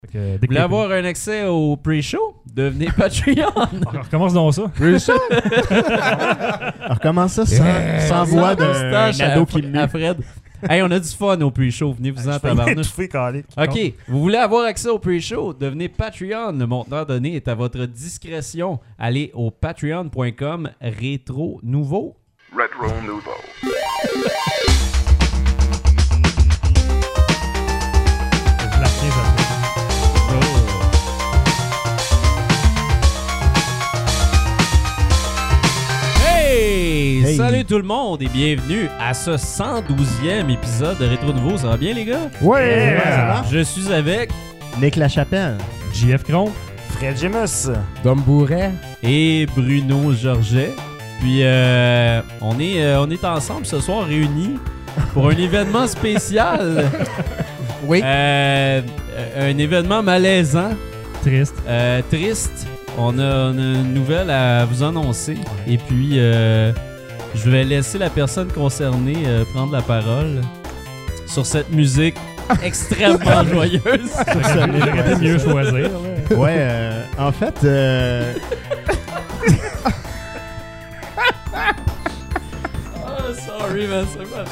Vous voulez avoir un accès au pre-show? Devenez Patreon! On recommence donc ça. Pre-show? On recommence ça sans voix d'un ado qui me à Fred. Hey, on a du fun au pre-show. Venez-vous-en, tabarnouche. OK. Vous voulez avoir accès au pre-show? Devenez Patreon. Le montant donné est à votre discrétion. Allez au patreon.com Rétro Nouveau. Retro Nouveau. Hey! Salut tout le monde et bienvenue à ce 112e épisode de Rétro Nouveau. Ça va bien les gars? Ouais! Je suis avec Nick Lachapelle, JF Cron, Fred Gemus, Dom Bourret et Bruno Georget. Puis on est ensemble ce soir réunis pour un événement spécial. Oui. Un événement malaisant. triste. Triste. On a une nouvelle à vous annoncer. Et puis, je vais laisser la personne concernée prendre la parole sur cette musique extrêmement joyeuse. J'aurais pu mieux choisir. Là. Ouais, en fait... Oh, sorry, man, c'est pas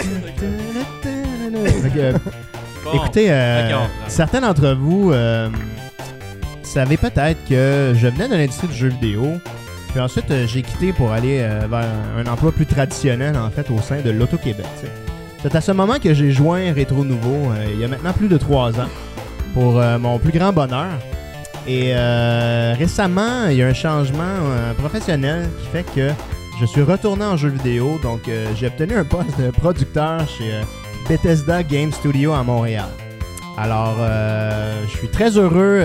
bon, Écoutez, d'accord. certains d'entre vous savaient peut-être que je venais de l'industrie du jeu vidéo. Puis ensuite, j'ai quitté pour aller vers un emploi plus traditionnel, en fait, au sein de l'Auto-Québec. T'sais. C'est à ce moment que j'ai joint Rétro Nouveau, il y a maintenant plus de 3 ans, pour mon plus grand bonheur. Et récemment, il y a un changement professionnel qui fait que je suis retourné en jeu vidéo. Donc, j'ai obtenu un poste de producteur chez Bethesda Game Studio à Montréal. Alors, je suis très heureux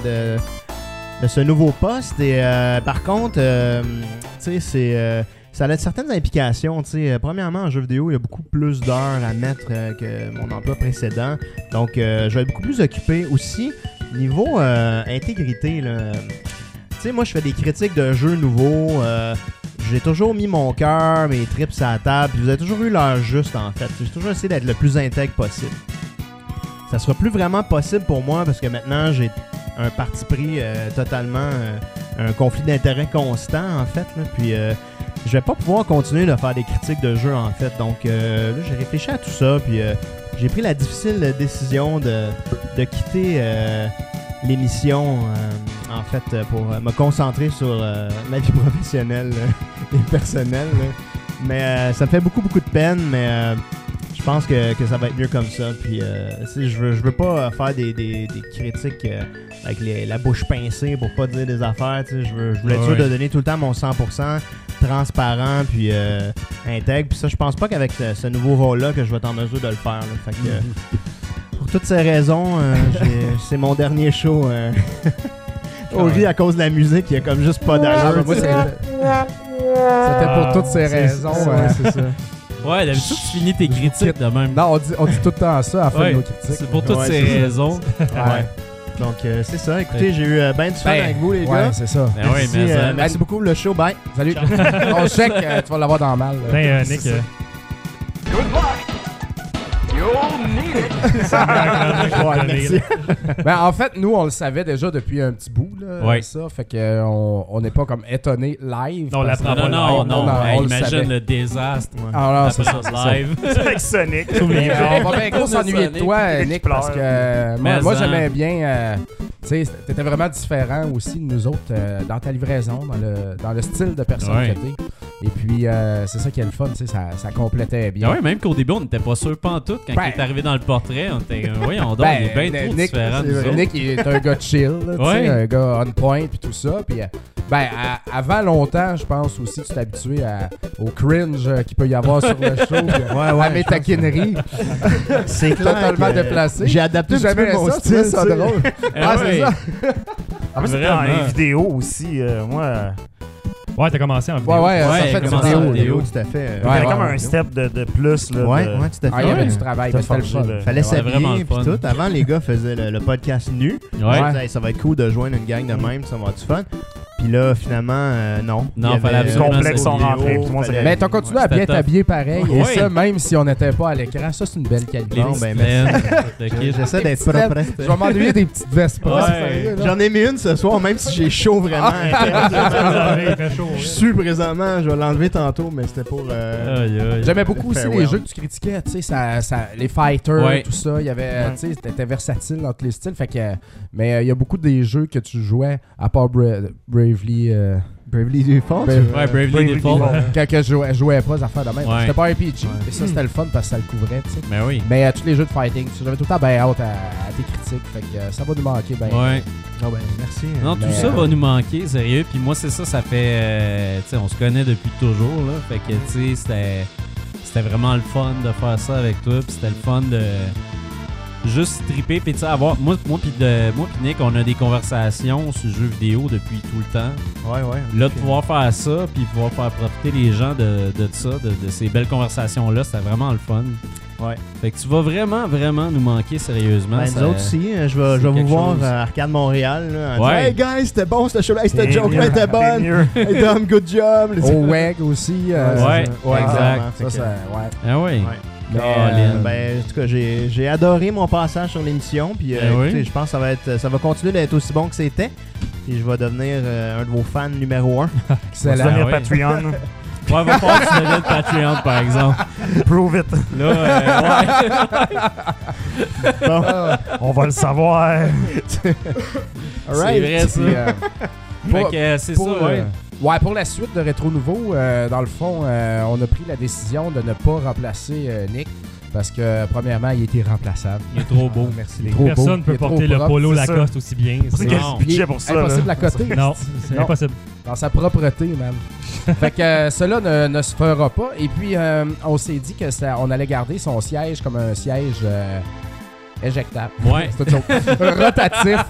de ce nouveau poste. Et par contre, tu sais, ça a certaines implications. Premièrement, en jeu vidéo, il y a beaucoup plus d'heures à mettre que mon emploi précédent. Donc, je vais être beaucoup plus occupé aussi. Niveau intégrité, tu sais, moi, je fais des critiques de jeux nouveaux. J'ai toujours mis mon cœur, mes trips à la table. Puis vous avez toujours eu l'heure juste, en fait. J'ai toujours essayé d'être le plus intègre possible. Ça sera plus vraiment possible pour moi parce que maintenant, j'ai un parti pris totalement, un conflit d'intérêts constant, en fait. Là. Puis, je vais pas pouvoir continuer de faire des critiques de jeux, en fait. Donc, là, j'ai réfléchi à tout ça. Puis, j'ai pris la difficile décision de quitter l'émission, en fait, pour me concentrer sur ma vie professionnelle et personnelle. Là. Mais ça me fait beaucoup de peine, mais je pense que ça va être mieux comme ça. Puis je veux pas faire des critiques avec la bouche pincée pour pas dire des affaires. Je voulais être sûr de donner tout le temps mon 100% transparent puis intègre. Puis ça, je pense pas qu'avec ce nouveau rôle-là que je vais être en mesure de le faire. Là. Fait que, pour toutes ces raisons, c'est mon dernier show. Aujourd'hui, à cause de la musique, il y a comme juste pas d'allure. C'était pour toutes ces raisons. C'est ça. Ouais, d'habitude, tu finis tes critiques de même. Non, on dit tout le temps ça à la fin de nos critiques. C'est pour toutes ces raisons. Ouais. Donc, c'est ça. Écoutez, j'ai eu bien du fun avec vous, les gars. Ouais, c'est ça. Ben ouais, mais Merci beaucoup, le show. Bye. Salut. On check, tu vas l'avoir dans le mal. Ben, Nick, Good luck! You'll need it! Ouais, merci. Ben, en fait, nous, on le savait déjà depuis un petit bout. Là, Ouais. ça, fait que on n'est pas comme étonnés live. Non, parce l'apprend que- pas non. on le Imagine savait. le désastre. Ah non, c'est ça. Après live. avec Sonic. Mais, on va bien gros s'ennuyer de toi, Sonic. Nick, parce que Mais moi en. j'aimais bien. Tu sais, t'étais vraiment différent aussi de nous autres dans ta livraison, dans le style de personne Ouais. que t'es. Et puis, c'est ça qui est le fun, tu sais, ça complétait bien. Ah ouais, même qu'au début, on n'était pas sûr pantoute. Quand il est arrivé dans le portrait, on était voyons donc, il est bien trop Nick, différent de nous autres. Nick, il est un gars chill, là, tu sais, Ouais. un gars on point puis tout ça. Puis, avant longtemps, je pense aussi, tu t'es habitué au cringe qu'il peut y avoir sur le show, puis à mes taquineries. C'est clair Totalement que déplacé. J'ai adapté un petit peu Jamais mon ça, tu style. trouves ça tu sais. drôle. Ah c'est ouais. ça. En plus, c'était dans Vraiment. les vidéos aussi. Moi, ouais, t'as commencé en vidéo. Ouais, ça Ouais, fait du commencé vidéo. en vidéo. Tout à fait. il y avait comme ouais. un step de plus. Là, Ouais, de... tout à fait. Ah, il y avait Ouais. du travail, mais c'était le fun. Fallait Ouais, vraiment s'habiller le puis fun. tout. Avant, les gars faisaient le podcast nu. Ouais. Hey, ça va être cool de joindre une gang de même, ça va être du fun. Puis là, finalement, non. Non, Il y avait, fallait absolument complexe cette son vidéo, rentrée, tout le monde fallait- s'est Mais t'as continué à bien C'était tough. t'habiller pareil. Et Ouais. ça, même si on n'était pas à l'écran, ça, c'est une belle qualité. Bon, ben, J'essaie d'être Petites propre. vestes. Je vais m'ennuyer des petites vestes. Ouais. sérieux, là. J'en ai mis une ce soir, même si j'ai chaud vraiment. Il fait chaud. Je suis présentement, je vais l'enlever tantôt, mais c'était pour. Aïe, aïe. J'aimais beaucoup aussi Farewell. les jeux que tu critiquais, tu sais, les fighters, Ouais. tout ça. Il y avait, tu sais, t'étais versatile dans tous les styles. Fait que, mais il y a beaucoup des jeux que tu jouais, à part Bravely. Bravely Default. Ouais, Bravely Default. Que je jouais pas, des affaires de même. Ouais. C'était pas un RPG. Ouais. Et ça, c'était le fun parce que ça le couvrait, tu sais. Ben oui. Mais tous les jeux de fighting, j'avais tout le temps bien hâte à tes critiques. Fait que ça va nous manquer, ben. Ouais. Non, ben, merci. Non, tout Mais, ça va nous manquer, sérieux. Puis moi, c'est ça, ça fait. Tu sais, on se connaît depuis toujours, là. Fait que, tu sais, c'était vraiment le fun de faire ça avec toi. Puis c'était le fun de juste triper. Puis, tu sais, avoir. Moi, puis Nick, on a des conversations sur jeux vidéo depuis tout le temps. Ouais. Là, de pouvoir faire ça, puis pouvoir faire profiter les gens de ça, de ces belles conversations-là, c'était vraiment le fun. Ouais. Fait que tu vas vraiment, vraiment nous manquer sérieusement. Ben, ça- nous autres aussi, je vais vous quelque voir chose. à Arcade Montréal. Là, en Ouais. disant, hey guys, c'était bon ce show-là, hey, cette T'es joke-là mieux, était t'es bonne. mieux. Hey Dom, good job. Au WEG aussi. Ouais, exact. Ça, ouais. Ah oui. Ouais. Mais, Ben, en tout cas, j'ai adoré mon passage sur l'émission. Puis, Ben oui. écoutez, je pense que ça va continuer d'être aussi bon que c'était. Puis, je vais devenir un de vos fans numéro 1. On va se excellent. devenir ouais. Patreon. Ouais, va falloir que tu deviennes Patreon, par exemple. Prove it. Là, Bon, On va le savoir. C'est vrai, ça. Puis, fait pour- que c'est pour, ça, ouais. pour la suite de Rétro Nouveau, dans le fond, on a pris la décision de ne pas remplacer Nick. Parce que, premièrement, il était remplaçable. Il est trop beau. merci les Trop beau, Personne ne il peut est trop porter le propre, polo c'est ça. Lacoste aussi bien. C'est c'est- qu'il y a Non. du budget pour ça. là. Impossible à côté. Non, c'est Non. impossible. Dans sa propreté, man. Fait que cela ne se fera pas. Et puis, on s'est dit que on allait garder son siège comme un siège éjectable. Ouais. C'est autre chose. Rotatif.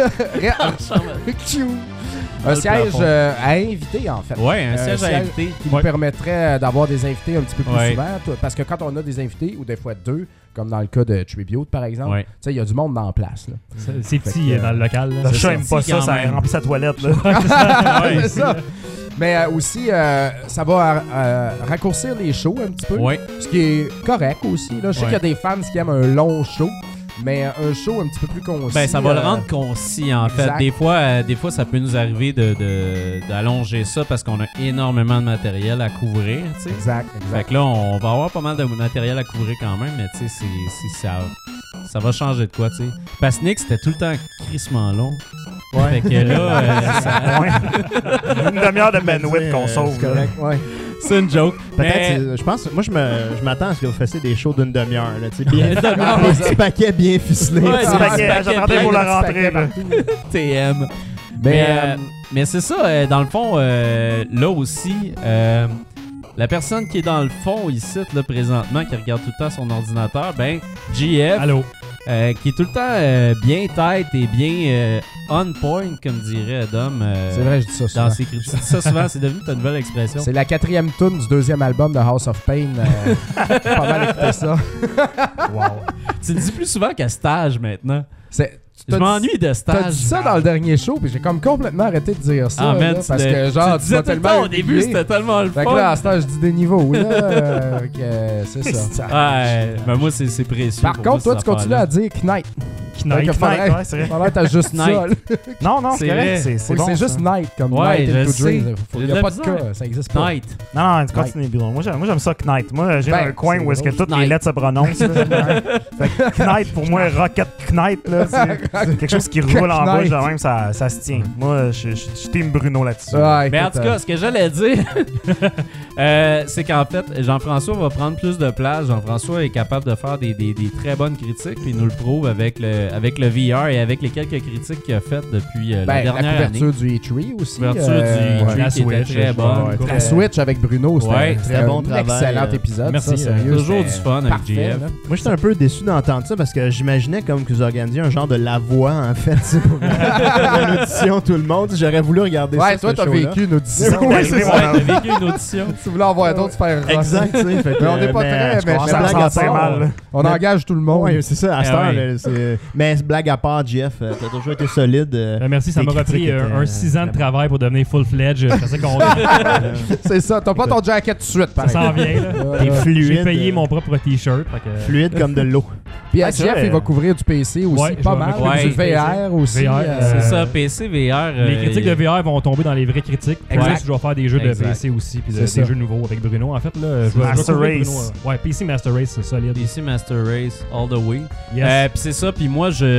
Un siège à inviter, en fait. Ouais, un siège à inviter. qui nous permettrait d'avoir des invités un petit peu plus Ouais. souvent. Parce que quand on a des invités, ou des fois deux, comme dans le cas de Tribute, par exemple, Ouais. tu sais, il y a du monde dans la place. Là. C'est petit Fait que, dans le local. là. Le chat aime sorti pas ça, quand ça même. remplit sa toilette. Là. Ouais. C'est ça. Mais aussi, ça va raccourcir les shows un petit peu. Ouais. Ce qui est correct aussi. Là. Je sais Ouais. qu'il y a des fans qui aiment un long show, mais un show un petit peu plus concis. Ben, ça va le rendre concis, en exact. fait. Des fois, ça peut nous arriver d'allonger ça parce qu'on a énormément de matériel à couvrir, tu sais. Exact, Fait exact. que là, on va avoir pas mal de matériel à couvrir quand même, mais tu sais, ça va changer de quoi, tu sais. Parce que Nick, c'était tout le temps crissement long. Fait que là, Ouais. Une demi-heure de bandwidth qu'on sauve. C'est correct, ouais. c'est une joke. Peut-être, Mais- je pense, moi je m'attends à ce que vous fassiez des shows d'une demi-heure, là, tu sais, bien, Une demi-heure, des ouais. petits paquets bien ficelés. Ouais, tu sais. des paquets, petits paquets j'attendais pour plein la de rentrée. là. TM. Mais c'est ça, dans le fond, là aussi, la personne qui est dans le fond ici, là, présentement, qui regarde tout le temps son ordinateur, ben, GF, Allô? qui est tout le temps bien tête et bien on point, comme dirait Dom. C'est vrai, je dis ça souvent. Dans ses critiques. Tu dis ça souvent, c'est devenu ta nouvelle expression. C'est la 4e tune du 2e album de House of Pain. J'ai pas mal écouté ça. Wow. Tu le dis plus souvent qu'à stage maintenant. Tu Je m'ennuie de stage. T'as dit ça dans le dernier show, puis j'ai comme complètement arrêté de dire ça. Ah, man, là, parce que genre, tu tu disais m'as tout le tellement temps au début, humilié. c'était tellement le Fait que là, fun. à ce temps, je dis des niveaux, là. C'est ça. Ouais, ben moi, c'est précieux. Par pour contre, moi, toi, cette tu continues affaire-là. à dire Knight. Knight. Fait que faudrait- Ouais, c'est vrai. faudrait que t'as juste Knight. ça. là. Non, non, C'est c'est vrai. correct. C'est Oui, bon. c'est ça. juste Night, comme Ouais, Night je into sais. Dreams. Il J'ai n'y de a la pas de misère. cas, ça existe pas. Night. Non, non, tu continues, Bidon. Moi, j'aime ça, Knight. Moi, j'ai Ben, un coin c'est où est-ce que drôle. toutes les lettres se prononcent. là. Fait que Knight, pour moi, Rocket Knight, là, c'est quelque chose qui roule en Knight. bouche, de même, ça se tient. Moi, je suis team Bruno là-dessus. Ouais, Mais en écoute, tout cas, ce que j'allais dire, c'est qu'en fait, Jean-François va prendre plus de place. Jean-François est capable de faire des très bonnes critiques, puis il nous le prouve avec le VR et avec les quelques critiques qu'il a faites depuis la ben, dernière la année. couverture du E3 aussi. La couverture du ouais. E3 La qui était Switch, très bonne. Ouais, Très- la Switch avec Bruno, c'était Ouais, c'était très bon un travail, excellent épisode. merci, ça, sérieux, toujours c'était du fun avec parfait, JF. là. Moi, j'étais un peu déçu d'entendre ça parce que j'imaginais comme que vous organisiez un genre de la voix, en fait, tu sais, pour une audition, tout le monde. J'aurais voulu regarder ça. Ouais, toi, ce t'as show-là. vécu une audition. Oui, c'est ça. Ouais, t'as vécu une audition. Tu voulais en voir d'autres, faire rosser. Exact, tu sais. fait que, Mais on n'est pas très- je mais commence je à me blague à sentais part. mal, là. On engage tout le monde. Ouais, c'est ça, à cette Ah heure, oui. là, c'est... Mais blague à part, Jeff, t'as toujours été solide. Merci, ça tes m'a repris critiques un étaient 6 ans de vraiment- travail pour devenir full-fledged. Je suis content. C'est ça, t'as pas ton jacket tout de suite, Ça pareil. s'en vient, là. T'es fluide. J'ai payé mon propre t-shirt. Fait que... Fluide comme de l'eau. Puis Ah, c'est Jeff, vrai. il va couvrir du PC aussi, Ouais, pas je vais mal. m'occuper Du du VR aussi. VR, C'est ça, PC, VR. Les critiques de VR vont tomber dans les vraies critiques. Exact. Exact. Je vais faire des jeux de Exact. PC aussi, puis C'est des ça. jeux nouveaux avec Bruno. En fait, là, je vais Master couvrir Race. Bruno, ouais, PC Master Race, c'est solide. PC Master Race, all the way. Yes. Puis c'est ça, puis moi, je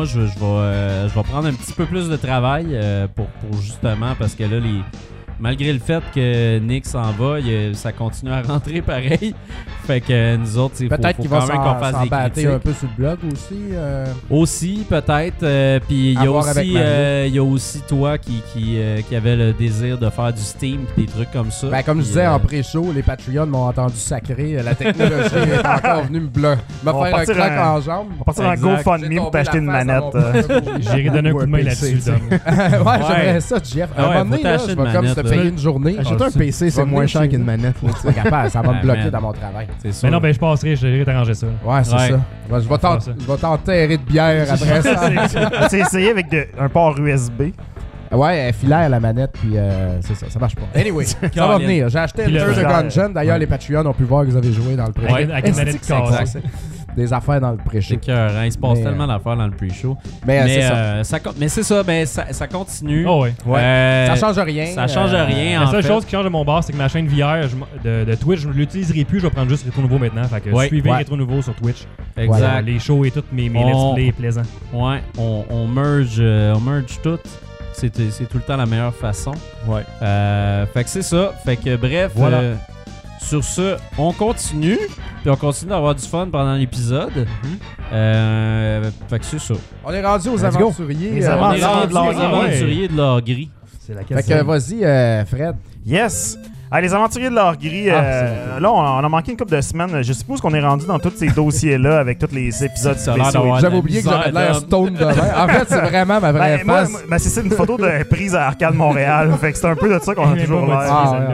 vais prendre un petit peu plus de travail pour justement, parce que là, malgré le fait que Nick s'en va, ça continue à rentrer pareil. Fait que nous autres, il faut Peut-être qu'il va quand même qu'on fasse s'en des battre critiques. un peu sur le blog aussi. Aussi, peut-être. Puis il y À a voir avec aussi, Mario. il y a aussi toi qui avait le désir de faire du Steam pis des trucs comme ça. Ben, comme je Puis, disais en pré-show, les Patreons m'ont entendu sacrer. La technologie est encore venue me On va faire un partir crack un- en jambe. On va partir dans un Exact. GoFundMe pour t'acheter une manette. J'irai donner un coup de main là-dessus, Dom. Ouais, j'aimerais ça, Jeff. Ah ouais, À un moment faut donné, là, t'acheter je une vais comme manette, te là. payer une journée. Acheter un PC, c'est moins cher qu'une manette. là, tu sais. Pas capable, ça va me Ah, bloquer man. dans mon travail. c'est sûr. Mais non, ben je passerai, j'irai t'arranger ça. Ouais, c'est Ouais. ça. Ouais, je vais fera ça. t'enterrer de bière après ça. As-tu essayé avec un port USB? Ouais, elle est filaire la manette, puis c'est ça, ça marche pas. Anyway, ça va venir. J'ai acheté Puis Enter le- the Gungeon. D'ailleurs, les Patreons ont pu voir que vous avez joué dans le pré-show. Avec une manette cassée. Des affaires dans le pré-show. C'est cœur, il se passe Mais, tellement d'affaires dans le pre-show. Mais Mais, c'est ça. mais c'est ça, ben, ça continue. Oh ouais. Ça change rien. Ça change rien. La en seule fait. chose qui change de mon bar, c'est que ma chaîne VR de Twitch, je ne l'utiliserai plus. Je vais prendre juste Rétro Nouveau maintenant. Fait que Ouais, suivez ouais. Rétro Nouveau sur Twitch. Exact. Les shows et tout, mes On- let's play plaisants. Ouais, on merge tout. C'est tout le temps la meilleure façon. Ouais. Fait que c'est ça. Fait que bref, Voilà. sur ce, on continue. Puis on continue d'avoir du fun pendant l'épisode. Fait que c'est ça. On est rendu aux Let's go. aventuriers. Les On est aventuriers rendu de l'or aux gris, aventuriers de l'or gris. C'est la Fait que vas-y, Fred. Yes! Ah, les aventuriers de l'or gris, c'est là, on a manqué une couple de semaines. Je suppose qu'on est rendu dans tous ces dossiers-là avec tous les épisodes Ça a l'air spéciaux. d'avoir- J'avais la oublié que misère, j'avais l'air Dom. stone demain. En fait, c'est vraiment ma vraie Ben, moi, face. c'est ça, une photo de prise à Arcade Montréal. Fait que c'est un peu de ça qu'on a toujours l'air. Ah, ouais, ouais.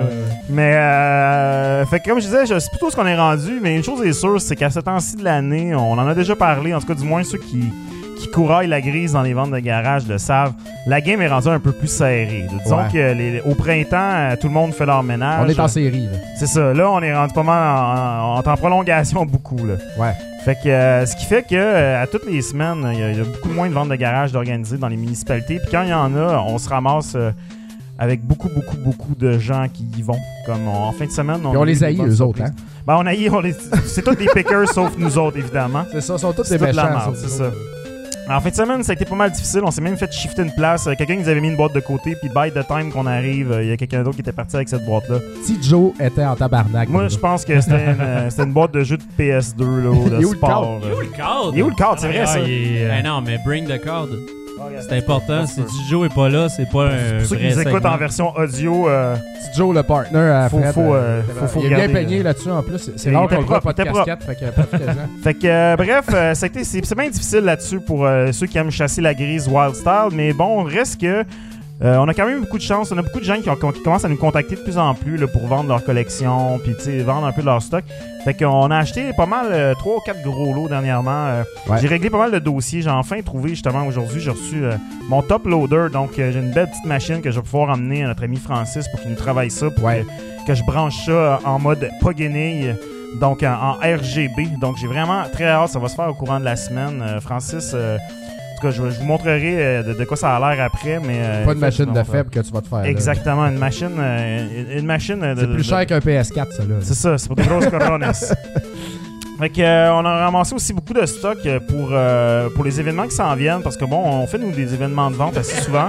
Mais, fait que comme je disais, je sais plutôt ce qu'on est rendu, mais une chose est sûre, c'est qu'à ce temps-ci de l'année, on en a déjà parlé, en tout cas, du moins ceux qui couraillent la grise dans les ventes de garage le savent, la game est rendue un peu plus serrée. Disons Ouais. que au printemps, tout le monde fait leur ménage. On est en série, là. C'est ça. Là, on est rendu pas mal en prolongation beaucoup. Là. Ouais. Fait que ce qui fait que à toutes les semaines, il y a beaucoup moins de ventes de garage d'organiser dans les municipalités. Puis quand il y en a, on se ramasse avec beaucoup de gens qui y vont. Comme en fin de semaine, Puis on a eu les des haït, bonnes eux autres, surprises. hein. Ben, on haït, c'est tous des pickers sauf nous autres, évidemment. C'est ça, ils sont tous C'est des toute la méchants. merde, c'est ça. En fin de semaine, ça a été pas mal difficile. On s'est même fait shifter une place. Quelqu'un nous avait mis une boîte de côté. Puis by the time qu'on arrive, il y a quelqu'un d'autre qui était parti avec cette boîte-là. Si Joe était en tabarnak. Moi, je pense que c'était une boîte de jeux de PS2 là, Il est de où le sport. Il est où le cadre? Il est où le cadre, c'est vrai ça? Eh non, mais bring the card. C'est important. Si Joe est pas là, c'est pas un Pour ceux qui vrai nous écoutent segment. en version audio, Si Joe, le partner à Faut- Fred, faut il est bien regarder, peigné là. là-dessus en plus. C'est Il rare était qu'on le voit propre, pas de il était casquette, fait que profitez-en. fait que bref, c'est bien difficile là-dessus pour ceux qui aiment chasser la grise Wild Style, mais bon, reste que on a quand même beaucoup de chance. On a beaucoup de gens qui commencent à nous contacter de plus en plus là, pour vendre leur collection, puis vendre un peu de leur stock. Fait qu'on a acheté pas mal 3 ou 4 gros lots dernièrement. Ouais. J'ai réglé pas mal de dossiers. J'ai enfin trouvé justement aujourd'hui, j'ai reçu mon top loader. Donc j'ai une belle petite machine que je vais pouvoir emmener à notre ami Francis pour qu'il nous travaille ça, pour Ouais. que je branche ça en mode pas guenille. Donc en RGB. Donc j'ai vraiment très hâte. Ça va se faire au courant de la semaine. Francis, en tout cas, je vous montrerai de quoi ça a l'air après. Mais Pas une machine de effectivement, faible que tu vas te faire. là. Exactement, une machine. Une machine C'est plus cher qu'un PS4, ça, là. C'est ça, c'est pour des grosses corones. Fait que, on a ramassé aussi beaucoup de stock pour les événements qui s'en viennent. Parce que bon, on fait nous des événements de vente assez souvent.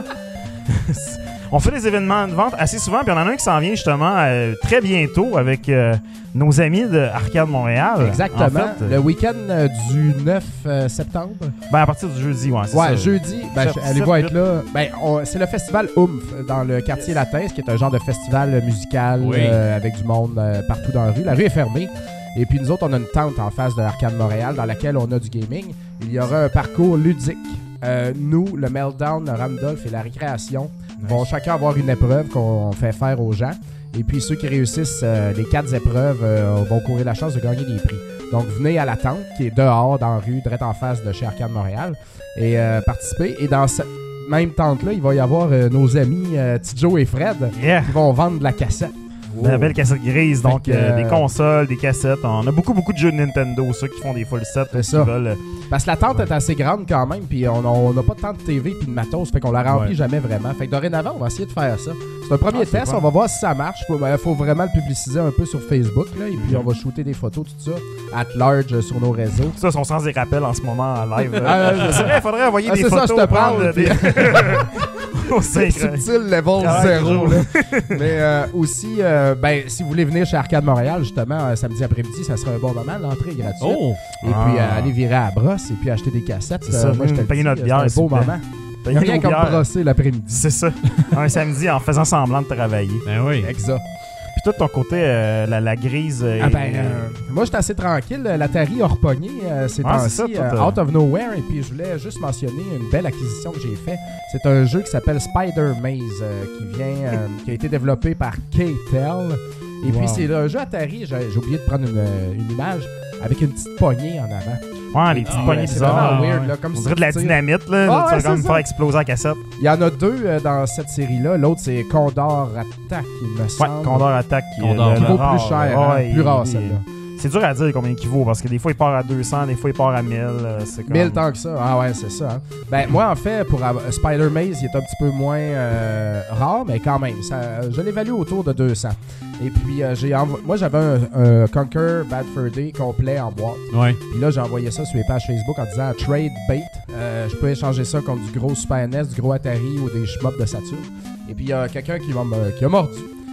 On fait des événements de vente assez souvent, puis on en a un qui s'en vient justement très bientôt avec nos amis de Arcade Montréal. Exactement. En fait, Le week-end du 9 septembre. ben à partir du jeudi, ouais. C'est Ouais, ça. jeudi. Ben, Sept, allez-vous sept, être là. Ben, c'est le festival Oomph dans le quartier latin, ce qui est un genre de festival musical Oui. avec du monde partout dans la rue. La rue est fermée. Et puis nous autres, on a une tente en face de Arcade Montréal dans laquelle on a du gaming. Il y aura un parcours ludique. Nous, le Meltdown, le Randolph et la récréation vont chacun avoir une épreuve qu'on fait faire aux gens. Et puis ceux qui réussissent les 4 épreuves vont courir la chance de gagner des prix. Donc, venez à la tente qui est dehors, dans la rue, direct en face de chez Arcade Montréal, et participer. Et dans cette même tente-là, il va y avoir nos amis Tidjo et Fred qui vont vendre de la cassette. La belle cassette grise, donc que, des consoles, des cassettes. On a beaucoup de jeux de Nintendo, ceux qui font des full sets. C'est ça. Veulent, Parce que la tente est assez grande quand même, puis on n'a pas tant de TV puis de matos, fait qu'on la remplit jamais vraiment. Fait que dorénavant, on va essayer de faire ça. C'est un premier test, on va voir si ça marche. Faut vraiment le publiciser un peu sur Facebook, là, et puis on va shooter des photos, tout ça, at large sur nos réseaux. Ça, sont sans des rappels en ce moment en live. C'est vrai, il faudrait envoyer des c'est photos. Ça, je te parle. Au synchro. Subtil level 0. Mais aussi, si vous voulez venir chez Arcade Montréal, justement, samedi après-midi, ça serait un bon moment. L'entrée est gratuite. Oh! Et puis, aller virer à la brosse et puis acheter des cassettes. C'est ça. Moi, je te payer notre dis, bière, c'est un beau s'il vous plaît. moment. Il n'y a rien comme brosser l'après-midi. C'est ça. Un samedi en faisant semblant de travailler. Ben oui. Exact. Puis toi, de ton côté, la grise... moi, j'étais assez tranquille. L'Atari a repogné ces c'est ça, temps-ci, toi, out of nowhere. Et puis, je voulais juste mentionner une belle acquisition que j'ai faite. C'est un jeu qui s'appelle Spider Maze, qui a été développé par K-Tel. Et puis, c'est un jeu Atari. J'ai oublié de prendre une image avec une petite poignée en avant. Ouais, les petites poignées c'est bizarres. vraiment weird. Là, comme On si dirait de la tu tires. dynamite, là. Ah, Tu ouais, vas comme c'est me faire ça. exploser la cassette. Il y en a deux dans cette série-là. L'autre, c'est Condor Attack, il me semble. Ouais, Condor Attack. Condor. Qui vaut rare. plus cher, hein, Ouais, plus rare il- celle-là. C'est dur à dire combien il vaut parce que des fois il part à 200, des fois il part à 1000. C'est comme... 1000 tant que ça. Ah ouais, c'est ça. Hein. Ben, moi, en fait, pour Spider Maze, il est un petit peu moins rare, mais quand même. Je l'évalue autour de 200. Et puis, moi, j'avais un Conquer Bad Fur Day complet en boîte. Ouais. Puis là, j'ai envoyé ça sur les pages Facebook en disant Trade Bait. Je peux échanger ça contre du gros Super NES, du gros Atari ou des shmups de Saturn. Et puis, il y a quelqu'un qui a mordu.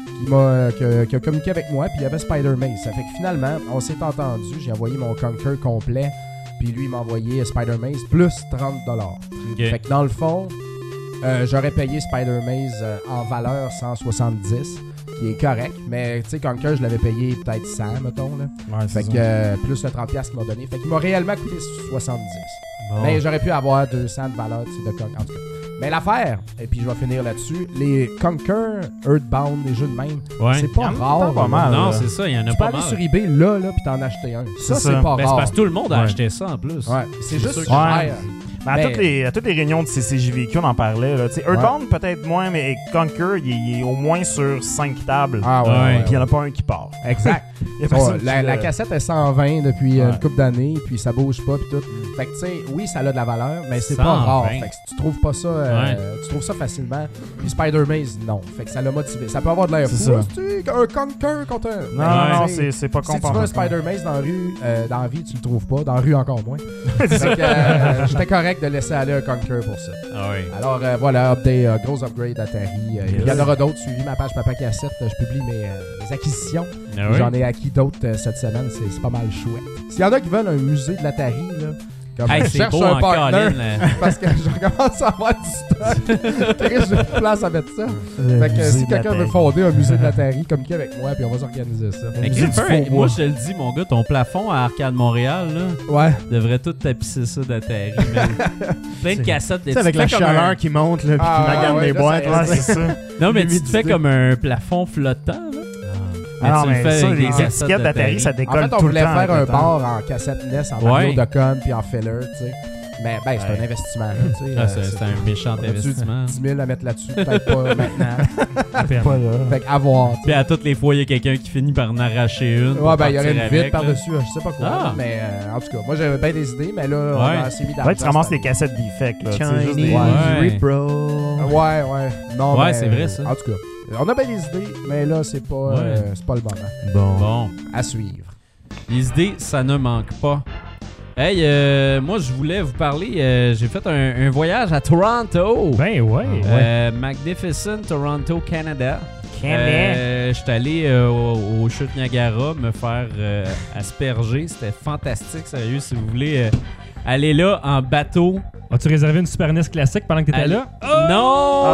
Qui a communiqué avec moi, puis il y avait Spider Maze. Ça fait que finalement, on s'est entendu. J'ai envoyé mon Conquer complet, puis lui, il m'a envoyé Spider Maze plus $30. Ok. Fait que dans le fond, j'aurais payé Spider Maze en valeur 170, qui est correct, mais tu sais, Conquer, je l'avais payé peut-être 100, mettons. Là. Ouais, Fait c'est que ça. plus le 30$ qu'il m'a donné. Fait qu'il m'a réellement coûté 70. Bon. Mais j'aurais pu avoir 200 de valeur de Conquer. En tout cas. Mais l'affaire, et puis je vais finir là-dessus, les Conquer, Earthbound, les jeux de même, Ouais. c'est pas Il y en a rare. pas mal. Non, là. c'est ça, il y en a Tu peux pas aller mal. sur eBay là, puis t'en acheter un. Ça, C'est c'est ça. pas Ben, c'est rare. parce que tout le monde a Ouais. acheté ça en plus. Ouais, c'est juste sûr que- cher. Mais à toutes les réunions de CCJVQ, on en parlait. Là. Tu sais, Earthbound, peut-être moins, mais Conquer, il est au moins sur 5 tables. Ah ouais, Ouais. ouais, Puis il n'y en a pas un qui part. exact. Il y a Ouais, personne qui, la cassette est 120 depuis Ouais. une couple d'années, puis ça bouge pas, puis tout. Fait que tu sais, oui, ça a de la valeur, mais c'est pas 120. rare. Fait que si tu trouves pas ça, tu trouves ça facilement. Puis Spider Maze, non. Fait que ça l'a motivé. Ça peut avoir de l'air fou. C'est ça. C'est un Conquer contre un. Non, Mais, non, tu sais, c'est pas si tu veux comparable. un Spider Maze dans la rue, dans la vie, tu le trouves pas. Dans la rue, encore moins. Fait que j'étais correct de laisser aller un Conquer pour ça. Ah ouais. Alors voilà, gros upgrade Atari. Il y en aura d'autres. Suivi ma page Papa Cassette. Je publie mes acquisitions. Ah ouais. J'en ai acquis d'autres cette semaine. C'est pas mal chouette. S'il y en a qui veulent un musée de l'Atari, là, comme Hey, je c'est cherche beau un en partner, Colin, là. parce que je commence à avoir du stock. Chris, j'ai plus de place à mettre ça. Fait que si quelqu'un veut fonder un musée de l'Atari, communiquez avec moi, puis on va s'organiser ça. Mais musée du Christopher, faux moi bois. je te le dis, mon gars, ton plafond à Arcade Montréal, là, Ouais. devrait tout tapisser ça d'Atari. man. Plein de cassettes. Tu sais, avec te la fais comme chaleur un- qui monte, là, puis Ah, qui magane ouais, les là, boîtes. ça- là, Ouais, c'est ça. Non, mais tu te l'humidité. fais comme un plafond flottant, là. Ah non, tu le mais fais ça, avec les des cassettes étiquettes d'Atari, ça En décolle fait, on tout le voulait temps. faire un avec le temps. bar en cassette NES, en Mario Ouais. Docon, puis en filler, tu sais. Mais ben, c'est Ouais. un investissement. Là, tu sais, Ah, c'est un méchant on a-tu investissement. 10 000 à mettre là-dessus, peut-être pas maintenant. À peine. Pas là. Fait qu'à voir. Puis à toutes les fois, il y a quelqu'un qui finit par en arracher une. pour Ouais, ben, il y aurait partir une vitre avec, là. par-dessus, je sais pas quoi. Ah. là, mais en tout cas, moi j'avais bien des idées, mais là, Ouais. on s'est mis dans Faudrait que tu ramasses les cassettes defect. Là, tu sais, juste des- Ouais. Chinese bro. Ouais. Non, Ouais, mais, c'est vrai, ça. En tout cas, on a bien des idées, mais là, c'est pas, c'est pas le moment. Bon. À suivre. Les idées, ça ne manque pas. Hey, moi, je voulais vous parler. J'ai fait un voyage à Toronto. Ben ouais. Magnificent Toronto, Canada. Canada. Je suis allé au chute Niagara me faire asperger. C'était fantastique, sérieux. Si vous voulez aller là en bateau. As-tu réservé une Super NES classique pendant que t'étais Allez- là? Non!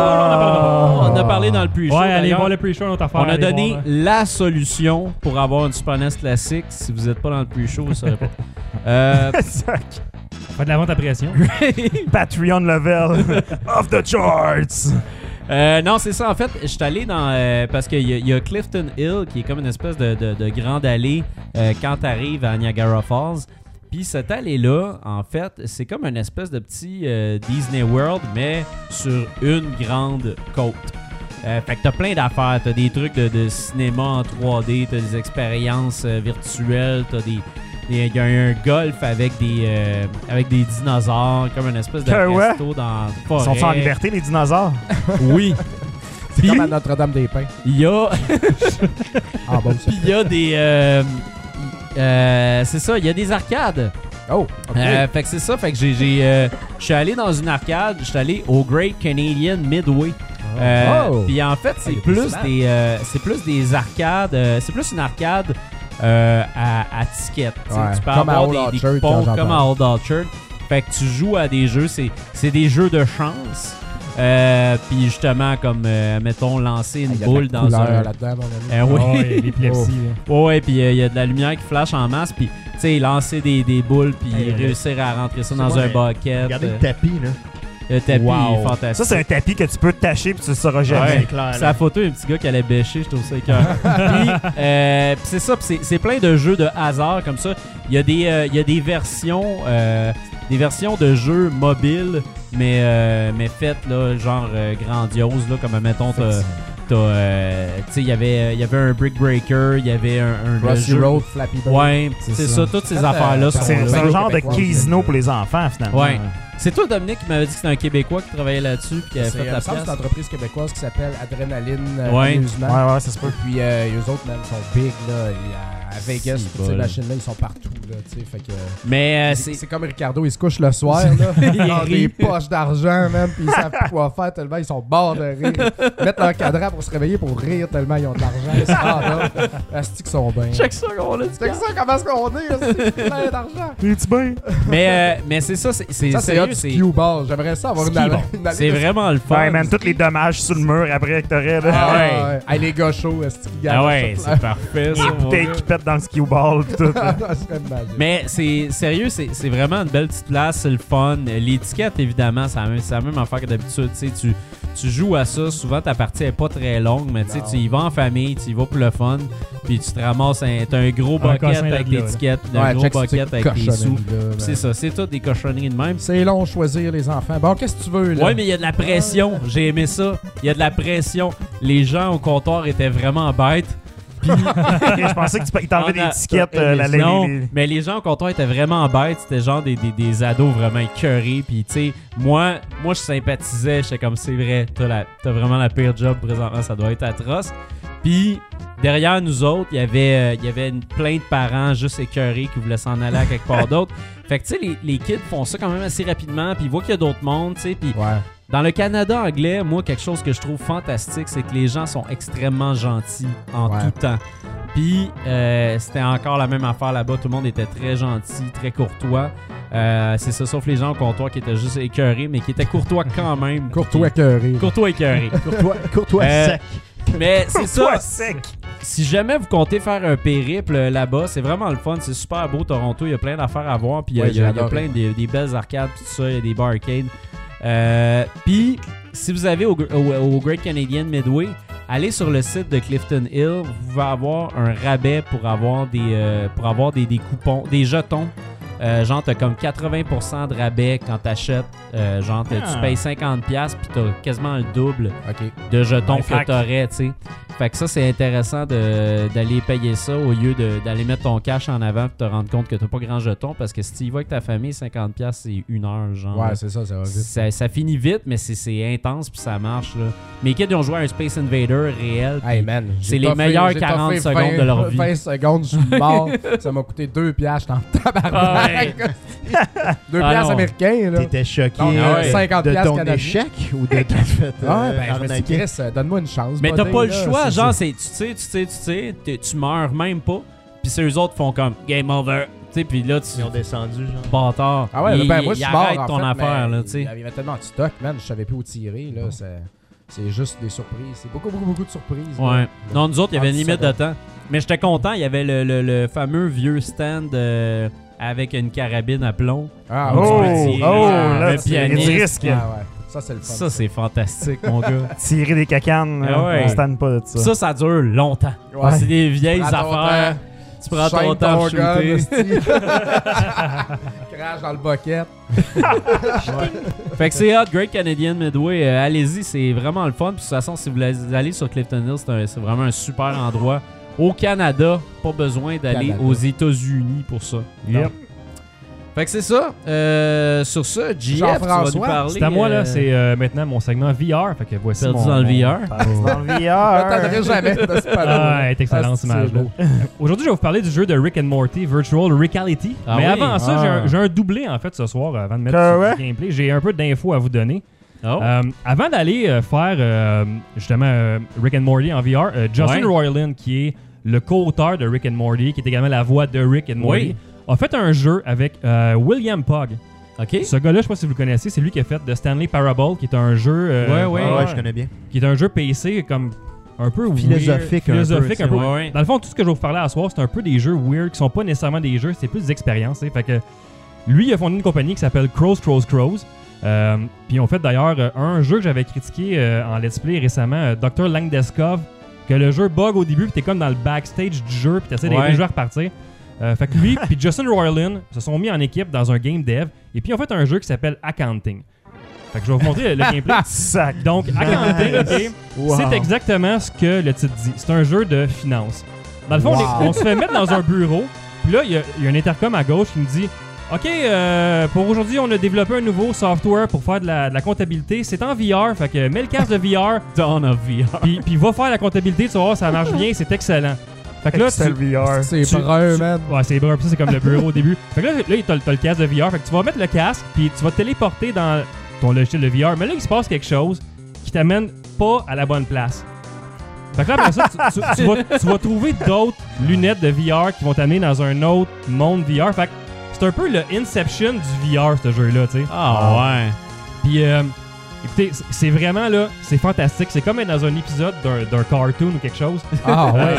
On a parlé dans le pre-show. Ouais, allez d'ailleurs. voir le pre-show, notre affaire. On a allez donné voir, la solution pour avoir une Super NES classique. Si vous n'êtes pas dans le pre-show, vous ne saurez pas. on fait de la vente à pression. Patreon level off the charts. Non, c'est ça. En fait, je suis allé dans... parce qu'il y a Clifton Hill, qui est comme une espèce de grande allée quand tu arrives à Niagara Falls. Puis cette allée-là, en fait, c'est comme une espèce de petit Disney World, mais sur une grande côte. Fait que t'as plein d'affaires. T'as des trucs de cinéma en 3D, t'as des expériences virtuelles, il y a un golf avec des dinosaures, comme une espèce de resto dans la forêt. Ils sont en liberté, les dinosaures? Oui. C'est Puis, comme à Notre-Dame-des-Pins. il y a... Ah bon, ça. Puis il y a des... c'est ça, il y a des arcades. Oh, ok. Fait que c'est ça, fait que je suis allé dans une arcade, je suis allé au Great Canadian Midway. Oh. Puis en fait, c'est il y a plus des arcades, c'est plus une arcade à tickets. Tu sais, Ouais, tu peux comme à avoir Old des Orchard, coupons quand comme à j'entends. Old Orchard. Fait que tu joues à des jeux, c'est des jeux de chance. Puis justement, comme mettons, lancer une Il y a boule de la dans couleur un. là-dedans, mon ami. Oui. Ouais, l'épilepsie. là. Ouais, puis il y a de la lumière qui flash en masse, puis tu sais, lancer des boules, puis réussir à rentrer ça dans moi, un bucket. Regardez le tapis, là. Le tapis Wow. est fantastique. Ça, c'est un tapis que tu peux te tâcher puis tu le sauras jamais. Ouais. C'est clair. Sa photo, un petit gars qui allait bêcher, je trouve ça écœurant. Puis c'est ça, puis c'est plein de jeux de hasard comme ça. Il y a des versions de jeux mobiles, mais faites là, genre grandioses, là, comme mettons tu sais, il y avait un Brick Breaker, il y avait un Crossy jeu- Road, Flappy Bird. Ouais, c'est ça, toutes ces affaires-là sont C'est là. un genre de Québécois, casino pour les enfants, finalement. Ouais. C'est toi, Dominique, qui m'avait dit que c'était un Québécois qui travaillait là-dessus et qui avait C'est fait la c'est une pièce. entreprise québécoise qui s'appelle Adrénaline Ouais. Amusement. Ouais, ça se peut. Puis eux autres, même, sont big, là. À Vegas, Si, toutes ces bol. machines-là, ils sont partout, là, tu sais. Fait que... Mais c'est comme Ricardo, il se couche le soir, là. Ils ont des poches d'argent, même, puis ils savent plus quoi faire tellement ils sont morts de rire. Ils mettent leur cadran pour se réveiller pour rire tellement ils ont de l'argent. Ils se rendent là. Asti qu'ils sont bien. check ça, on a dit. C'est ça, comment est-ce qu'on est, asti, plein d'argent. Es-tu bien? Mais c'est ça, c'est Ça, c'est sérieux, hot c'est cue ball. J'aimerais ça avoir une Ski allée. ball. une allée c'est de- vraiment le fun. Ouais, man, tous les dommages sur le mur après que t'aurais, là. Ah ouais. ouais. Hey, les gars chauds, est-ce qu'ils Ah gagnent ouais, ça? c'est parfait ça. Les mon bouteilles gars. qui pètent dans le ski ball pis tout. là. Ça serait magique. Mais c'est sérieux, c'est vraiment une belle petite place, c'est le fun. L'étiquette, évidemment, c'est la même affaire que d'habitude. Tu sais, tu joues à ça, souvent ta partie est pas très longue, mais tu sais, Non. tu y vas en famille, tu y vas pour le fun, puis tu te ramasses t'as un gros Un bucket cossin avec là-dedans, l'étiquette, puis Ouais, un gros check ces bucket avec des sous. cochonneries-là, C'est man. ça, c'est tout des cochonneries de même. C'est long choisir les enfants. Bon, qu'est-ce que tu veux, là? Ouais, mais il y a de la pression. J'ai aimé ça. Il y a de la pression. Les gens au comptoir étaient vraiment bêtes. Puis, Je pensais qu'ils t'enlevaient des étiquettes. non, mais les gens au comptoir étaient vraiment bêtes. C'était genre des ados vraiment écœurés. Puis, tu sais, moi, je sympathisais. J'étais comme, c'est vrai, t'as vraiment la pire job présentement. Ça doit être atroce. Puis, derrière nous autres, il y avait plein de parents juste écœurés qui voulaient s'en aller à quelque part d'autre. Fait que, tu sais, les kids font ça quand même assez rapidement. Puis, ils voient qu'il y a d'autres mondes, tu sais. Puis, Ouais. dans le Canada anglais, moi, quelque chose que je trouve fantastique, c'est que les gens sont extrêmement gentils en Ouais. tout temps. Puis, c'était encore la même affaire là-bas. Tout le monde était très gentil, très courtois. C'est ça, sauf les gens au comptoir qui étaient juste écœurés, mais qui étaient courtois quand même. Courtois écœuré. Courtois écœurés. Courtois sec. Mais c'est ça. Toi, sec. Si jamais vous comptez faire un périple là-bas, c'est vraiment le fun. C'est super beau, Toronto. Il y a plein d'affaires à voir. Puis Ouais, il y a j'ai adoré. plein des belles arcades, tout ça. Il y a des bars arcades. Puis, si vous avez au Great Canadian Midway, allez sur le site de Clifton Hill. Vous pouvez avoir un rabais pour avoir des coupons, des jetons. Genre, t'as comme 80% de rabais quand t'achètes. Genre, tu payes 50$ puis t'as quasiment le double OK. de jetons Ouais, que fact. t'aurais, tu sais. Fait que ça, c'est intéressant d'aller payer ça au lieu d'aller mettre ton cash en avant et te rendre compte que t'as pas grand jeton parce que si tu y vas avec ta famille, 50$, c'est 1 heure, genre. Ouais, c'est ça, ça va vite. Ça finit vite, mais c'est intense puis ça marche, là. Mes kids, ils ont joué à un Space Invader réel. Hey puis man, c'est j'ai les toffé- meilleures j'ai 40 toffé secondes de leur vie. 20 secondes, je suis mort. Ça m'a coûté 2$, j'étais en tabarnak. 2$ Ah non. américains, là. T'étais choqué Non, ah ouais. 50$ de ton canadiens. échec ou de ton fait Ouais, ben, je me suis dit, arnaquer? Chris, donne-moi une chance. Mais t'as buddy, pas le là, choix, c'est- genre, tu meurs même pas. Puis c'est eux autres font comme game over. Tu sais, puis là, tu Ils ont descendu, genre. bâtard. Ah ouais, ben moi, je suis mort, arrête en ton fait, affaire, mais là, tu sais. Il y avait tellement de stock, man, je savais plus où tirer, là. C'est juste des surprises. C'est beaucoup de surprises. Ouais. là. Non, nous autres, il y avait En une 10 limite de secondes. temps. Mais j'étais content, il y avait le fameux vieux stand avec une carabine à plomb. Ah, Oh, ouais. petit- oh, le là, il y a du pianiste. risque. Ah, ouais. Ça, c'est le fun. Ça, c'est fantastique, mon gars. Tirer des cacanes, Ah ouais. on se tanne pas de ça. Ça dure longtemps. Ouais. C'est des vieilles Prends ton affaires. temps. Tu prends ton Chaîne temps pour gun, shooter. esti. Crash dans le bucket. Fait que c'est hot, Great Canadian Midway. Allez-y, c'est vraiment le fun. Puis de toute façon, si vous allez sur Clifton Hill, c'est vraiment un super endroit. Au Canada, pas besoin d'aller Canada. aux États-Unis pour ça. Yep. Fait que c'est ça. Sur ça, JF, tu vas nous Jean-François, parler. C'est à moi, là. C'est maintenant mon segment VR. Fait que voici Perdu mon... dans le mon- VR. Dans le Je VR. t'attendrai jamais de ce panneau. Ah, elle est excellente, Ah, cette image-là. c'est beau. Aujourd'hui, je vais vous parler du jeu de Rick and Morty, Virtual Reality. Ah Mais oui? avant ça, Ah. j'ai un doublé, en fait, ce soir, avant de mettre Ouais. sur le gameplay. J'ai un peu d'infos à vous donner. Oh. Avant d'aller faire, justement, Rick and Morty en VR, Justin Ouais. Roiland, qui est le co-auteur de Rick and Morty, qui est également la voix de Rick and Morty, Oui. a fait un jeu avec William Pogg. OK. Ce gars-là, je sais pas si vous le connaissez, c'est lui qui a fait The Stanley Parable, qui est un jeu... Ouais. Ah ouais, je connais bien. Qui est un jeu PC comme un peu Philosophique weird, un peu, philosophique un peu. Ouais. Dans le fond, tout ce que je vais vous parler à soir, c'est un peu des jeux weird qui sont pas nécessairement des jeux, c'est plus des expériences. Fait que lui, il a fondé une compagnie qui s'appelle Crows. Puis ils ont fait d'ailleurs un jeu que j'avais critiqué en let's play récemment, Dr. Langdeskov, que le jeu bug au début, puis t'es comme dans le backstage du jeu, puis t'essaies d'aider Ouais. le jeu à repartir. Fait que lui puis Justin Roiland se sont mis en équipe dans un game dev, et puis ils ont fait un jeu qui s'appelle Accounting. Fait que je vais vous montrer le gameplay. Sac. Donc, Accounting, ok, Wow. c'est exactement ce que le titre dit. C'est un jeu de finance. Dans le fond, Wow. on se fait mettre dans un bureau, puis là, il y a un intercom à gauche qui me dit OK, pour aujourd'hui, on a développé un nouveau software pour faire de la comptabilité. C'est en VR, fait que mets le casque de VR, Dawn of VR. puis va faire la comptabilité, tu vas voir, ça marche bien, c'est excellent. Fait que là, C'est le VR. C'est tu- brun, tu- man. Ouais, c'est brun, puis ça, c'est comme le bureau au début. Fait que là t'as le casque de VR, fait que tu vas mettre le casque, puis tu vas te téléporter dans ton logiciel de VR. Mais là, il se passe quelque chose qui t'amène pas à la bonne place. Fait que là, après ça, tu vas trouver d'autres lunettes de VR qui vont t'amener dans un autre monde VR. Fait que c'est un peu le Inception du VR, ce jeu-là, tu sais. Ah ouais. Puis, écoutez, c'est vraiment, là, c'est fantastique. C'est comme être dans un épisode d'un cartoon ou quelque chose. Ah ouais.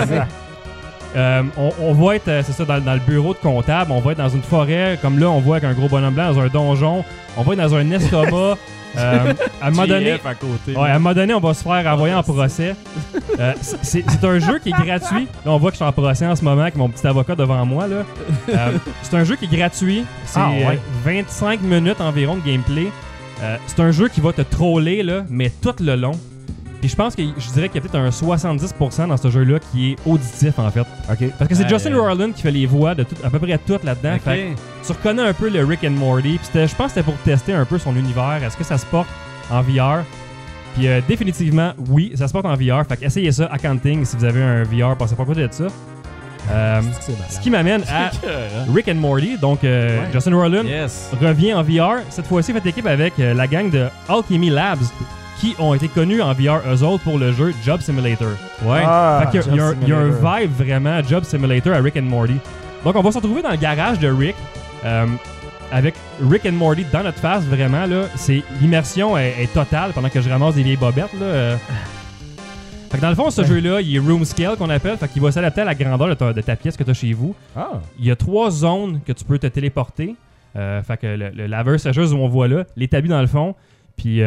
On va être, c'est ça, dans le bureau de comptable, on va être dans une forêt, comme là, on voit avec un gros bonhomme blanc dans un donjon, on va être dans un estomac. À un moment donné, JF à côté. ouais, à un moment donné, on va se faire envoyer en procès. C'est un jeu qui est gratuit. Là, on voit que je suis en procès en ce moment avec mon petit avocat devant moi. Là. C'est un jeu qui est gratuit. C'est 25 minutes environ de gameplay. C'est un jeu qui va te troller, là, mais tout le long. Puis je pense que je dirais qu'il y a peut-être un 70% dans ce jeu-là qui est auditif, en fait. OK. Parce que c'est Ouais. Justin Roiland qui fait les voix de à peu près tout là-dedans. Ok. Fait que tu reconnais un peu le Rick and Morty. Puis je pense que c'était pour tester un peu son univers. Est-ce que ça se porte en VR? Puis définitivement, oui, ça se porte en VR. Fait que essayez ça, Accounting, si vous avez un VR, passez pas à côté de ça. C'est malade. Ce qui m'amène à Rick and Morty. Donc, Justin Roiland Yes. revient en VR. Cette fois-ci, fait équipe avec la gang de Alchemy Labs qui ont été connus en VR eux autres pour le jeu Job Simulator. Ouais. Ah, Fait qu'il y a un Simulator. vibe vraiment Job Simulator à Rick and Morty. Donc on va se retrouver dans le garage de Rick avec Rick and Morty dans notre face vraiment là. L'immersion est totale pendant que je ramasse des vieilles bobettes là. Fait que dans le fond ce jeu-là il est room scale qu'on appelle. Fait qu'il va s'adapter à la grandeur de ta pièce que tu as chez vous. Ah. Il y a 3 zones que tu peux te téléporter. Fait que le laveur sécheuse où on voit là, l'établi dans le fond. Puis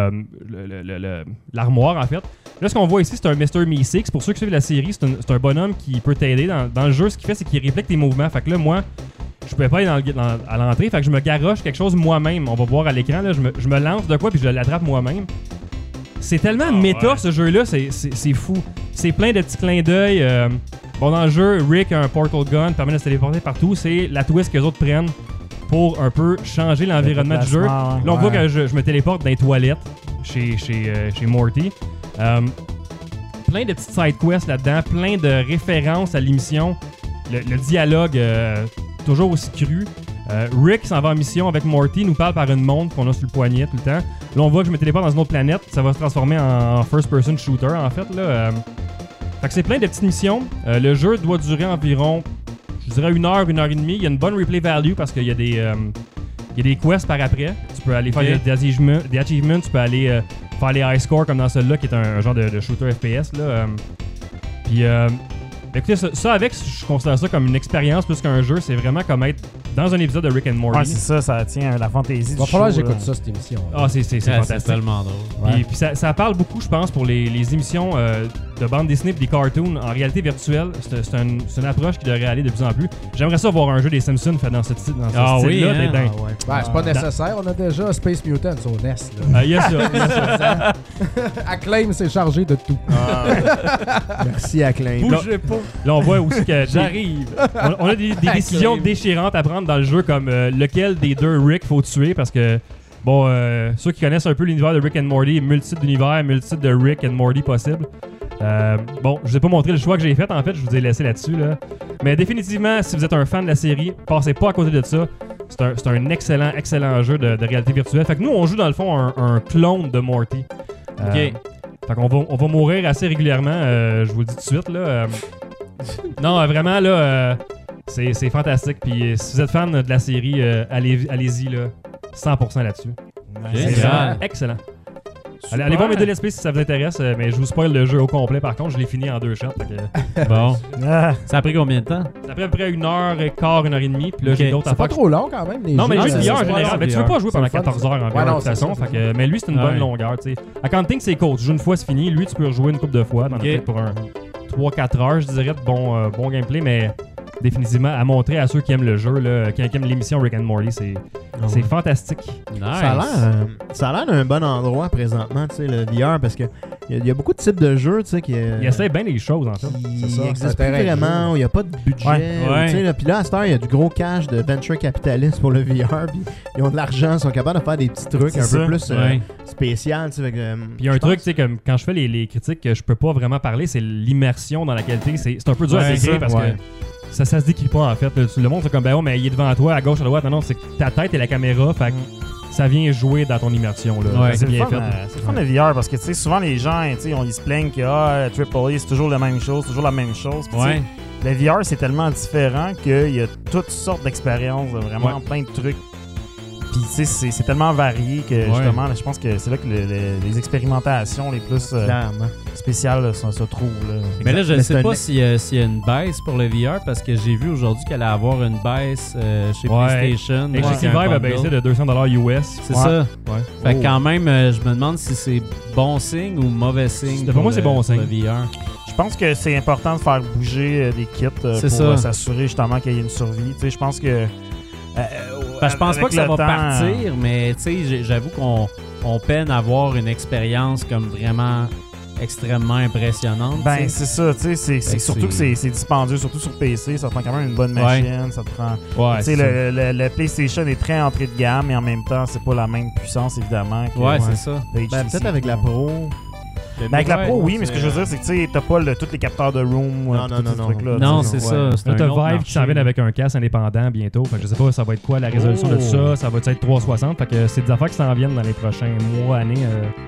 l'armoire, en fait. Là, ce qu'on voit ici, c'est un Mr. Me6. Pour ceux qui suivent la série, c'est un bonhomme qui peut t'aider dans le jeu. Ce qu'il fait, c'est qu'il réplique tes mouvements. Fait que là, moi, je pouvais pas aller à l'entrée. Fait que je me garoche quelque chose moi-même. On va voir à l'écran. Là, je me lance de quoi, puis je l'attrape moi-même. C'est tellement méta, ouais. ce jeu-là. C'est fou. C'est plein de petits clins d'œil. Bon, dans le jeu, Rick a un portal gun, permet de se téléporter partout. C'est la twist que les autres prennent pour un peu changer l'environnement du jeu. Là, on voit que je me téléporte dans les toilettes chez Morty. Plein de petites side quests là-dedans, plein de références à l'émission. Le dialogue, toujours aussi cru. Rick s'en va en mission avec Morty, nous parle par une montre qu'on a sur le poignet tout le temps. Là, on voit que je me téléporte dans une autre planète. Ça va se transformer en first-person shooter, en fait. Là. Fait que c'est plein de petites missions. Le jeu doit durer environ, je dirais, 1 heure, 1 heure et demie. Il y a une bonne replay value parce qu'il y a des quests par après. Tu peux aller faire des achievements, tu peux aller faire les high scores comme dans celui-là qui est un genre de shooter FPS. Là. Puis, écoutez, ça avec, je considère ça comme une expérience plus qu'un jeu. C'est vraiment comme être dans un épisode de Rick and Morty. Ouais, c'est ça tient la fantaisie du Va falloir que show, j'écoute là. ça, cette émission. Ah, c'est C'est fantastique. tellement drôle. Puis ça parle beaucoup, je pense, pour les émissions de bande dessinée et des cartoons en réalité virtuelle. C'est une approche qui devrait aller de plus en plus. J'aimerais ça voir un jeu des Simpsons fait dans ce style-là. Ah oui, hein? t'es dingue. C'est pas nécessaire, on a déjà Space Mutants au NES. Là. Il y a ça. Acclaim s'est chargé de tout. Merci Acclaim. Bougez pas. Là, on voit aussi que J'arrive. on a des décisions déchirantes à prendre dans le jeu, comme lequel des deux Rick faut tuer, parce que bon, ceux qui connaissent un peu l'univers de Rick and Morty, multitude d'univers, multitude de Rick and Morty possibles. Bon, je vous ai pas montré le choix que j'ai fait, en fait, je vous ai laissé là-dessus. Là. Mais définitivement, si vous êtes un fan de la série, passez pas à côté de ça. C'est un excellent jeu de réalité virtuelle. Fait que nous, on joue dans le fond un clone de Morty. OK. Fait qu'on va mourir assez régulièrement, je vous le dis tout de suite. Là. Non, vraiment, là, c'est fantastique. Puis si vous êtes fan de la série, allez-y, là, 100% là-dessus. C'est Génial. excellent. Allez voir mes deux LSP si ça vous intéresse, mais je vous spoil le jeu au complet par contre, je l'ai fini en 2 shots. Bon. Ah, Ça a pris combien de temps? C'est à peu près 1h15, 1h30, puis là Ok. j'ai d'autres C'est pas affaires. trop long quand même. Les Non, mais jeux, les jeux de c'est VR en ça, général, c'est ben, tu VR. veux pas jouer pendant C'est le fun, 14 heures en Ouais, VR de non, toute c'est façon, ça, fait que, mais lui c'est une bonne Ouais. longueur. T'sais. Accounting c'est court, tu joues une fois c'est fini, lui tu peux rejouer une couple de fois, dans Ok. peut-être pour un 3-4 heures je dirais de bon gameplay, mais définitivement à montrer à ceux qui aiment le jeu, là, qui aiment l'émission Rick and Morty, c'est fantastique. Nice. Ça a l'air d'un bon endroit présentement, tu sais, le VR, parce que il y a beaucoup de types de jeux, tu sais, qui Il essaie bien les choses en fait. C'est ça, n'existent c'est plus un terrain de vraiment, jeu. où il n'y a pas de budget. Ouais. Tu sais, là, puis là, à cette heure, il y a du gros cash de venture capitaliste pour le VR, puis ils ont de l'argent, ils sont capables de faire des petits trucs C'est un ça. peu plus Ouais. spécial, tu sais. Puis il y a un truc, tu sais, comme quand je fais les critiques que je peux pas vraiment parler, c'est l'immersion dans la qualité. C'est un peu dur à Ouais, décrire ça, parce ouais. que ça se décrit pas en fait. Le monde c'est comme ben ouais, mais il est devant toi, à gauche, à droite. Non, c'est que ta tête et la caméra, fait que ça vient jouer dans ton immersion. Là. Ouais. C'est c'est le bien fun, fait. c'est le fun de VR parce que tu sais, souvent les gens tu sais, ils se plaignent que AAA c'est toujours la même chose, toujours la même chose. Puis, tu sais, Ouais. le VR c'est tellement différent qu'il y a toutes sortes d'expériences, vraiment plein de trucs. Puis tu sais, c'est tellement varié que justement, là, je pense que c'est là que les expérimentations les plus Clairement. spéciales là, se trouvent. Là. Mais là, je ne Mais sais c'est pas un- s'il y a une baisse pour le VR parce que j'ai vu aujourd'hui qu'elle allait avoir une baisse chez Ouais. PlayStation. HTC avec un Vive a bundle. baissé de $200 US. C'est Ouais. ça. Ouais. Fait que Oh. quand même, je me demande si c'est bon signe ou mauvais signe. Pour moi, c'est bon pour signe. le VR. Je pense que c'est important de faire bouger des kits pour C'est ça. s'assurer justement qu'il y ait une survie. Tu sais, je pense que Ben, je pense avec pas que ça le va temps, partir, mais tu sais, j'avoue qu'on peine à avoir une expérience comme vraiment extrêmement impressionnante. Ben, tu sais. c'est ça, tu sais, c'est Fait que surtout que c'est- c'est dispendieux, surtout sur PC, ça te prend quand même une bonne Ouais. machine, ça te prend... Ouais, tu sais, c'est ça. le PlayStation est très entrée de gamme, mais en même temps, c'est pas la même puissance, évidemment, que Ouais, c'est ça. le Ben, HTC. peut-être avec la Pro. Ben, avec la Ouais, Pro, oui, c'est- mais ce que je veux dire, c'est que tu sais, t'as pas tous les capteurs de room, Non, tous non, ces non, trucs-là. Non, tu sais, c'est ouais. ça. C'est Là, un t'as autre Vive marché. qui s'en vient avec un casque indépendant bientôt. Fait que je sais pas, ça va être quoi la résolution de tout ça. Ça va être 360. Fait que c'est des affaires qui s'en viennent dans les prochains mois, années.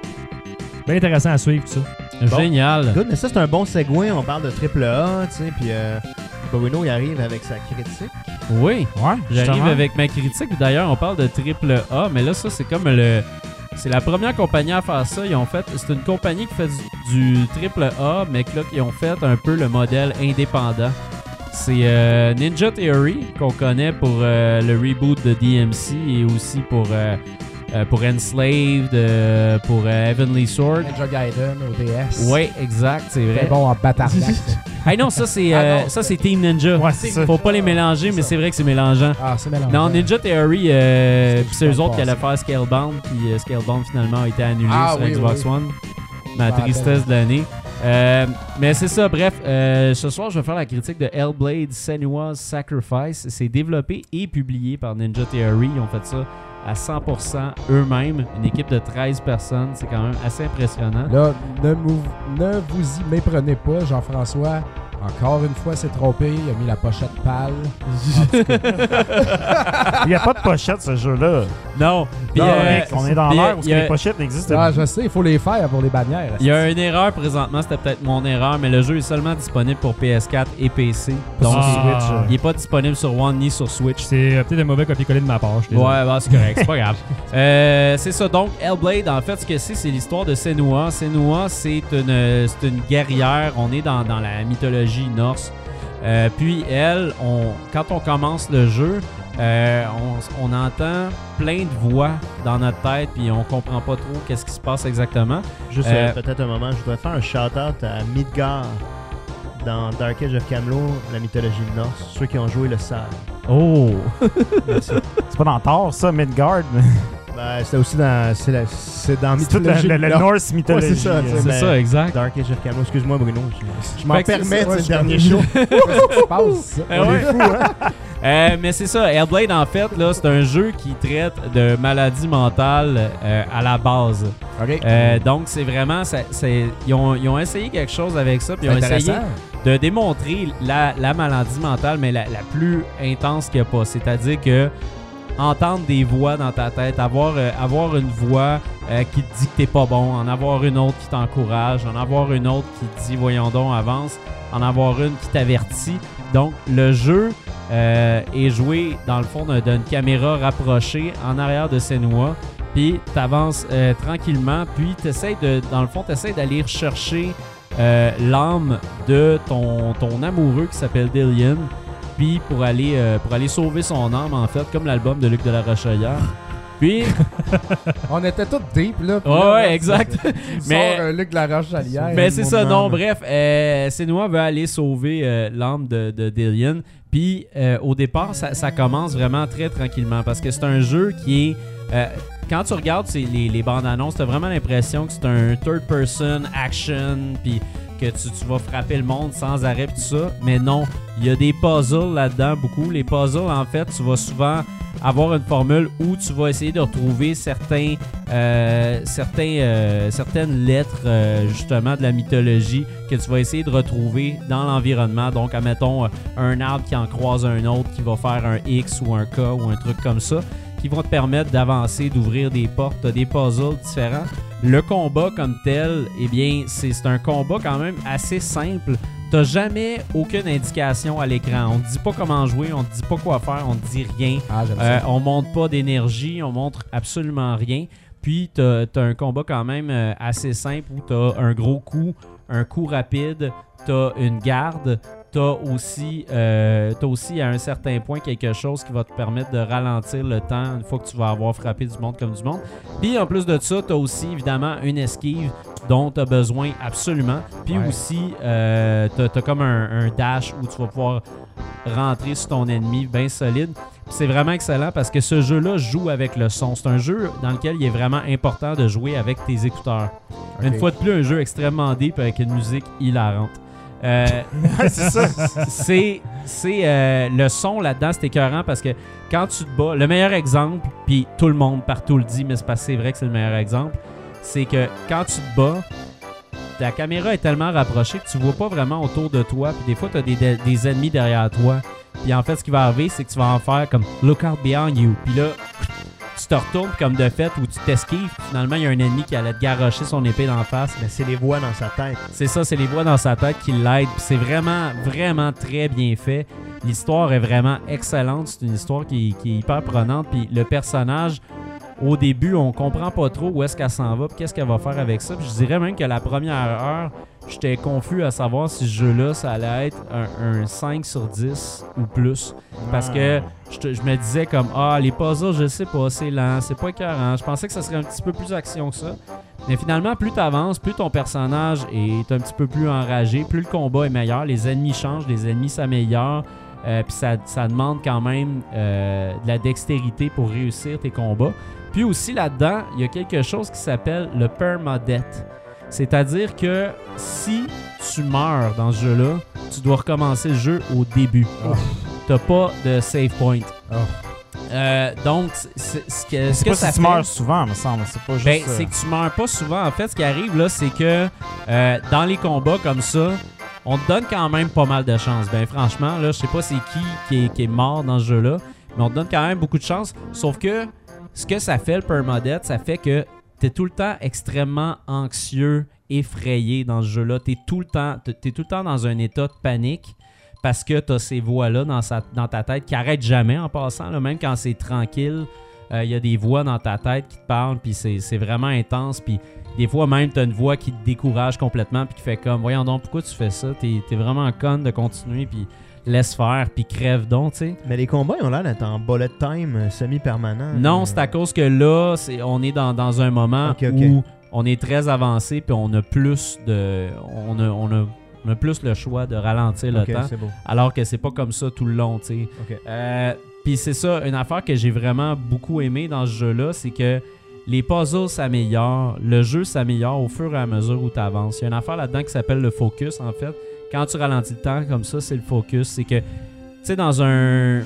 Bien intéressant à suivre, tout ça. Génial. Good, mais ça, c'est un bon segway. On parle de AAA, tu sais, puis Bruno, il arrive avec sa critique. Oui. Ouais, J'arrive justement. avec ma critique. Puis d'ailleurs, on parle de AAA, mais là, ça, c'est comme le. C'est la première compagnie à faire ça. Ils ont fait. C'est une compagnie qui fait du AAA, mais que là, qui ont fait un peu le modèle indépendant. C'est Ninja Theory, qu'on connaît pour le reboot de DMC et aussi pour Enslaved, pour Heavenly Sword. Ninja Gaiden au DS. Oui, exact, c'est Très vrai. bon en bataille. Hey non, ça c'est Ah non, ça c'est Team Ninja. Ouais, c'est ça. Faut pas les mélanger, mais c'est vrai que c'est mélangeant. Ah, c'est mélangeant. Non, Ninja Theory, C'est puis c'est eux juste autres qui passé. allaient faire Scalebound, puis Scalebound finalement a été annulé Ah, sur oui, Xbox oui. One. Ma Je me tristesse de l'année. Mais c'est ça, bref. Ce soir, je vais faire la critique de Hellblade Senua's Sacrifice. C'est développé et publié par Ninja Theory. Ils ont fait ça à 100% eux-mêmes. Une équipe de 13 personnes. C'est quand même assez impressionnant. Là, ne vous y méprenez pas, Jean-François. Encore une fois, s'est trompé. Il a mis la pochette pâle. Il n'y a pas de pochette, ce jeu-là. Non. Puis, Non, mec, on est dans puis, l'ère où il y a- les pochettes n'existent Ah, pas. je sais, il faut les faire pour les bannières. Il y a une erreur présentement, c'était peut-être mon erreur, mais le jeu est seulement disponible pour PS4 et PC. Donc, Sur Switch, il n'est pas disponible sur One ni sur Switch. C'est peut-être un mauvais copier-coller de ma part. je suis désolé. Ouais, bah, c'est correct, c'est pas grave. C'est ça, donc Hellblade, en fait, ce que c'est l'histoire de Senua. Senua, c'est une guerrière, on est dans la mythologie norse. Puis elle, quand on commence le jeu, on entend plein de voix dans notre tête, puis on comprend pas trop qu'est-ce qui se passe exactement. Juste peut-être un moment, je voudrais faire un shout-out à Midgard dans Dark Age of Camelot, la mythologie de Norse, ceux qui ont joué le savent. Oh! C'est pas dans Thor, ça, Midgard. Ben, c'est aussi dans... C'est dans C'est toute mythologie la de Norse. Norse mythologie. Ouais, c'est ça, C'est ça, exact. Dark Age of Camelot. Excuse-moi, Bruno. Je m'en Fait que c'est permets, ça, c'est ouais, le dernier show. Qu'est-ce qui se passe? Eh ouais. Mais c'est ça, Hellblade en fait, là, c'est un jeu qui traite de maladies mentales à la base. OK. Donc c'est vraiment, ils ont essayé quelque chose avec ça, puis ils ont essayé de démontrer la maladie mentale, mais la plus intense qu'il n'y a pas. C'est-à-dire que entendre des voix dans ta tête, avoir une voix qui te dit que t'es pas bon, en avoir une autre qui t'encourage, en avoir une autre qui te dit voyons donc avance, en avoir une qui t'avertit. Donc le jeu est joué dans le fond d'une caméra rapprochée en arrière de Senua, puis t'avances tranquillement, puis t'essayes d'aller rechercher l'âme de ton amoureux qui s'appelle Dillian, puis pour aller sauver son âme en fait, comme l'album de Luc de la Rochelière. Puis on était tous deep là. ouais, exact. Mais Luc de la Rochelière. Mais c'est ça, non, bref, Senua veut aller sauver l'âme de Dillian. Puis au départ, ça commence vraiment très tranquillement parce que c'est un jeu qui est... quand tu regardes les bandes annonces, t'as vraiment l'impression que c'est un third person action, puis que tu vas frapper le monde sans arrêt, tout ça. Mais non, il y a des puzzles là-dedans, beaucoup. Les puzzles, en fait, tu vas souvent avoir une formule où tu vas essayer de retrouver certaines lettres, justement, de la mythologie que tu vas essayer de retrouver dans l'environnement. Donc, admettons, un arbre qui en croise un autre, qui va faire un X ou un K ou un truc comme ça, qui vont te permettre d'avancer, d'ouvrir des portes. Tu as des puzzles différents. Le combat comme tel, eh bien, c'est un combat quand même assez simple. T'as jamais aucune indication à l'écran. On te dit pas comment jouer, on te dit pas quoi faire, on te dit rien. Ah, j'aime ça. On montre pas d'énergie, on montre absolument rien. Puis t'as un combat quand même assez simple où t'as un gros coup, un coup rapide, t'as une garde, t'as aussi à un certain point quelque chose qui va te permettre de ralentir le temps une fois que tu vas avoir frappé du monde comme du monde. Puis en plus de ça, t'as aussi évidemment une esquive dont tu as besoin absolument. Puis aussi, t'as comme un dash où tu vas pouvoir rentrer sur ton ennemi bien solide. Puis c'est vraiment excellent parce que ce jeu-là joue avec le son. C'est un jeu dans lequel il est vraiment important de jouer avec tes écouteurs. Okay. Une fois de plus, un jeu extrêmement deep avec une musique hilarante. C'est ça. C'est le son là-dedans, c'est écœurant parce que quand tu te bats, le meilleur exemple, puis tout le monde partout le dit, mais c'est parce que c'est vrai que c'est le meilleur exemple, c'est que quand tu te bats, ta caméra est tellement rapprochée que tu vois pas vraiment autour de toi, puis des fois tu as des ennemis derrière toi. Puis en fait, ce qui va arriver, c'est que tu vas en faire comme « Look out behind you ». Puis là, tu te retournes comme de fait ou tu t'esquives. Finalement, il y a un ennemi qui allait te garrocher son épée d'en face. Mais c'est les voix dans sa tête. C'est ça, c'est les voix dans sa tête qui l'aident. Puis c'est vraiment, vraiment très bien fait. L'histoire est vraiment excellente. C'est une histoire qui est hyper prenante. Puis le personnage, au début, on comprend pas trop où est-ce qu'elle s'en va puis qu'est-ce qu'elle va faire avec ça. Puis je dirais même que la première heure, j'étais confus à savoir si ce jeu-là, ça allait être un 5 sur 10 ou plus. Parce que je me disais comme, les puzzles, je sais pas, c'est lent, c'est pas écœurant. Je pensais que ça serait un petit peu plus action que ça. Mais finalement, plus tu avances, plus ton personnage est un petit peu plus enragé, plus le combat est meilleur, les ennemis changent, les ennemis s'améliorent. Puis ça demande quand même de la dextérité pour réussir tes combats. Puis aussi là-dedans, il y a quelque chose qui s'appelle le permadeath. C'est-à-dire que si tu meurs dans ce jeu-là, tu dois recommencer le jeu au début. T'as pas de save point. Donc, ce que ça tu meurs souvent, me semble. C'est pas juste... c'est que tu meurs pas souvent. En fait, ce qui arrive, là, c'est que dans les combats comme ça, on te donne quand même pas mal de chances. Ben franchement, là, je sais pas c'est qui est mort dans ce jeu-là, mais on te donne quand même beaucoup de chances. Sauf que ce que ça fait, le permadeath, ça fait que t'es tout le temps extrêmement anxieux, effrayé dans ce jeu-là. T'es tout le temps dans un état de panique parce que t'as ces voix-là dans ta tête qui arrêtent jamais en passant. Là, même quand c'est tranquille, il y a des voix dans ta tête qui te parlent, puis c'est vraiment intense. Puis des fois même, t'as une voix qui te décourage complètement puis qui fait comme « Voyons donc, pourquoi tu fais ça? T'es vraiment conne de continuer. » Puis laisse faire puis crève donc, tu sais. Mais les combats, ils ont l'air d'être en bullet time semi-permanent. Non, c'est à cause que là, on est dans un moment où on est très avancé puis on a plus de... On a plus le choix de ralentir le temps. C'est beau. Alors que c'est pas comme ça tout le long, tu sais. Puis c'est ça, une affaire que j'ai vraiment beaucoup aimé dans ce jeu-là, c'est que les puzzles s'améliorent, le jeu s'améliore au fur et à mesure où tu avances. Il y a une affaire là-dedans qui s'appelle le focus, en fait. Quand tu ralentis le temps comme ça, c'est le focus. C'est que, tu sais, dans un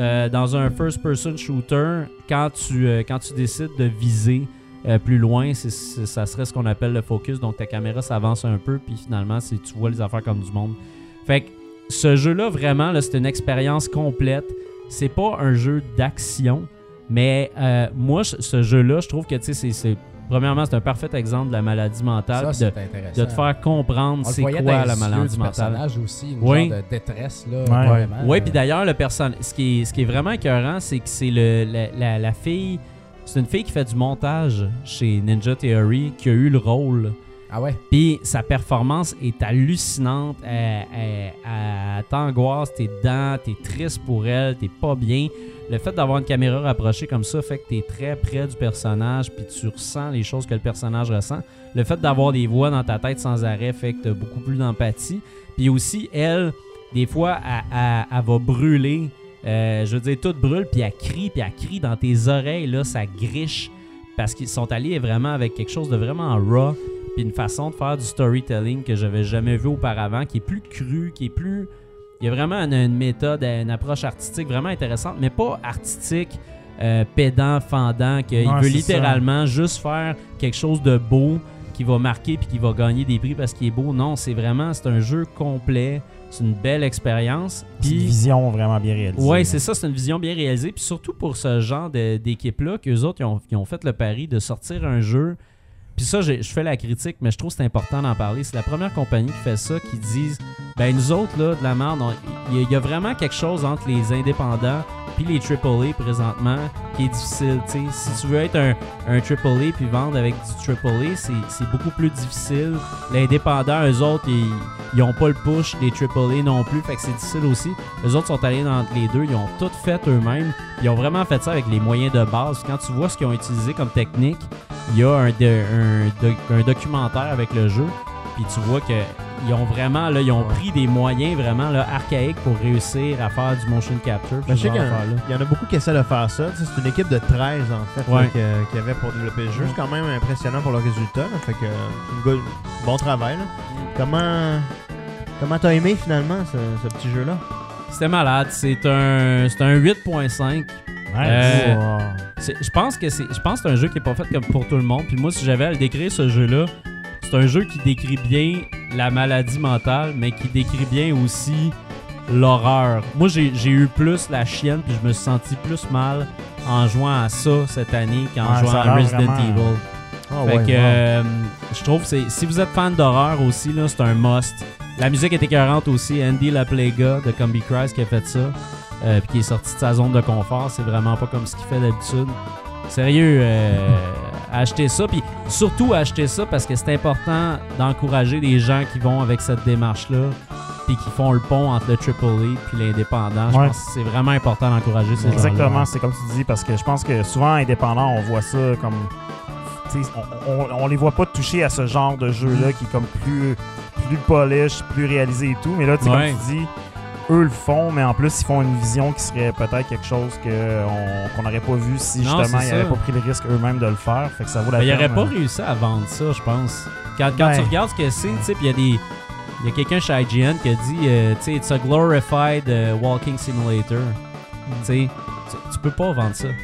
first-person shooter, quand tu décides de viser plus loin, ça serait ce qu'on appelle le focus. Donc ta caméra s'avance un peu, puis finalement, tu vois les affaires comme du monde. Fait que ce jeu-là, vraiment, là, c'est une expérience complète. C'est pas un jeu d'action, mais moi, ce jeu-là, je trouve que, tu sais, premièrement, c'est un parfait exemple de la maladie mentale. Ça, c'est intéressant. De te faire comprendre c'est quoi la maladie mentale. Personnage aussi, une genre de détresse, là, vraiment. Oui, puis d'ailleurs, ce qui est vraiment écœurant, c'est que c'est la fille... C'est une fille qui fait du montage chez Ninja Theory qui a eu le rôle. Ah ouais? Puis sa performance est hallucinante. Elle t'angoisse, t'es dedans, t'es triste pour elle, t'es pas bien. Le fait d'avoir une caméra rapprochée comme ça fait que t'es très près du personnage puis tu ressens les choses que le personnage ressent. Le fait d'avoir des voix dans ta tête sans arrêt fait que t'as beaucoup plus d'empathie. Puis aussi, elle, des fois, elle va brûler. Je veux dire, tout brûle, puis elle crie dans tes oreilles, là, ça griche. Parce qu'ils sont allés vraiment avec quelque chose de vraiment raw, puis une façon de faire du storytelling que j'avais jamais vu auparavant, qui est plus cru, qui est plus... Il y a vraiment une méthode, une approche artistique vraiment intéressante, mais pas artistique, pédant, fendant, qu'il veut littéralement juste faire quelque chose de beau, qui va marquer puis qui va gagner des prix parce qu'il est beau. Non, c'est un jeu complet. C'est une belle expérience. C'est une vision vraiment bien réalisée. Oui, c'est ça, c'est une vision bien réalisée. Puis surtout pour ce genre d'équipe-là, qu'eux autres, ils ont fait le pari de sortir un jeu. Puis ça, je fais la critique, mais je trouve que c'est important d'en parler. C'est la première compagnie qui fait ça, qui disent, ben nous autres, là, de la merde, il y a vraiment quelque chose entre les indépendants puis les AAA présentement qui est difficile. T'sais. Si tu veux être un AAA puis vendre avec du AAA, c'est beaucoup plus difficile. L'indépendant, eux autres, ils ont pas le push des AAA non plus, fait que c'est difficile aussi. Eux autres sont allés dans les deux, ils ont tout fait eux-mêmes. Ils ont vraiment fait ça avec les moyens de base. Quand tu vois ce qu'ils ont utilisé comme technique, il y a un documentaire avec le jeu, puis tu vois qu'ils ont vraiment là, ils ont pris des moyens vraiment là, archaïques pour réussir à faire du motion capture. Je sais qu'il y en a beaucoup qui essaient de faire ça. C'est une équipe de 13 en fait là, qui avait pour développer le jeu. C'est quand même impressionnant pour le résultat. Là. Fait que bon travail. Là. Comment t'as aimé finalement ce petit jeu-là? C'était malade. C'est un 8.5. Je pense que c'est un jeu qui est pas fait comme pour tout le monde. Puis moi, si j'avais à le décrire ce jeu-là, c'est un jeu qui décrit bien la maladie mentale, mais qui décrit bien aussi l'horreur. Moi, j'ai eu plus la chienne, puis je me suis senti plus mal en jouant à ça cette année qu'en jouant à Resident Evil. Fait que je trouve que si vous êtes fan d'horreur aussi, là, c'est un must. La musique est écœurante aussi. Andy LaPlaga de Combi Christ qui a fait ça. Puis qui est sorti de sa zone de confort, c'est vraiment pas comme ce qu'il fait d'habitude. Sérieux, achetez ça, puis surtout achetez ça parce que c'est important d'encourager les gens qui vont avec cette démarche-là, puis qui font le pont entre le AAA puis l'indépendant. Je pense que c'est vraiment important d'encourager ces gens-là. Exactement, c'est comme tu dis, parce que je pense que souvent, indépendant, on voit ça comme... On les voit pas toucher à ce genre de jeu-là qui est comme plus polish, plus réalisé et tout, mais là, comme tu dis... Eux le font, mais en plus, ils font une vision qui serait peut-être quelque chose qu'on n'aurait pas vu si justement ils n'avaient pas pris le risque eux-mêmes de le faire. Fait que ça vaut la peine. Ils n'auraient pas réussi à vendre ça, je pense. Quand tu regardes ce que c'est, puis il y a quelqu'un chez IGN qui a dit it's a glorified walking simulator. Tu peux pas vendre ça.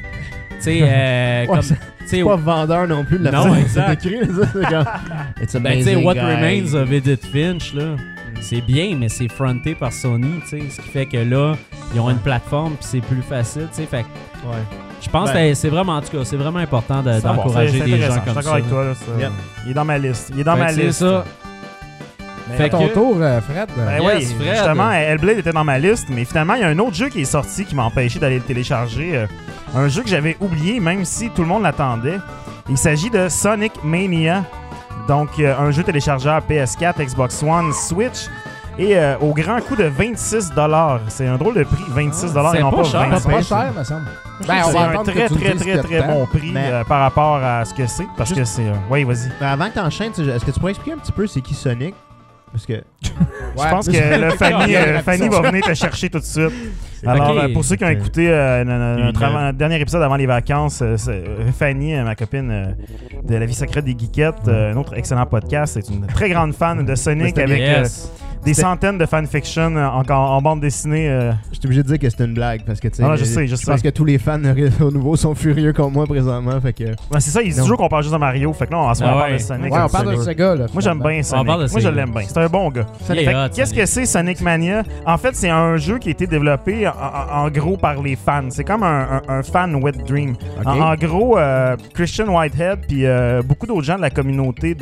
C'est pas vendeur non plus de la non, exact. It's amazing, What Remains of Edith Finch, là. C'est bien, mais c'est fronté par Sony, ce qui fait que là, ils ont une plateforme puis c'est plus facile, fait que je pense que c'est vraiment, en tout cas, c'est vraiment important d'encourager des gens comme ça. Je suis d'accord avec toi, là, ça. Il est dans ma liste. C'est ça. Fait ton tour, Fred. Oui, Fred. Justement, Hellblade était dans ma liste, mais finalement, il y a un autre jeu qui est sorti qui m'a empêché d'aller le télécharger. Un jeu que j'avais oublié, même si tout le monde l'attendait. Il s'agit de Sonic Mania. Donc, un jeu téléchargeable PS4, Xbox One, Switch. Et au grand coût de 26$. C'est un drôle de prix, 26$. C'est et non pas pas cher. 20$. C'est pas cher, me semble. Ben, on C'est va un attendre très, que tu nous très, dises très, ce très qu'il y a bon dedans. prix Mais- par rapport à ce que c'est. Parce que c'est... Oui, vas-y. Mais avant que t'enchaînes, est-ce que tu pourrais expliquer un petit peu c'est qui Sonic? Parce que... Je pense que là, Fanny va venir te chercher tout de suite. Alors, Ok. pour ceux qui ont écouté notre dernier épisode avant les vacances, Fanny, ma copine de La Vie secrète des Geekettes, un autre excellent podcast, c'est une très grande fan de Sonic Mais avec Yes. des centaines de fanfictions en bande dessinée. J'étais obligé de dire que c'était une blague parce que tu sais. Non, non, je sais. Je pense que tous les fans de Réseau Nouveau sont furieux comme moi présentement. Fait que. Ouais, c'est ça, il dit Non. toujours qu'on parle juste de Mario. Fait que non, en ce moment, on parle de Sonic. Ouais, on parle de ce gars, là. Moi, j'aime bien Sonic. parle de Moi, je Sega. l'aime bien. C'est un bon gars. Il est Fait que hot, qu'est-ce Sonic. que c'est Sonic Mania? En fait, c'est un jeu qui a été développé en gros par les fans. C'est comme un fan wet dream. Ok. En gros, Christian Whitehead puis beaucoup d'autres gens de la communauté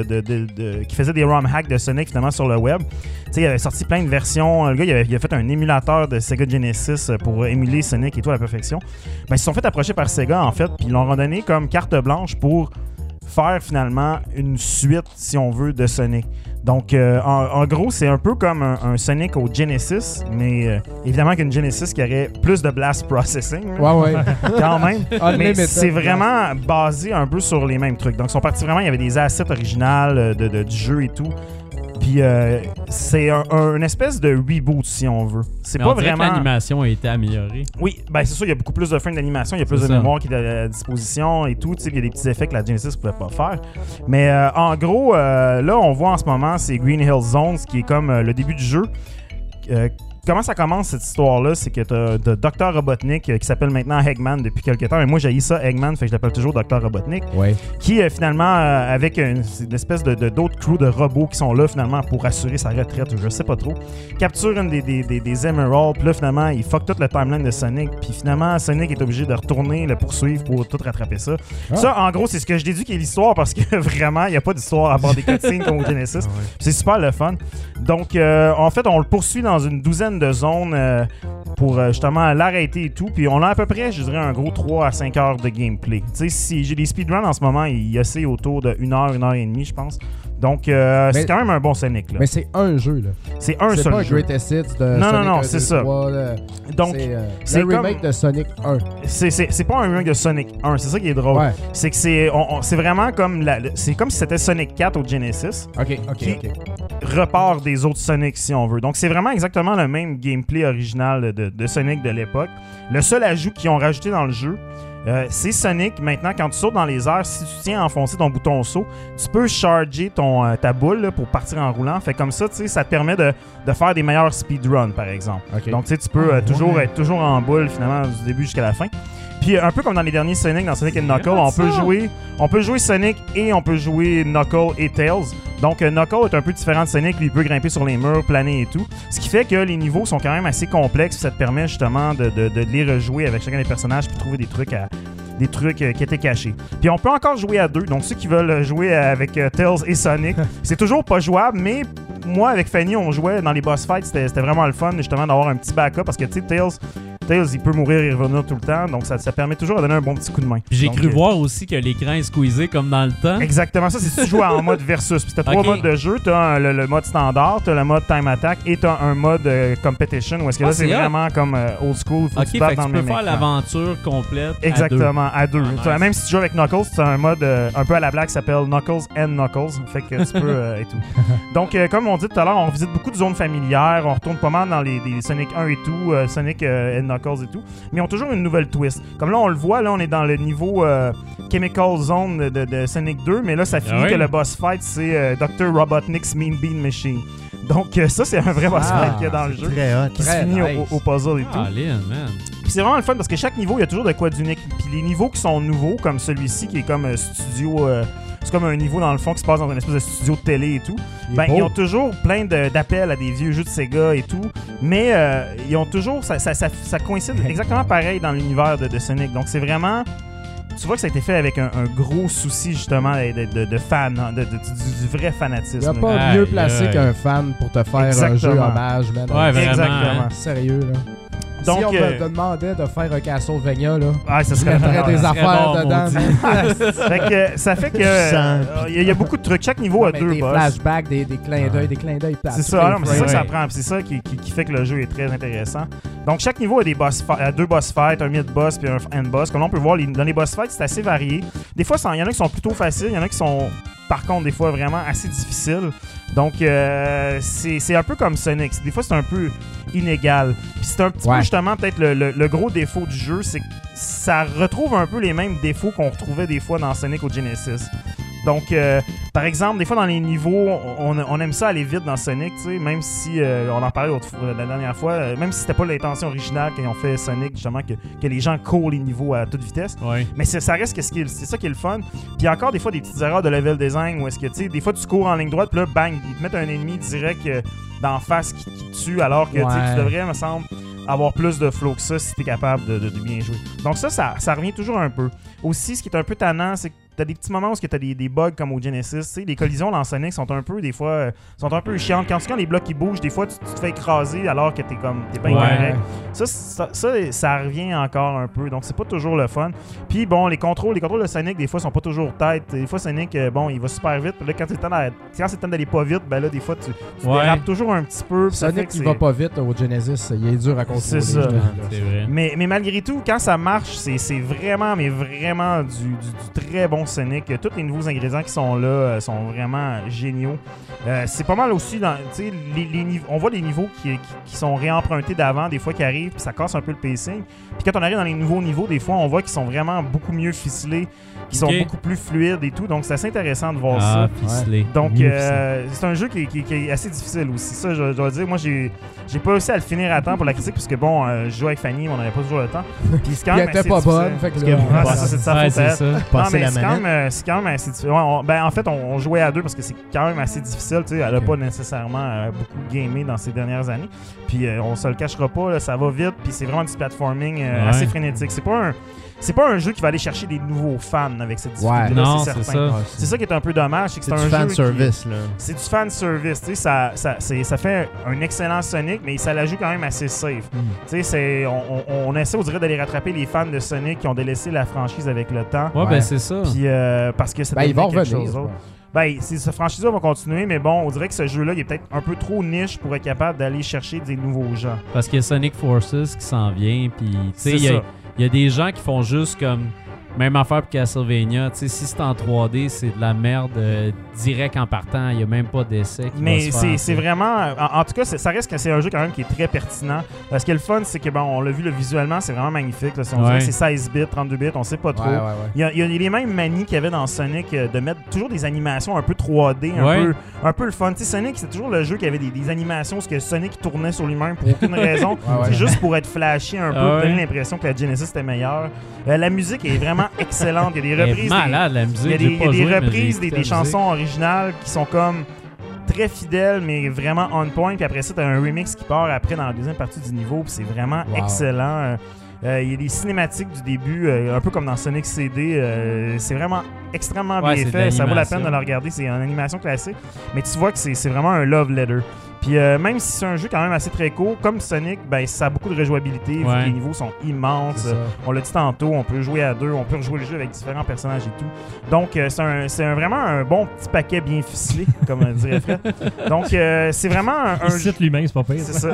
qui faisaient des ROM hacks de Sonic finalement sur le web. Tu sais, il avait sorti plein de versions. Le gars, il a fait un émulateur de Sega Genesis pour émuler Sonic et tout à la perfection. Ben, ils se sont fait approcher par Sega en fait, puis ils leur ont donné comme carte blanche pour faire finalement une suite, si on veut, de Sonic. Donc, en gros, c'est un peu comme un Sonic au Genesis, mais évidemment qu'une Genesis qui aurait plus de blast processing, là, Ouais, ouais. quand même. mais Unlimited c'est blast. vraiment basé un peu sur les mêmes trucs. Donc, ils sont partis vraiment, il y avait des assets originales du jeu et tout. Puis, c'est une espèce de reboot, si on veut. C'est Mais pas on dirait que vraiment... l'animation a été améliorée. Oui, ben c'est sûr, il y a beaucoup plus de frames d'animation, il y a plus C'est de ça. mémoire qui est à disposition et tout. Tu sais, il y a des petits effets que la Genesis ne pouvait pas faire. Mais en gros, là, on voit en ce moment, c'est Green Hill Zones qui est comme le début du jeu. Comment ça commence cette histoire-là? C'est que t'as Dr. Robotnik qui s'appelle maintenant Eggman depuis quelques temps. Mais moi, j'ai ça Eggman, fait que je l'appelle toujours Dr. Robotnik. Ouais. Qui finalement, avec une espèce d'autres crew de robots qui sont là finalement pour assurer sa retraite, ou je sais pas trop, capture une des Emeralds, puis là finalement, il fuck toute le timeline de Sonic, puis finalement, Sonic est obligé de retourner le poursuivre pour tout rattraper ça. Ah. Ça, en gros, c'est ce que je déduis qui est l'histoire, parce que vraiment, il n'y a pas d'histoire à part des cutscenes comme au Genesis. C'est super le fun. Donc, en fait, on le poursuit dans une douzaine de zones pour justement l'arrêter et tout. Puis on a à peu près, je dirais, un gros 3 à 5 heures de gameplay. Tu sais, si j'ai des speedruns en ce moment, il y a assez autour de 1 heure, 1 heure et demie, je pense. Donc, c'est quand même un bon Sonic, là. Mais c'est un jeu, là. C'est un C'est seul pas un jeu. Greatest Hits de Non, Sonic non, 1, c'est 2, ça. 3, là. Donc, c'est c'est le remake de Sonic 1. c'est pas un remake de Sonic 1, c'est ça qui est drôle. Ouais. C'est que c'est vraiment comme c'est comme si c'était Sonic 4 au Genesis. Ok, ok, Qui- ok. Repart des autres Sonic si on veut. Donc c'est vraiment exactement le même gameplay original de Sonic de l'époque. Le seul ajout qu'ils ont rajouté dans le jeu, c'est Sonic. Maintenant, quand tu sautes dans les airs, si tu tiens à enfoncer ton bouton saut, tu peux charger ta boule là, pour partir en roulant. Fait comme ça, tu sais, ça te permet de faire des meilleurs speedruns, par exemple. Ok. Donc tu sais, tu peux toujours être toujours en boule finalement du début jusqu'à la fin. Puis un peu comme dans les derniers Sonic, dans Sonic & Knuckles, on peut jouer Sonic et on peut jouer Knuckles et Tails. Donc Knuckles est un peu différent de Sonic, lui il peut grimper sur les murs, planer et tout. Ce qui fait que les niveaux sont quand même assez complexes, puis ça te permet justement de les rejouer avec chacun des personnages puis trouver des trucs qui étaient cachés. Puis on peut encore jouer à deux, donc ceux qui veulent jouer avec Tails et Sonic, c'est toujours pas jouable, mais moi avec Fanny on jouait dans les boss fights, c'était vraiment le fun justement d'avoir un petit backup parce que tu sais Tails, il peut mourir et revenir tout le temps, donc ça permet toujours de donner un bon petit coup de main. Puis j'ai Donc, cru voir aussi que l'écran est squeezé comme dans le temps. Exactement, ça c'est si tu joues en mode versus. Puis t'as 3 Ok. modes de jeu, t'as le mode standard, t'as le mode time attack et t'as un mode competition où est-ce que là c'est c'est hot. vraiment comme old school, faut Ok, que tu te battes fait que dans tu le peux même faire écran. l'aventure complète. Exactement, à deux. Ah, nice. Même si tu joues avec Knuckles, tu as un mode un peu à la blague qui s'appelle Knuckles and Knuckles. Fait que tu peux et tout. Donc, comme on dit tout à l'heure, on visite beaucoup de zones familières. On retourne pas mal dans les Sonic 1 et tout, Sonic and Knuckles et tout. Mais ils ont toujours une nouvelle twist. Comme là, on le voit, là, on est dans le niveau Chemical Zone de Sonic 2. Mais là, ça finit oui? que le boss fight, c'est Dr. Robotnik's Mean Bean Machine. Donc, ça, c'est un vrai boss fight qu'il y a dans le jeu. Très hot. Qui se Très finit nice. au puzzle et tout. Ah, Lynn, man. Puis c'est vraiment le fun parce que chaque niveau, il y a toujours de quoi d'unique. Puis les niveaux qui sont nouveaux, comme celui-ci, qui est comme studio... c'est comme un niveau, dans le fond, qui se passe dans une espèce de studio de télé et tout. Il est Ils beau. ont toujours plein d'appels à des vieux jeux de Sega et tout. Mais ils ont toujours... Ça coïncide exactement pareil dans l'univers de Sonic. Donc c'est vraiment... Tu vois que ça a été fait avec un gros souci, justement, de fan, hein, du vrai Il fanatisme. n'y a pas Aïe, mieux placé aïe. qu'un fan pour te faire un Exactement. jeu hommage, man. Ouais, vraiment. Exactement. hein. Sérieux, là. Donc, si on me demandait de faire un Castlevania, là, ça il y aurait des affaires bon, dedans. Fait que, ça fait que il y a beaucoup de trucs. Chaque niveau a 2 des boss. flashbacks, des clins d'œil plates. C'est ça, non, mais c'est ça que ça prend. C'est ça qui fait que le jeu est très intéressant. Donc, chaque niveau a des deux boss fights, un mid-boss puis un end-boss. Comme on peut voir, dans les boss fights, c'est assez varié. Des fois, il y en a qui sont plutôt faciles, il y en a qui sont, par contre, des fois, vraiment assez difficiles. Donc, c'est un peu comme Sonic. Des fois, c'est un peu inégal. Puis c'est un petit peu, justement, peut-être le gros défaut du jeu, c'est que ça retrouve un peu les mêmes défauts qu'on retrouvait des fois dans Sonic au Genesis. Donc, par exemple, des fois dans les niveaux, on aime ça aller vite dans Sonic, tu sais, même si, on en parlait la dernière fois, même si c'était pas l'intention originale quand ils ont fait Sonic, justement, que les gens courent les niveaux à toute vitesse. Ouais. Mais ça reste que c'est ça qui est le fun. Puis encore des fois des petites erreurs de level design où est-ce que, tu sais, des fois tu cours en ligne droite, puis là, bang, ils te mettent un ennemi direct d'en face qui te tue, alors que tu devrais, me semble, avoir plus de flow que ça si t'es capable de bien jouer. Donc ça revient toujours un peu. Aussi, ce qui est un peu tannant, c'est que t'as des petits moments où t'as des bugs comme au Genesis. Tu sais, les collisions dans Sonic sont un peu, des fois, chiantes. Quand les blocs qui bougent, des fois, tu te fais écraser alors que t'es bien correct. Ça revient encore un peu. Donc, c'est pas toujours le fun. Puis, bon, les contrôles de Sonic, des fois, sont pas toujours tête. Des fois, Sonic, il va super vite. Puis là, quand c'est le temps d'aller pas vite, ben là, des fois, tu dérapes toujours un petit peu. Sonic qui va pas vite au Genesis, il est dur à contrôler. C'est ça. C'est vrai. Mais malgré tout, quand ça marche, c'est vraiment, mais vraiment du très bon Sonic. Tous les nouveaux ingrédients qui sont là sont vraiment géniaux. C'est pas mal aussi dans, on voit les niveaux qui sont réempruntés d'avant, des fois qui arrivent, puis ça casse un peu le pacing. Puis quand on arrive dans les nouveaux niveaux, des fois on voit qu'ils sont vraiment beaucoup mieux ficelés, qui sont beaucoup plus fluides et tout. Donc c'est assez intéressant de voir ça. Ficelé. Donc c'est un jeu qui est assez difficile aussi. Ça, je dois dire, moi j'ai pas réussi à le finir à temps pour la critique, puisque bon, je jouais avec Fanny, on n'avait pas toujours le temps. Puis c'est quand même assez pas bonne, difficile. fait que là, C'est de sa faute. c'est ça. Non, mais c'est quand même assez difficile. En fait, on jouait à deux parce que c'est quand même assez difficile. Elle n'a pas nécessairement beaucoup gamé dans ces dernières années. Puis on se le cachera pas, là, ça va vite. Puis c'est vraiment du platforming assez frénétique. C'est pas un jeu qui va aller chercher des nouveaux fans avec cette difficulté-là, non, c'est certain. C'est ça qui est un peu dommage. C'est du fan service, là. C'est du fan service. Ça fait un excellent Sonic, mais ça la joue quand même assez safe. On essaie, on dirait, d'aller rattraper les fans de Sonic qui ont délaissé la franchise avec le temps. Ouais, ben c'est ça. Puis parce que ça ils vont quelque revenir. chose d'autre. Cette franchise-là va continuer, mais bon, on dirait que ce jeu-là, il est peut-être un peu trop niche pour être capable d'aller chercher des nouveaux gens. Parce qu'il y a Sonic Forces qui s'en vient, puis tu sais, il y a des gens qui font juste comme même affaire pour Castlevania. Tu sais, si c'est en 3D, c'est de la merde direct en partant. Il n'y a même pas d'essai. Mais c'est vraiment. En tout cas, ça reste que c'est un jeu quand même qui est très pertinent. Ce qui est le fun, c'est que on l'a vu visuellement, c'est vraiment magnifique. Là, si on dirait que c'est 16 bits, 32 bits, on sait pas trop. Il y a les mêmes manies qu'il y avait dans Sonic de mettre toujours des animations un peu 3D, un peu le fun. Tu sais, Sonic, c'est toujours le jeu qui avait des animations où Sonic tournait sur lui-même pour aucune raison. C'est juste pour être flashy un peu, pour donner l'impression que la Genesis était meilleure. La musique est vraiment excellente. Il y a des reprises. Malade, la musique. Il y a des reprises des chansons originales qui sont comme très fidèles, mais vraiment on point. Puis après ça, tu as un remix qui part après dans la deuxième partie du niveau. Puis c'est vraiment excellent. Il y a des cinématiques du début, un peu comme dans Sonic CD. C'est vraiment extrêmement bien fait. Ça vaut la peine de le regarder. C'est une animation classique. Mais tu vois que c'est vraiment un love letter. Puis même si c'est un jeu quand même assez très court, comme Sonic, ça a beaucoup de rejouabilité, vu que les niveaux sont immenses. On l'a dit tantôt, on peut jouer à deux, on peut rejouer le jeu avec différents personnages et tout. Donc c'est vraiment un bon petit paquet bien ficelé, comme dirait Fred. Donc c'est vraiment un jeu. Lui-même, c'est pas pire. C'est ça.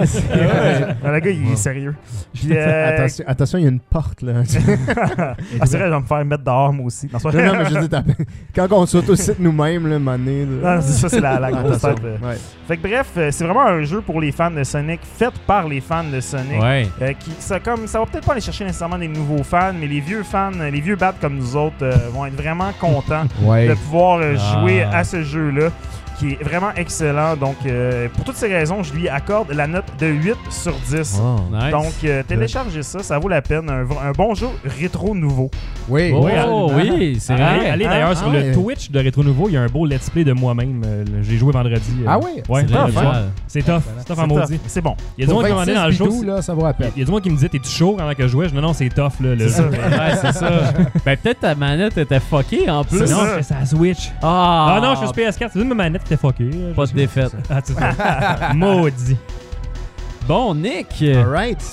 Le gars, il est sérieux. Puis, attention, il y a une porte là. C'est vrai, je vais me faire mettre dehors moi aussi. Non, mais je veux dire, quand on s'autocite nous-mêmes, là, mané. Non, ça, c'est la grosse tête. Fait que bref, c'est vraiment un jeu pour les fans de Sonic, fait par les fans de Sonic. Ça va peut-être pas aller chercher nécessairement des nouveaux fans, mais les vieux fans, les vieux bats comme nous autres vont être vraiment contents de pouvoir jouer à ce jeu-là, qui est vraiment excellent. Donc, pour toutes ces raisons, je lui accorde la note de 8 sur 10. Nice. Donc, téléchargez ça vaut la peine. Un bon jeu rétro nouveau. Oui, c'est vrai. Allez d'ailleurs sur le Twitch de Rétro Nouveau, il y a un beau let's play de moi-même. J'ai joué vendredi. Ah oui? Ouais, c'est tough. C'est tough à maudit. C'est bon. Il y a du monde qui m'a demandé dans le show. Là, ça vaut la peine. Il y a du monde qui me disait, t'es-tu chaud pendant que je jouais? Je dis, non, c'est tough. Là, c'est ça. C'est ça. Ben, peut-être ta manette était fuckée en plus. Non, je fais ça à Switch. Non, je suis PS4. C'est une de ma manette qui était fuckée. Pas de défaite. C'est ça. Maudit. Bon, Nick. Alright.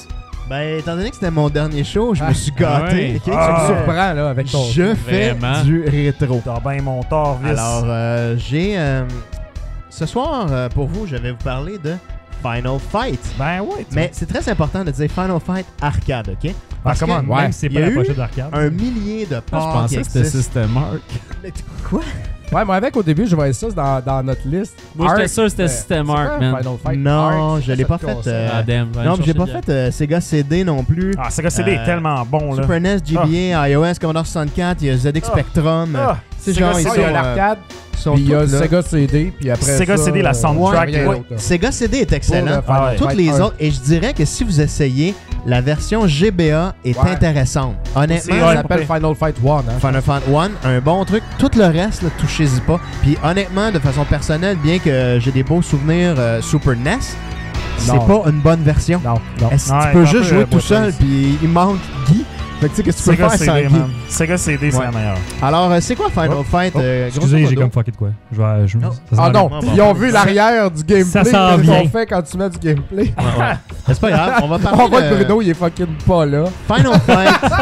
Ben, étant donné que c'était mon dernier show, je me suis gâté. ouais. ok? Ça me Ah. surprend, là, avec ton... Je fais Vraiment. du rétro. T'as bien mon tort, Vice. Alors, j'ai... ce soir, pour vous, je vais vous parler de Final Fight. Ben ouais. Mais c'est très important de dire Final Fight arcade, OK? Parce comment? que Ouais. Même si c'est il y pas a la eu pochette d'arcade. un millier de Je ports pensais qui que c'était existent. System Arc. Mais quoi? Ouais, moi, avec, au début, je voyais ça dans notre liste. Moi, j'étais Arc, sûr que c'était System c'est quoi, Arc, man. Final Fight Non, Arc, je l'ai ça pas te fait, conseille. Ah, damn. Non, mais j'ai pas fait Sega CD non plus. Ah, Sega CD est tellement bon, là. Super NES, GBA, iOS, Commodore 64, il y a ZX Spectrum. Ah, C'est Sega genre, ils CD, Il y a sont, l'arcade, ils sont puis il y a tous là. Sega CD, puis après Sega ça, CD, la soundtrack, rien Ouais, d'autre, là. Sega CD est excellent. Pour le Final Toutes Fight les 1. autres, et je dirais que si vous essayez, la version GBA est Ouais. intéressante. Honnêtement, C'est- Ça ouais, s'appelle Final Fight 1, hein. Final Fight 1, un bon truc. Tout le reste, là, touchez-y pas. Puis honnêtement, de façon personnelle, bien que j'ai des beaux souvenirs Super NES, c'est Non. pas une bonne version. Non, non. Est-ce que Ouais, tu peux un juste peu, jouer tout boîte seul, base. puis il manque Guy. Fait que tu sais, qu'est-ce que tu peux Sega faire sans CD, Guy? man. Sega CD, c'est Ouais. la meilleure. Alors, c'est quoi Final Fight? grosso Excusez, j'ai modo? comme fucké de quoi. Je vais. Oh. ça Ah s'en non, bon. ils ont vu l'arrière du gameplay. Ça s'en qu'ils vient. ont fait quand tu mets du gameplay. C'est pas grave, on va parler On voit que de Bruno, il est fucking pas là. Final Fight.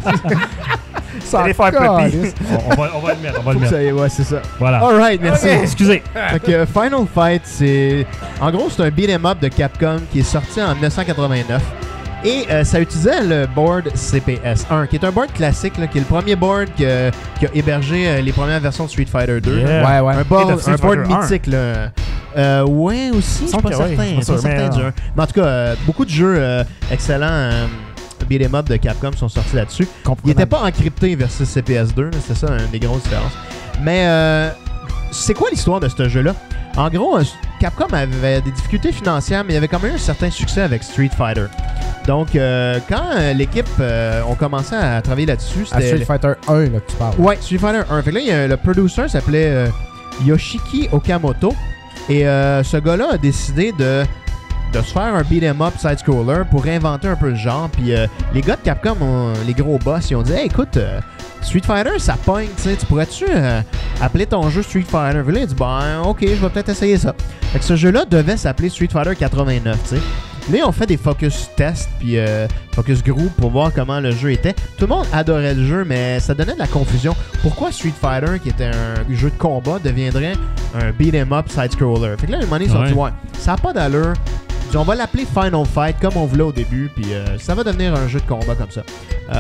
Ça Allez faire calisse. Puppy. on va le mettre, on va Faut le que mettre. ça y est, ouais, c'est ça. Voilà. Alright, merci. Excusez. Fait que Final Fight, c'est... En gros, c'est un beat'em up de Capcom qui est sorti en 1989. Et ça utilisait le board CPS-1, qui est un board classique, là, qui est le premier board qui a hébergé les premières versions de Street Fighter 2. Yeah. Ouais, ouais. Un Et board, de Street un board Fighter 1. mythique, là. Ouais, aussi, je suis semble pas que certain. oui, je suis pas Je suis pas sûr, certain mais, du 1. Mais en tout cas, beaucoup de jeux excellents beat'em up de Capcom sont sortis là-dessus. Il n'était pas encrypté versus CPS2, là, c'est ça, une des grosses différences. Mais c'est quoi l'histoire de ce jeu-là? En gros, Capcom avait des difficultés financières, mais il y avait quand même eu un certain succès avec Street Fighter. Donc, quand l'équipe ont commencé à travailler là-dessus, À c'était... Street Fighter 1, là, que tu parles. Ouais, Street Fighter 1. Fait que là, le producer s'appelait Yoshiki Okamoto. Et ce gars-là a décidé de se faire un beat'em up side-scroller pour réinventer un peu le genre. Puis les gars de Capcom, les gros boss, ils ont dit « Hey, écoute, Street Fighter, ça pogne, tu sais, tu pourrais-tu appeler ton jeu Street Fighter? » Puis là, il dit « Ben, ok, je vais peut-être essayer ça. » Fait que ce jeu-là devait s'appeler Street Fighter 89, tu sais. Là, on fait des focus tests puis focus group pour voir comment le jeu était. Tout le monde adorait le jeu, mais ça donnait de la confusion. Pourquoi Street Fighter, qui était un jeu de combat, deviendrait un beat'em up side-scroller? Fait que là, à un moment donné, ils se sont dit « Ouais, ça n'a pas d'allure. » Ils disent, on va l'appeler Final Fight comme on voulait au début, puis ça va devenir un jeu de combat comme ça.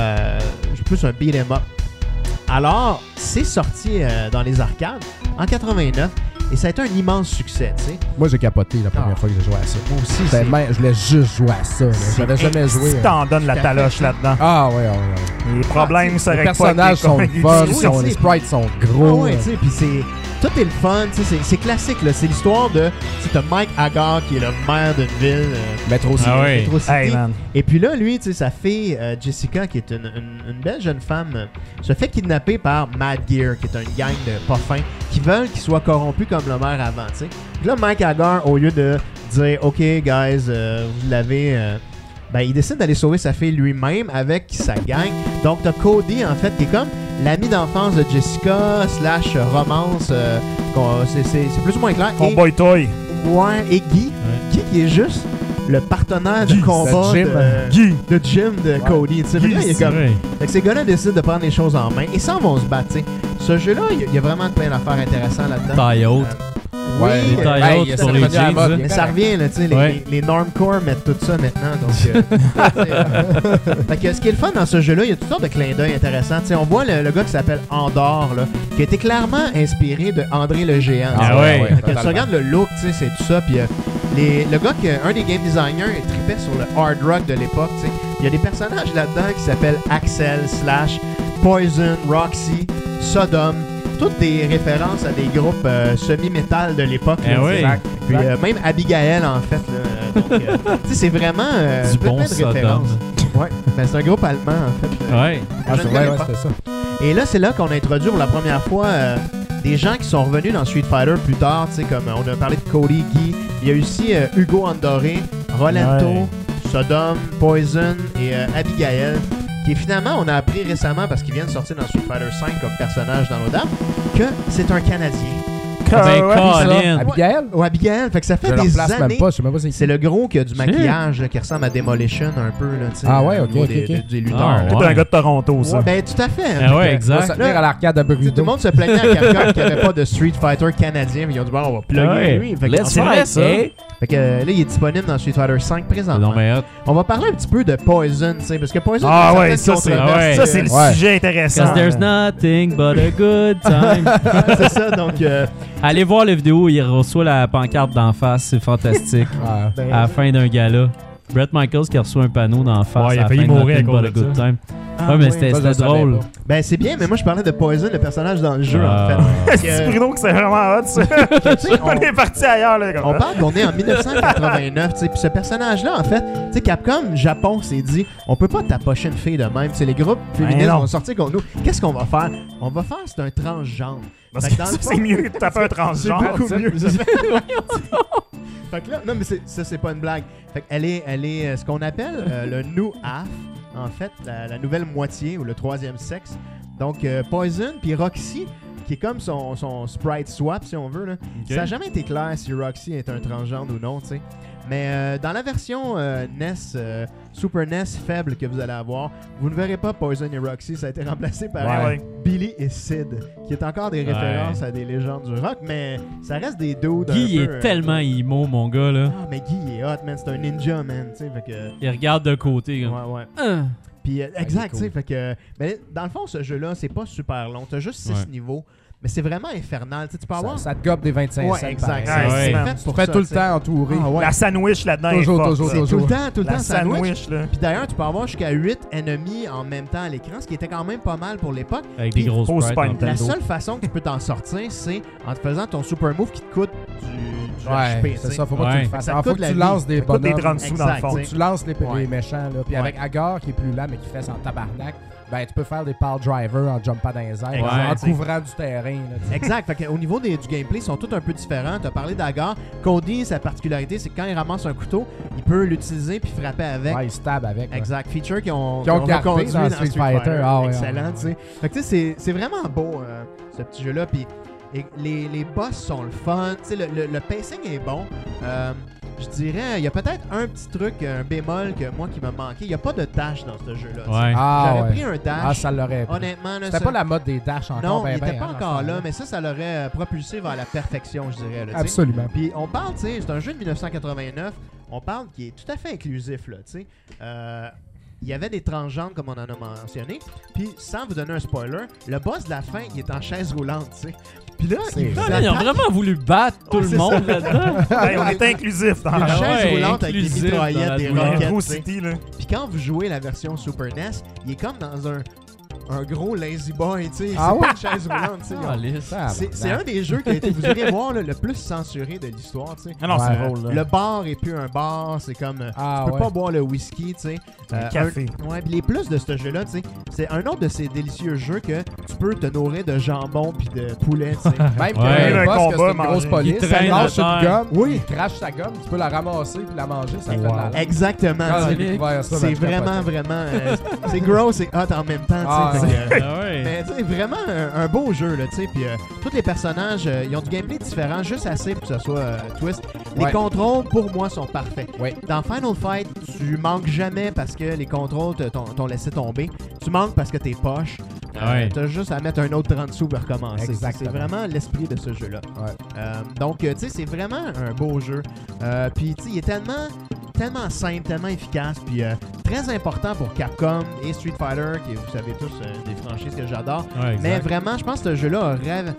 Plus un beat'em up. Alors, c'est sorti dans les arcades en 89 et ça a été un immense succès, tu sais. Moi, j'ai capoté la première fois que j'ai joué à ça. Moi aussi, Ben, je voulais juste jouer à ça. là. J'avais jamais joué. Si t'en donnes la taloche là-dedans. Ah, ouais, ouais, ouais. Les problèmes, ça Les règle pas. personnages sont fun, Oui, les sprites sont Ah gros. ouais, tu sais, puis c'est... Tout est le fun, tu sais, c'est classique, là. C'est l'histoire de... C'est Mike Hagar qui est le maire d'une ville, Metro City. Ah ouais. Metro City. Hey, man. Et puis là, lui, tu sais, sa fille, Jessica, qui est une belle jeune femme, se fait kidnapper par Mad Gear, qui est une gang de pas fins, qui veulent qu'il soit corrompu comme le maire avant, tu sais. Puis là, Mike Hagar, au lieu de dire « OK, guys, vous l'avez... ben, il décide d'aller sauver sa fille lui-même avec sa gang. Donc, t'as Cody, en fait, qui est comme l'ami d'enfance de Jessica / romance. C'est plus ou moins clair. Ton boy toy. Ouais, et Guy, qui est juste le partenaire de Guy, combat le gym. de gym de Cody. Tu sais. Fait que là, il est C'est comme... vrai. Fait que ces gars-là décident de prendre les choses en main et s'en vont se battre. Tu sais. Ce jeu-là, il y a vraiment plein d'affaires intéressantes là-dedans. Taille haute. Ouais, Oui, les tailles hey, hautes ça pour les revient à la jeans. mode. là. mais ça revient, là, tu sais, Ouais. les normcore mettent tout ça maintenant. Donc, fait que ce qui est le fun dans ce jeu-là, il y a toutes sortes de clins d'œil intéressants. Tu sais, on voit le gars qui s'appelle Andor, là, qui a été clairement inspiré de André le Géant. Ah ouais. Fait que tu totalement. regardes le look, tu sais, c'est tout ça. Puis le gars, un des game designers, il tripait sur le hard rock de l'époque. Tu sais. Il y a des personnages là-dedans qui s'appellent Axel, Slash, Poison, Roxy, Sodom. Toutes des références à des groupes semi-metal de l'époque. Eh là, oui. tu sais. Puis même Abigail, en fait. Là, donc, tu sais, c'est vraiment Du plein bon de Sodom. références. Ouais, ben, c'est un groupe allemand, en fait. Ouais. Ah, Je c'est ne vrai, connais ouais, pas. c'était ça. Et là, c'est là qu'on a introduit pour la première fois des gens qui sont revenus dans Street Fighter plus tard, tu sais, comme on a parlé de Cody, Guy. Il y a eu aussi Hugo Andoré, Rolento, Ouais. Sodom, Poison et Abigail, qui finalement, on a appris récemment, parce qu'ils viennent sortir dans Street Fighter 5 comme personnage dans l'ODAM, que c'est un Canadien. Ben, Colin. Abigail? Ou Abigail. Fait que ça Je fait le des replace années. même pas, je sais même pas c'est C'est qui. le gros qui a du maquillage là, qui ressemble à Demolition un peu. Là, tu sais, Ah ouais, au ok, niveau ok, des, ok. des lutteurs. Ah, T'es ouais. un gars de Toronto, ça. Ouais, ben tout à fait. Ah ouais, On va exact. se tenir à l'arcade à Tu sais, tout Burrito. le monde se plaignait à Capcom qu'il n'y avait pas de Street Fighter canadien. Mais ils ont dit, bon, on va plugger Ouais. lui. Fait que, Let's c'est vrai, fight, ça. eh? fait que, là, il est disponible dans Street Fighter 5 présentement. Non, mais hot. On va parler un petit peu de Poison, tu sais, parce que Poison, Ah il y a ouais, certaines ça c'est controverses, ça, c'est le Ouais. sujet intéressant. Because there's nothing but a good time. c'est ça, donc... Allez voir la vidéo où il reçoit la pancarte d'en face, c'est fantastique. Ah. ben, À la fin d'un gala. Brett Michaels qui reçoit un panneau d'en face Ouais, il a à la failli fin de mourir à Nothing cause but a de good ça. time. Ah, Ouais, mais ouais. c'était Ça, je le savais drôle. pas. Ben, c'est bien, mais moi, je parlais de Poison, le personnage dans le jeu, Ah. en fait. C'est Bruno que c'est vraiment hot, ça. On est parti ailleurs, là. On parle qu'on est en 1989, tu sais, puis ce personnage-là, en fait, tu sais, Capcom Japon s'est dit, on peut pas tapocher une fille de même. Tu sais, les groupes féministes non. vont sortir contre nous. Qu'est-ce qu'on va faire? On va faire, c'est un transgenre. Parce Fait que que dans ça, le fond- c'est mieux que de taper un C'est transgenre. beaucoup ça. mieux. Fait que là, non, mais ça, c'est pas une blague. Fait qu'elle est ce qu'on appelle le new half, en fait, la nouvelle moitié ou le troisième sexe. Donc, Poison puis Roxy, qui est comme son sprite swap, si on veut. Là. Ça n'a jamais été clair si Roxy est un transgenre ou non, tu sais. Mais dans la version NES, Super NES faible que vous allez avoir, vous ne verrez pas Poison et Roxy. Ça a été remplacé par Ouais. Billy et Sid, qui est encore des références à des légendes du rock, mais ça reste des dudes Guy un est peu, tellement emo, mon gars, là. Ah, mais Guy il est hot, man. C'est un ninja, man. Tu sais, fait que... Il regarde de côté, comme. Ouais, ouais. Ah. Puis, exact, cool. tu sais, fait que... Mais dans le fond, ce jeu-là, c'est pas super long. T'as juste 6 Ouais. niveaux. Mais c'est vraiment infernal. Tu sais, tu peux avoir... Ça te gobe des 25 ouais, cents. exact. pareil. Ouais, C'est man. fait Tu pour fais ça, tout le tu sais. temps entouré. Ah, ouais. La sandwich là-dedans est Toujours, forte, toujours, ça. C'est toujours. tout le temps La sandwich, là. Puis d'ailleurs, tu peux avoir jusqu'à 8 ennemis en même temps à l'écran, ce qui était quand même pas mal pour l'époque. Avec des Puis, grosses pose sprites pas dans une le La dos. seule façon que tu peux t'en sortir, c'est en te faisant ton super move qui te coûte du Ouais, HP. c'est tu sais. ça, faut pas que tu Ouais. le fasses. Ça Alors, faut coûte que la tu vie. lances des Ça coûte des bonhommes. 30 sous dans le Exact, fond. tu sais. Tu lances les Ouais. méchants, là. Puis Ouais. avec Agar, qui est plus lent, mais qui fait en tabarnak, ben, tu peux faire des pile drivers en jumpant dans les airs, Exact, en tu sais. couvrant du terrain. Là, tu sais. Exact. Fait qu'au niveau du gameplay, ils sont tous un peu différents. Tu as parlé d'Agar. Cody, sa particularité, c'est que quand il ramasse un couteau, il peut l'utiliser puis frapper avec. Ouais, il stab avec. là. Exact. Feature qui ont gardé reconduit dans Street Fighter. Ah ouais, Excellent, ouais. tu sais. Fait que tu sais, c'est vraiment beau, ce petit jeu-là. Puis les boss sont le fun. Tu sais, le pacing est bon. Je dirais, il y a peut-être un petit truc, un bémol que moi qui m'a manqué. Il n'y a pas de dash dans ce jeu-là. tu sais. Ouais. Ah, J'aurais ouais. pris un dash. Ah, ça l'aurait. Honnêtement, là, C'était ça- pas la mode des dashs encore. Non, ben, il ben, n'était pas hein, encore dans ce là, temps-là. mais ça l'aurait propulsé vers la perfection, je dirais. Là, tu sais. Absolument. Puis on parle, tu sais, c'est un jeu de 1989, on parle qui est tout à fait inclusif, là, tu sais. Il y avait des transgenres, comme on en a mentionné. Puis, sans vous donner un spoiler, le boss de la fin, il est en chaise roulante, tu sais. Puis là, C'est il vous vrai. Ils ont attaque. vraiment voulu battre tout Ouais, le c'est monde ça. là-dedans. Hey, on est inclusif dans Une la chaise ouais, roulante avec des inclusif dans mitraillettes, la des douleur. roquettes, Metro tu sais. City, là. Puis quand vous jouez la version Super NES, il est comme dans un gros lazy boy, tu sais. Ah C'est ouais? pas une chaise roulante, tu sais. Ah, lisse. C'est un des jeux qui a été, vous irez voir, là, le plus censuré de l'histoire, tu sais. Ah non, c'est Ouais. drôle, là. Le bar est plus un bar, c'est comme... Ah, tu peux ouais. pas boire le whisky, tu sais. Un café. Ouais, puis les plus de ce jeu-là, tu sais, c'est un autre de ces délicieux jeux que tu peux te nourrir de jambon puis de poulet, tu sais. Même que Ouais. le Un boss, que combat, c'est une grosse manger. police, Il ça traîne lâche à une terre. gomme, Oui. il crache sa gomme, tu peux la ramasser puis la manger, ça fait de Wow. la lame. Exactement, Quand tu j'ai sais. découvert ça, C'est ben, je vraiment, capotais. vraiment... c'est gross et hot en même temps, Ah, tu sais. ouais. Fait que, Ah ouais. mais tu sais, vraiment un beau jeu, là, tu sais. Puis tous les personnages, ils ont du gameplay différent, juste assez pour que ce soit twist. Les Ouais. contrôles, pour moi, sont parfaits. Ouais. Dans Final Fight, tu manques jamais parce que les contrôles t'ont laissé tomber. Tu manques parce que t'es poche. Ouais. T'as juste à mettre un autre 30 sous pour recommencer. Exactement. C'est vraiment l'esprit de ce jeu-là. Ouais. Donc, tu sais, c'est vraiment un beau jeu. Puis, tu sais, il est tellement simple, tellement efficace, puis très important pour Capcom et Street Fighter, qui, vous savez tous, des franchises que j'adore. Ouais, exact. Mais vraiment, je pense que ce jeu-là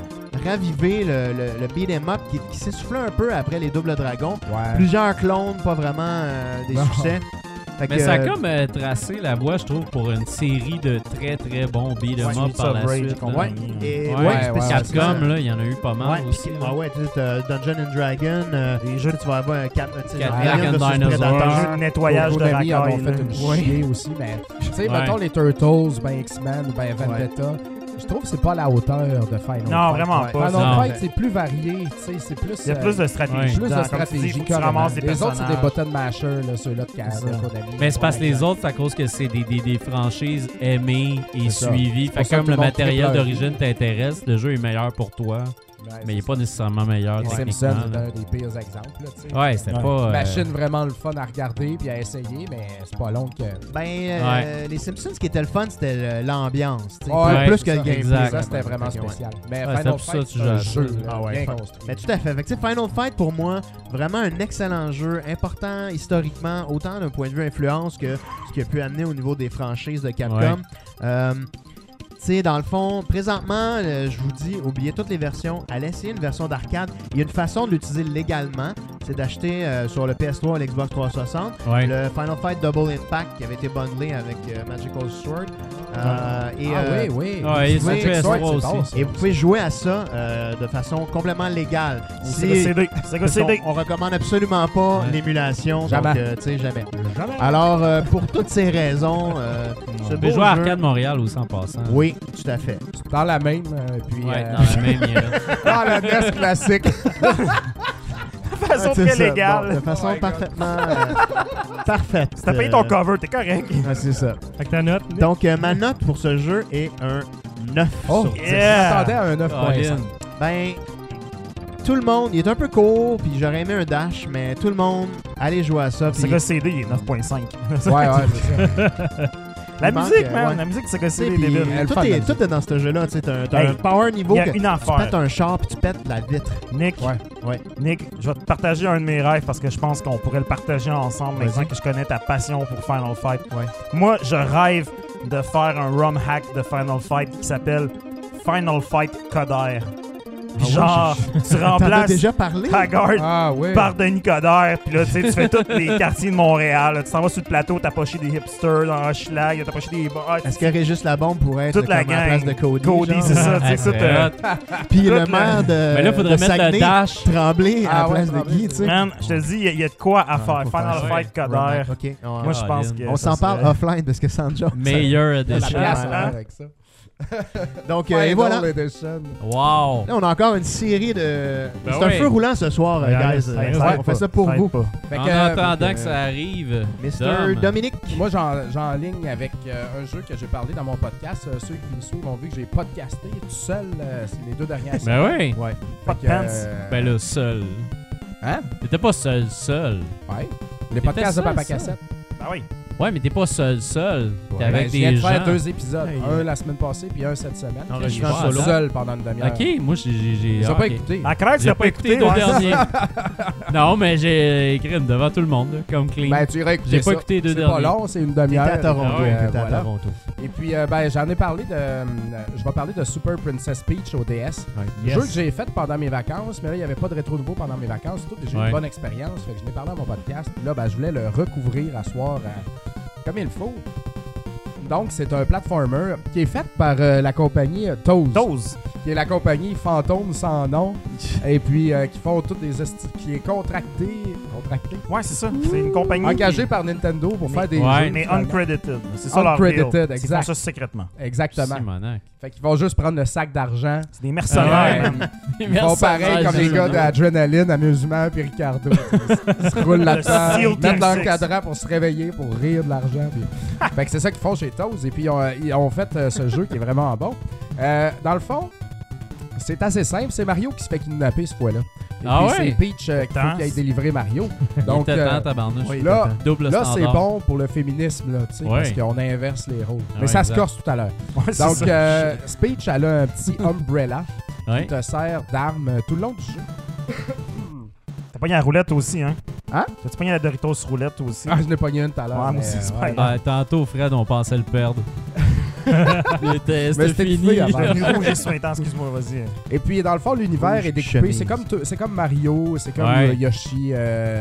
a ravivé le beat'em up qui s'essoufflait un peu après les Double Dragons. Ouais. Plusieurs clones, pas vraiment des Non. succès. Fait Mais que, ça a comme tracé la voie, je trouve, pour une série de très très bons beat'em Ouais, up par la suite. là. Ouais, et, Ouais, ouais, spécialement. Capcom, là, il y en a eu pas mal Ouais, aussi. puis, là. ah ouais, tu sais, Dungeon and Dragon, les jeux que tu vas avoir un Cap, tu sais, Cat- Alien Dragon versus Dinosaur. Predator. Un nettoyage de Konami en ont racailles, fait là. une Ouais. chier aussi, mais tu sais, Ouais. mettons les Turtles, ben X-Men, ben Vendetta, je trouve que c'est pas à la hauteur de Final Non, Fight. vraiment Ouais. pas. Final Non. Fight, c'est plus varié, tu sais, c'est plus... Il y a plus de stratégie. plus de dedans. Comme tu dis, stratégie il faut que tu carrément. ramasses des Les autres, c'est des personnages. button mashers, là, ceux-là de C'est ça. Konami. Mais c'est parce que Ouais, les exact. autres, c'est à cause que c'est des franchises aimées et C'est ça. suivies. C'est Fait pour ça comme que le tout le monde matériel triple d'origine t'intéresse, le jeu est meilleur pour toi. mais il n'est pas nécessairement meilleur. Les techniquement, Simpsons, c'est là. un des pires exemples. Là, tu sais. Ouais, c'était Ouais. pas. Machine vraiment le fun à regarder puis à essayer, mais c'est pas long que. Les Simpsons, ce qui était le fun, c'était l'ambiance. tu sais. Ouais, plus c'est que le ça. gameplay. Exact. Ça, c'était vraiment Ouais. spécial. Mais Ouais, Final c'est pour ça Fight, que tu c'est joues un à jeu ça. là, Ah ouais, bien fin- construit. Mais tout à fait. Fait que, tu sais, Final Fight, pour moi, vraiment un excellent jeu, important historiquement, autant d'un point de vue influence que ce qui a pu amener au niveau des franchises de Capcom. Tu sais, dans le fond, présentement, je vous dis, oubliez toutes les versions, allez essayer une version d'arcade. Il y a une façon de l'utiliser légalement, c'est d'acheter sur le PS3 et l'Xbox 360 Ouais. le Final Fight Double Impact qui avait été bundlé avec Magical Sword. Et, oui. Ouais, et sur Magic PS3 Sword, c'est bon, aussi. ça. et vous pouvez jouer à ça de façon complètement légale. Sega CD. Sega CD. On recommande absolument pas l'émulation, donc Jamais. tu sais, jamais. Alors, pour toutes ces raisons, ce On beau peut jouer à jeu- Arcade Montréal aussi en passant. Oui, tout à fait. Dans la même, puis Ouais, dans la même IRL. dans la NES classique. De façon C'est très ça. légale. Bon, de façon Oh my God. parfaitement parfaite. Si t'as payé ton cover, t'es correct. C'est ça. Fait que ta note, Nick? Donc, ma note pour ce jeu est un 9 Oh, sur 10. je Yeah. m'attendais à un 9.5. Colin. Ben, tout le monde, il est un peu court, puis j'aurais aimé un dash, mais tout le monde, allez jouer à ça. puis Sega CD, il est 9.5. Ouais, c'est ça. La il manque, musique, man. ouais. La musique de Sega tu sais, CD est puis, débile. Elle tout, fun, la est, musique. tout est dans ce jeu-là. Tu sais, t'as Hey, un power niveau Il y a que une tu affaire. pètes un char, puis tu pètes la vitre. Nick, Ouais. Nick, je vais te partager un de mes rêves parce que je pense qu'on pourrait le partager ensemble Vas-y. maintenant que je connais ta passion pour Final Fight. Ouais. Moi, je rêve de faire un ROM hack de Final Fight qui s'appelle Final Fight Coder. Puis Ah ouais, genre, tu T'en as remplaces déjà parlé? Haggard Ah, oui. par Denis Coderre, puis là, tu sais, tu fais tous les quartiers de Montréal. là. Tu t'en vas sur le plateau, t'as poché des hipsters dans Hochelag, t'as poché des bars. Est-ce que Régis Labombe pourrait être Toute la comme à la gang. place de Cody? Cody, genre? c'est ça, tu Ah, sais, c'est tout. hot. Puis le Toute la- maire de, Mais là, faudrait de mettre le Saguenay, dash. Tremblay à Ah la ouais, place de Tremblay, Guy, tu sais. Man, je te dis, il y a de quoi à faire. faut Final faire ça. Fight Coder. OK. Ouais. Moi, je pense que. On ça s'en parle serait- offline parce que Sandra... Meilleur La edition. place hein? avec ça. Donc, et voilà. Final Edition. Wow. Là, on a encore une série de... Ben c'est un oui. feu roulant ce soir, Ouais, guys. ça aide On fait pas. ça pour Ça aide vous. pas. Fait En que, attendant que, que ça arrive, Mr. Dom. Dominique. moi, j'enligne avec un jeu que j'ai parlé dans mon podcast. Ceux qui me suivent ont vu que j'ai podcasté tout seul les 2 dernières Ben semaines. oui. Ouais. Pas de Fait que, pants. Ben là, seul. Hein? T'étais pas seul. Ouais. Les podcasts de seul, Papa ça? Cassette. Ah oui. Ouais, mais t'es pas seul. T'es Ben, avec je viens des de gens. faire 2 épisodes. Hey. Un la semaine passée, puis un cette semaine. Enregistrant Je suis solo. seul pendant une demi-heure. Ok, moi j'ai. Ils ont ah, pas ok. écouté. À crête, tu J'ai l'as pas écouté les deux ouais. derniers. Non, mais j'ai écrit devant tout le monde, là, comme clean. Ben, tu irais écouter J'ai ça. pas écouté les deux C'est pas derniers. long, c'est une T'étais demi-heure. à Toronto. Ah ouais, t'étais à voilà. Toronto. Et puis, ben, j'en ai parlé de. Je vais parler de Super Princess Peach au DS. Yes. Jeu que j'ai fait pendant mes vacances, mais là, il n'y avait pas de rétro nouveau pendant mes vacances. Tout, j'ai eu Ouais. une bonne expérience. Fait que je l'ai parlé à mon podcast. Puis là, ben, je voulais le recouvrir à soir comme il faut. Donc, c'est un platformer qui est fait par la compagnie Toes, Dose. qui est la compagnie fantôme sans nom, et puis qui font toutes des qui est contracté, Ouais, c'est ça. C'est une compagnie. engagé par Nintendo pour faire des Ouais. jeux. Mais finalement. uncredited. C'est ça leur Uncredited, deal. Ils exact. font ça secrètement. Exactement. Simonac. Fait qu'ils vont juste prendre le sac d'argent. C'est des mercenaires. Ouais. man. Ils font pareil comme les gars d'Adrenaline, Amusement puis Ricardo. Ils se roulent là-dedans, SEAL ils mettent dans le Team cadran pour se réveiller, pour rire de l'argent. Puis... fait que c'est ça qu'ils font chez Toes. Et puis ils ont fait ce jeu qui est vraiment bon. Dans le fond, c'est assez simple. C'est Mario qui se fait kidnapper cette fois-là. Et Ah puis ouais? c'est Peach qui faut qu'il aille délivrer Mario. Donc, Donc tabarnouche. oui, là, Double là standard. c'est bon pour le féminisme, là, tu sais, Ouais. parce qu'on inverse les rôles. Ah Mais ouais, ça se exact. corse tout à l'heure. Ouais, c'est Donc, ça. Peach, elle a un petit umbrella Ouais. qui te sert d'arme tout le long du jeu. T'as pogné la roulette aussi, hein? Hein? T'as-tu pogné la Doritos roulette aussi? Ah, je n'ai pogné une tout à l'heure. Ouais, moi mais, aussi, c'est ouais. pareil. Tantôt, Fred, on pensait le perdre. C'était c'était fini. fini avant. Je suis devenu rouge et suintant, excuse-moi, vas-y. Et puis, dans le fond, l'univers Rouge est découpé. chemise. C'est comme Mario, c'est comme Ouais. Yoshi,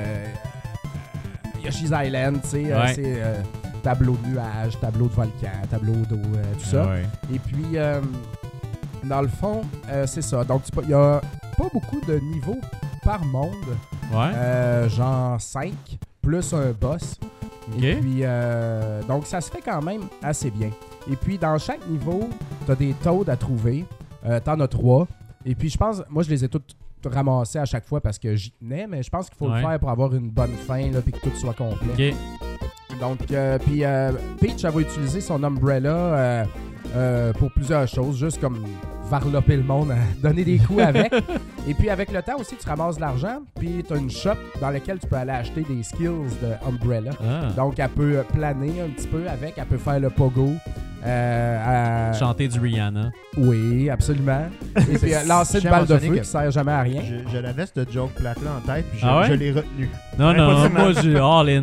Yoshi's Island, tu sais. Ouais. C'est tableau de nuages, tableau de volcan, tableau d'eau, tout ça. Ouais. Et puis, dans le fond, c'est ça. Donc, il y a pas beaucoup de niveaux par monde. Ouais. Genre 5, plus un boss. Ok. Et puis, donc ça se fait quand même assez bien. Et puis, dans chaque niveau, t'as des Toads à trouver. T'en as 3. Et puis, je pense, moi, je les ai toutes ramassées à chaque fois parce que j'y tenais, mais je pense qu'il faut Ouais. le faire pour avoir une bonne fin, là, puis que tout soit complet. Ok. Donc, puis Peach, elle va utiliser son umbrella pour plusieurs choses, juste comme varloper le monde, donner des coups avec. Et puis avec le temps aussi, tu ramasses de l'argent, puis tu as une shop dans laquelle tu peux aller acheter des skills de Umbrella. Ah. Donc elle peut planer un petit peu avec, elle peut faire le pogo. Chanter du Rihanna. Oui, absolument. Et puis lancer une balle de feu qui sert jamais à rien. Je l'avais cette joke plate-là en tête, puis Ah ouais? je l'ai retenu. Non, pas non, dit, moi j'ai all-in.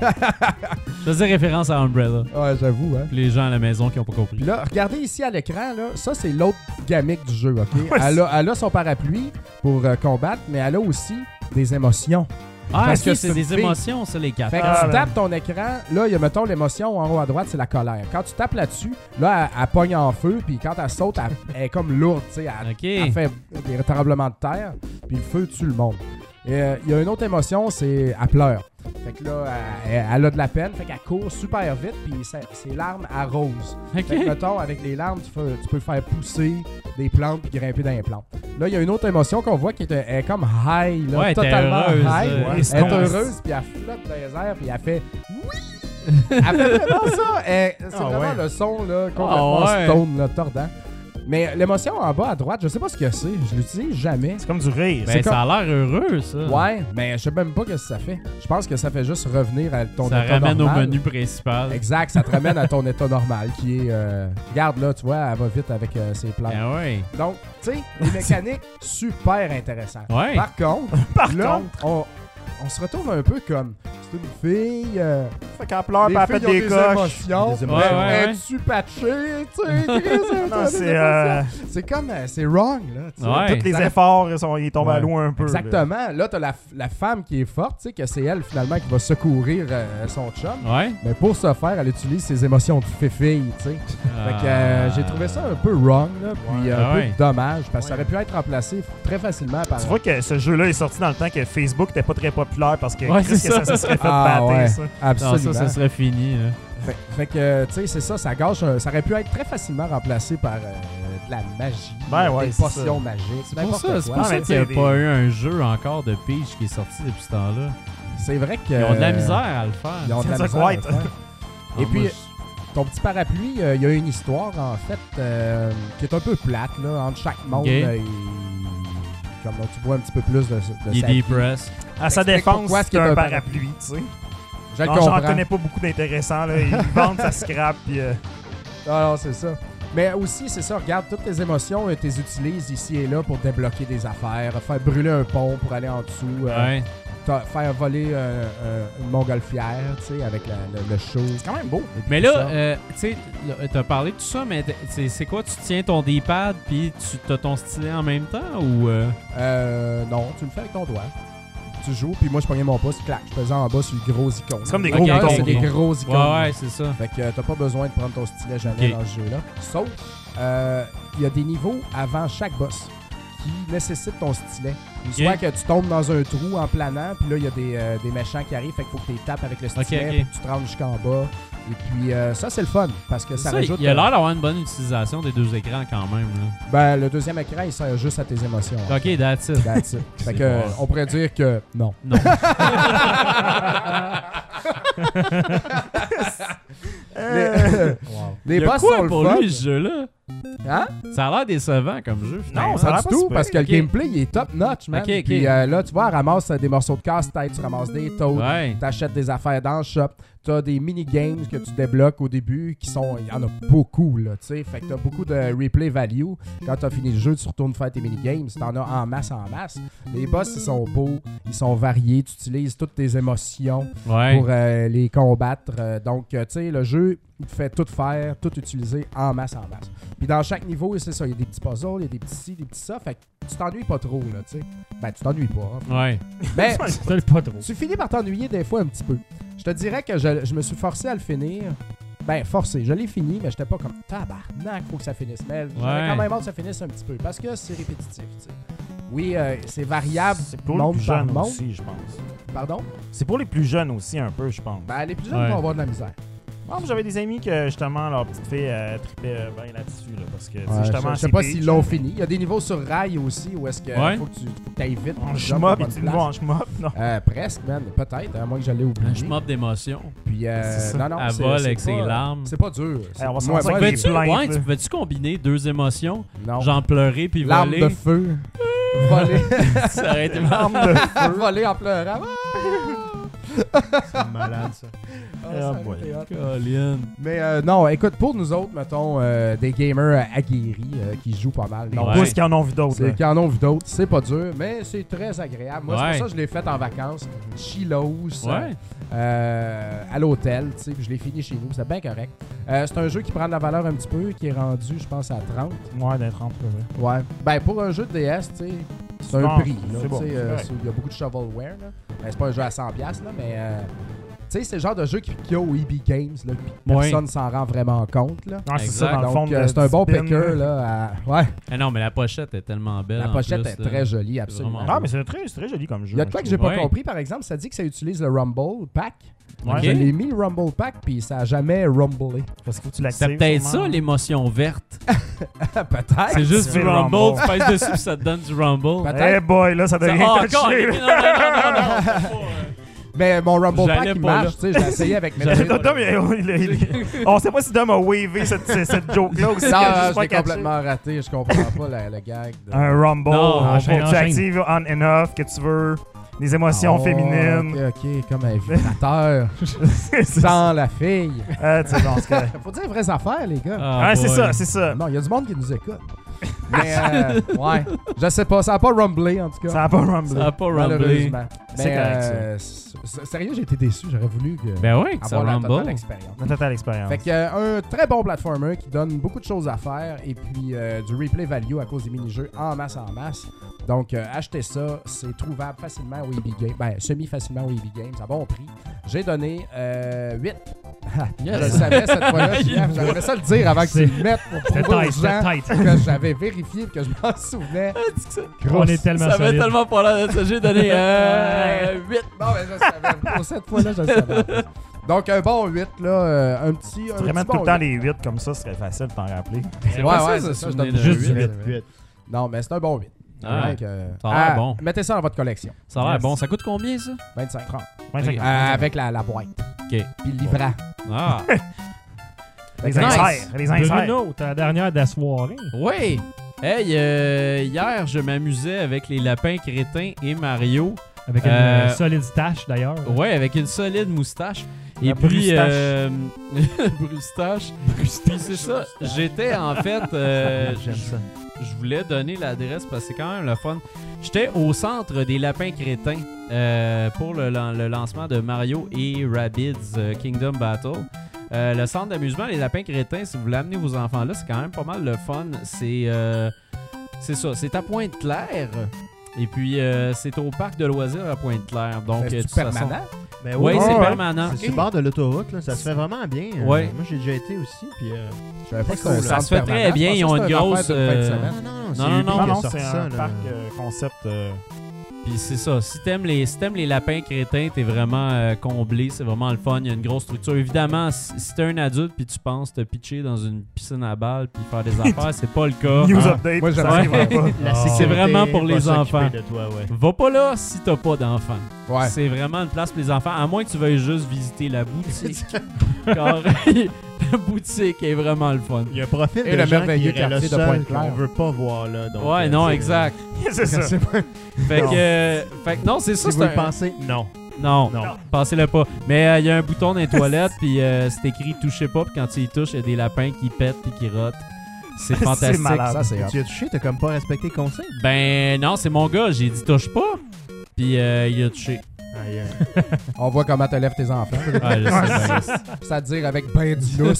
Je faisais référence à Umbrella. Ouais, j'avoue, hein. Puis les gens à la maison qui n'ont pas compris. Puis là, regardez ici à l'écran, là, ça c'est l'autre gamique du jeu, ok? Ouais, Elle a son parapluie pour combattre, mais elle a aussi des émotions. Ah, Parce que c'est c'est des une fille. émotions, ça, les quatre. Fait que Ah, tu ben. tapes ton écran, là, il y a, mettons, l'émotion en haut à droite, c'est la colère. Quand tu tapes là-dessus, là, elle pogne en feu, puis quand elle saute, elle est comme lourde, tu sais. Elle fait des tremblements de terre, puis le feu tue le monde. Et il y a une autre émotion, c'est elle pleure. Fait que là, elle a de la peine, fait qu'elle court super vite, puis ses larmes arrosent. Ok. Fait que, mettons, avec les larmes, tu peux faire pousser des plantes puis grimper dans les plantes. Là, il y a une autre émotion qu'on voit qui est comme high, là, Ouais, t'es totalement heureuse, high. ouais. Elle est heureuse, puis elle flotte dans les airs, puis elle fait oui! Elle fait vraiment ça. C'est vraiment ouais. le son là, complètement Ah ouais. stone, là, tordant. Mais l'émotion en bas à droite, je sais pas ce que c'est. Je l'utilise jamais. C'est comme du rire. Ben, ça a l'air heureux, ça. Ouais, mais je sais même pas ce que ça fait. Je pense que ça fait juste revenir à ton Ça état ramène normal. au menu principal. Exact, ça te ramène à ton état normal qui est... regarde là, tu vois, elle va vite avec ses plans. Ah ouais. Donc, tu sais, les mécaniques, super intéressantes. Ouais. Par contre, là, on se retrouve un peu comme... C'est une fille... Fait qu'elle pleure, puis les elle filles fait ont des des coches. émotions. Des émotions. Ouais, ouais, Es-tu patché? Tu sais, Chris, Non, t'as des c'est émotions. C'est comme... c'est wrong, là. tu sais. Ouais. Tous les Ça- efforts, ils tombent à Ouais. l'eau un peu. là. Exactement. Là, t'as la femme qui est forte, tu sais, que c'est elle, finalement, qui va secourir son chum. Ouais. Mais pour ce faire, elle utilise ses émotions de fille, tu sais. Fait que j'ai trouvé ça un peu wrong, là, puis un peu ouais. dommage, parce que ça aurait pu être remplacé très facilement par... Tu vois que ce jeu-là est sorti dans le temps que Facebook n'était pas très populaire parce que Ouais, Chris, c'est que ça. ça se serait fait Ah, battre, ouais. ça. Absolument. Non, ça serait fini. Là. Fait que, tu sais, c'est ça, ça gâche... ça aurait pu être très facilement remplacé par de la magie, Ben ouais, des c'est potions ça. magiques, C'est pour n'importe ça, c'est quoi. pour Ah, ça mais qu'il n'y a tu sais, pas eu un jeu encore de Peach qui est sorti depuis ce temps-là. C'est vrai que... Ils ont de la misère à le faire. Ils ont de la C'est misère ça, à le White. faire. Ah, Et puis, moi, ton petit parapluie, il y a une histoire, en fait, qui est un peu plate, là, entre chaque monde. Ok. Comme tu vois un petit peu plus de il sa est vie. depressed. À sa Explique défense, pourquoi ce qui c'est est un un parapluie, tu sais. Je le Non, j'en comprends. connais pas beaucoup d'intéressants, là. Ils vendent, ça scrape, puis... Non, c'est ça. Mais aussi, c'est ça, regarde, toutes tes émotions, tu les utilises ici et là pour débloquer des affaires, faire brûler un pont pour aller en dessous, Ouais. faire voler une montgolfière, tu sais, avec le show. C'est quand même beau. Et puis Mais tout là, ça. tu sais, t'as parlé de tout ça, mais c'est quoi? Tu tiens ton D-pad puis tu as ton stylet en même temps ou... Non, tu le fais avec ton doigt. Tu joues, puis moi, je pognais mon pouce, clac, je faisais en bas sur le gros icône. C'est comme des Ok, gros ok, boutons. C'est des gros icônes. Ouais, c'est ça. Fait que t'as pas besoin de prendre ton stylet jamais Ok. dans ce jeu-là. Sauf, il y a des niveaux avant chaque boss qui nécessitent ton stylet. Soit que tu tombes dans un trou en planant, puis là, il y a des méchants qui arrivent, fait qu'il faut que tu les tapes avec le stylet, ok. pour que tu te rendes jusqu'en bas. Et puis, ça, c'est le fun, parce que ça Ça, rajoute... il a l'air d'avoir une bonne utilisation des deux écrans quand même. Ben, le deuxième écran, il sert juste à tes émotions. Là. Ok, that's it. That's it. Fait C'est que, bon. on pourrait dire que non. Non. Les Il y a boss quoi sont le pour fun. lui, ce jeu-là? Hein? Ça a l'air décevant comme jeu. finalement. Non, ça a Pas l'air du pas tout, super. parce que Ok. le gameplay, il est top notch, man. Ok, ok. Puis là, tu vois, elle ramasse des morceaux de casse-tête, tu ramasses des toads, Ouais. t'achètes des affaires dans le shop, t'as des mini-games que tu débloques au début qui sont... Il y en a beaucoup, là, tu sais. Fait que t'as beaucoup de replay value. Quand t'as fini le jeu, tu retournes faire tes mini-games. T'en as en masse, en masse. Les boss, ils sont beaux, ils sont variés. Tu utilises toutes tes émotions Ouais. pour les combattre. Donc, tu sais, le jeu, il te fait tout faire, tout utiliser en masse, en masse. Puis dans chaque niveau, c'est ça, il y a des petits puzzles, il y a des petits ci, des petits ça. Fait que tu t'ennuies pas trop, là, tu sais. Ben, tu t'ennuies pas. Hein. Ouais. Mais C'est pas trop. tu finis par t'ennuyer des fois un petit peu. Je te dirais que je me suis forcé à le finir. Ben, forcé. Je l'ai fini, mais j'étais pas comme tabarnak, faut que ça finisse. Mais j'avais quand même hâte que ça finisse un petit peu parce que c'est répétitif, tu sais. Oui, c'est variable. C'est pour les monde plus par jeunes monde. aussi, je pense. Pardon? C'est pour les plus jeunes aussi, un peu, je pense. Ben, les plus jeunes Ouais. vont avoir de la misère. Ah, j'avais des amis que, justement, leur petite fille trippait bien là-dessus, là, parce que, tu sais, Ouais, justement, je sais pas s'ils l'ont fini. Il y a des niveaux sur rail aussi où est-ce que faut que tu ailles vite. En pour shmup, jump à et bonne tu place. le vois en shmup, non? Presque, man. Peut-être, à moins que je l'ai oublié. Je m'offre d'émotion. Puis, C'est ça. non, non, Elle c'est- vole c'est avec pas- ses larmes. C'est pas dur. on va se Moi, lancer moi, avec j'ai- des plaintes, Ouais, là. tu peux-tu combiner deux émotions? Non. Genre pleurer puis L'arme voler? de feu. Voler. Ça aurait été marrant. Voler en pleurant. C'est malade, ça. Ah, boy. Colin. Mais non, écoute, pour nous autres, mettons, des gamers aguerris qui jouent pas mal. Non, Ouais. pas ce qu'ils en ont vu d'autres. C'est là. qui en ont vu d'autres, c'est pas dur, mais c'est très agréable. Moi, c'est Ouais. pour ça que je l'ai fait en vacances. Chilos, Ouais. à l'hôtel, tu sais, puis je l'ai fini chez nous, c'est bien correct. C'est un jeu qui prend de la valeur un petit peu, qui est rendu, je pense, à 30. Ouais, d'être entre eux. Ouais. Ben, pour un jeu de DS, tu sais, c'est un bon, prix. là, c'est bon, tu sais, c'est correct. il y a beaucoup de shovelware, là. C'est pas un jeu à 100$, là, mais... tu sais, c'est le genre de jeu qu'il y a au EB Games, là, puis personne s'en rend vraiment compte, là. Non, c'est Exact. ça, dans le fond. Donc, c'est un bon picker, là. Ouais, Ah non, mais la pochette est tellement belle. la en pochette plus, est là. très jolie, absolument. Vraiment. Ah, mais c'est très joli comme jeu. Il y a de quoi que j'ai pas Ouais. compris, par exemple, ça dit que ça utilise le Rumble Pack. Ouais. Je l'ai mis le Rumble Pack, puis ça a jamais rumblé. Parce qu'il faut que tu l'actives. C'est peut-être sûrement. ça l'émotion verte. Peut-être. C'est juste C'est du le rumble, rumble. tu pèses dessus puis ça te donne du rumble. Peut-être. Eh boy, là, ça Ça- devient Ah, touché. encore, là. non. Mais mon Rumble J'allais Pack, il pas marche. là. Tu sais, je l'ai essayé avec mes Dom, on sait pas si Dom a wavé cette joke-là ou si il a Non, juste je pas l'ai catché. complètement raté. Je comprends pas le gag. de- Un rumble, Non, faut enchaîne, que tu enchaîne. actives on and off, que tu veux, des émotions Oh, féminines. Ok, comme un vibrateur. C'est ça. Sans la fille. Tu sais, non, c'est correct. Faut dire les vraies affaires, les gars. Ah, Ouais, c'est boy. ça, c'est ça. Non, il y a du monde qui nous écoute. Mais, ouais. Je sais pas, ça a pas rumblé, en tout cas. Ça n'a pas rumble. Ça a pas rumblé. Malheureusement. C'est Mais, correct, sérieux, j'ai été déçu. J'aurais voulu que Ben oui, que ça avoir la totale rumble. expérience. Une totale expérience. Fait que, un très bon platformer qui donne beaucoup de choses à faire et puis du replay value à cause des mini-jeux en masse. Donc, achetez ça. C'est trouvable facilement au EB Games. Ben, semi-facilement au EB Games, à bon prix. J'ai donné 8. Yes. Je le savais cette fois-là. J'aimerais ça le dire avant que tu le mettes pour C'était prouver aux tight, c'était gens tight. que j'avais vérifié et que je m'en souvenais. On est tellement Ça fait solide. tellement pas l'air de ça. J'ai donné 8. Non, mais je le savais. Pour cette fois-là, je le savais. Donc, un bon 8, là. Un petit. Tu devrais mettre tout le temps les 8 comme ça, ce serait facile de t'en rappeler. C'est Ouais, pas ouais, ça, c'est se ça. Je souvenir donne de juste huit. du 8. Non, mais c'est un bon 8. Ah, Donc, ça a l'air bon. Mettez ça dans votre collection. Ça a l'air Yes. bon. Ça coûte combien, ça? 25, 30. 25 Avec la boîte. OK. Puis le livret. Ah. Les Nice. inserts. Les inserts. Bruno, ta dernière de la soirée. Oui! Hey, hier, je m'amusais avec les lapins crétins et Mario. Avec une solide stache, d'ailleurs. Ouais, avec une solide moustache. Et La puis, brustache. brustache. Puis c'est ça. J'étais en fait. J'aime ça. Je voulais donner l'adresse parce que c'est quand même le fun. J'étais au centre des lapins crétins pour le lancement de Mario et Rabbids Kingdom Battle. Le centre d'amusement, les lapins crétins, si vous voulez amener vos enfants là, c'est quand même pas mal le fun. C'est ça, c'est à Pointe-Claire. Et puis, c'est au parc de loisirs à Pointe-Claire. Donc, C'est de toute façon- permanent. Ben Oui, oui, c'est ouais. permanent. c'est sur le bord de l'autoroute, là. Ça se fait vraiment bien. Ouais. Moi, j'ai déjà été aussi, puis... Je savais pas que C'est c'était un cool, centre ça se fait très permanent. bien, Je ils ont pensais une que c'était grosse, affaire d'une fin de semaine. Non, Non, c'est non, Ubi non, qui a Non, sorti c'est ça, un là. parc concept. Puis c'est ça, si t'aimes les lapins crétins, t'es vraiment comblé, c'est vraiment le fun, il y a une grosse structure. Évidemment, si t'es un adulte puis tu penses te pitcher dans une piscine à balles puis faire des affaires, c'est pas le cas. News hein. update. Moi, ça j'aimerais- arrivera pas. La Ah. sécurité C'est vraiment pour va les s'occuper enfants. de toi, ouais. Va pas là si t'as pas d'enfants. Ouais. C'est vraiment une place pour les enfants, à moins que tu veuilles juste visiter la boutique. Car la boutique est vraiment le fun. Il y a un profil Et de le gens merveilleux qui iraient là quartier de seul Pointe-Claire. qu'on veut pas voir là. Donc, Ouais, non, c'est- exact. C'est ça. C'est pas- Fait Non. que non, c'est ça. Si c'est vous le un- pensez, non. Non, Non. passez-le pas. Mais il y a un bouton dans les toilettes, puis c'est écrit touchez pas, puis quand tu y touches, il y a des lapins qui pètent puis qui rotent. C'est fantastique. malade. Ça, c'est hot. Tu as touché, t'as comme pas respecté le conseil. Ben non, c'est mon gars, j'ai dit touche pas, puis il a touché. Aïe, aïe. On voit comment te lèves tes enfants. Ouais, je sais bien. Ça te dire avec ben du lousse.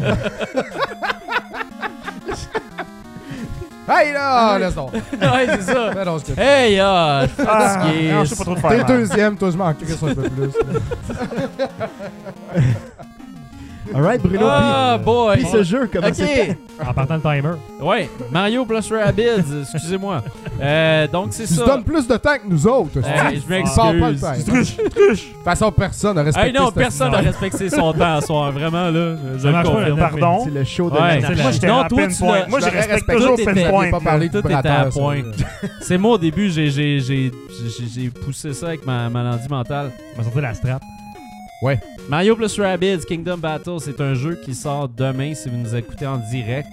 Hey là, laisse donc. Ouais, c'est ça. Fais donc ce que tu Hey, je suis Ah, fatigué. non, je sais pas trop de T'es faire. deuxième, toi je m'en crisse un peu plus. là. Alright, Bruno. Ah, boy! Puis ce jeu, comment c'était? Ok! En partant le timer. Ouais, Mario plus Rabbids, excusez-moi. Donc, c'est Tu ça. te donnes plus de temps que nous autres. Hey, je m'excuse. Sors pas le temps. De toute façon, personne n'a respecté Hey, non, cette personne n'a décision. respecté son temps à soir. Vraiment, là. Je Ça le marche pas, confirme. là. Pardon? C'est le show de Ouais. la Moi, j'étais Non, à toi, tu pinpoint. l'as- Moi, je j'ai l'aurais respecté respecté. toujours Toi, t'étais- pinpoint. pas parlé Tout de était à brateur, ça. point. C'est moi, au début, j'ai poussé ça avec ma maladie mentale. On va sortir la strap. Mario plus Rabbids Kingdom Battle, c'est un jeu qui sort demain si vous nous écoutez en direct.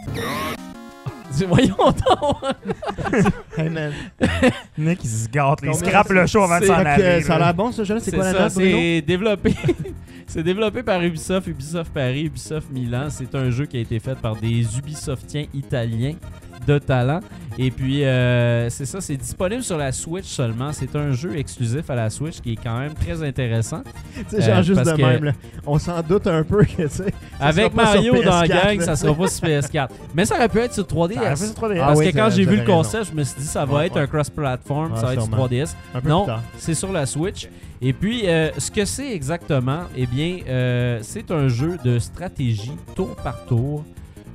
Voyons donc! Hey, man. Nick, il se gâte. Il Combien scrape le show avant de c'est- s'en Fait que, aller. ça a là. l'air bon, ce jeu-là. C'est quoi la ça, date, Bruno? c'est développé. C'est développé par Ubisoft, Ubisoft Paris, Ubisoft Milan. C'est un jeu qui a été fait par des Ubisoftiens italiens de talent. Et puis, c'est ça, c'est disponible sur la Switch seulement. C'est un jeu exclusif à la Switch qui est quand même très intéressant. Tu sais, genre juste parce de que- même, là. On s'en doute un peu que, tu sais. ça Avec sera pas sur Mario dans la PS4, gang, là. ça sera pas sur PS4. Mais ça aurait pu être sur 3DS. Ça aurait fait sur 3DS. Ah Parce oui, que quand j'ai vu le t'avais raison. concept, je me suis dit ça va Ouais, être ouais. un cross-platform, Ah, ça va être sur sûrement. 3DS. Un peu Non, plus tard. c'est sur la Switch. Et puis, ce que c'est exactement, eh bien, c'est un jeu de stratégie tour par tour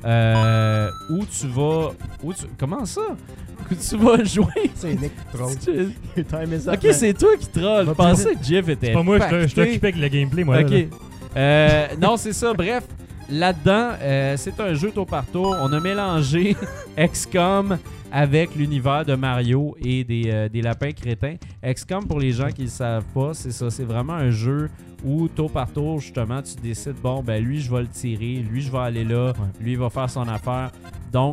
où tu vas... comment ça? Où tu vas jouer... C'est Nick qui troll. Time is up, Ok, man. c'est toi qui troll. Je pensais que Jeff était C'est pas moi, je pacté. t'occupais avec le gameplay, moi. là. Ok. Non, c'est ça. Bref, là-dedans, c'est un jeu tour par tour. On a mélangé XCOM avec l'univers de Mario et des lapins crétins. XCOM, pour les gens qui ne le savent pas, c'est ça. C'est vraiment un jeu où tour par tour, justement, tu décides, bon, ben lui, je vais le tirer. Lui, je vais aller là. Lui, il va faire son affaire. Donc,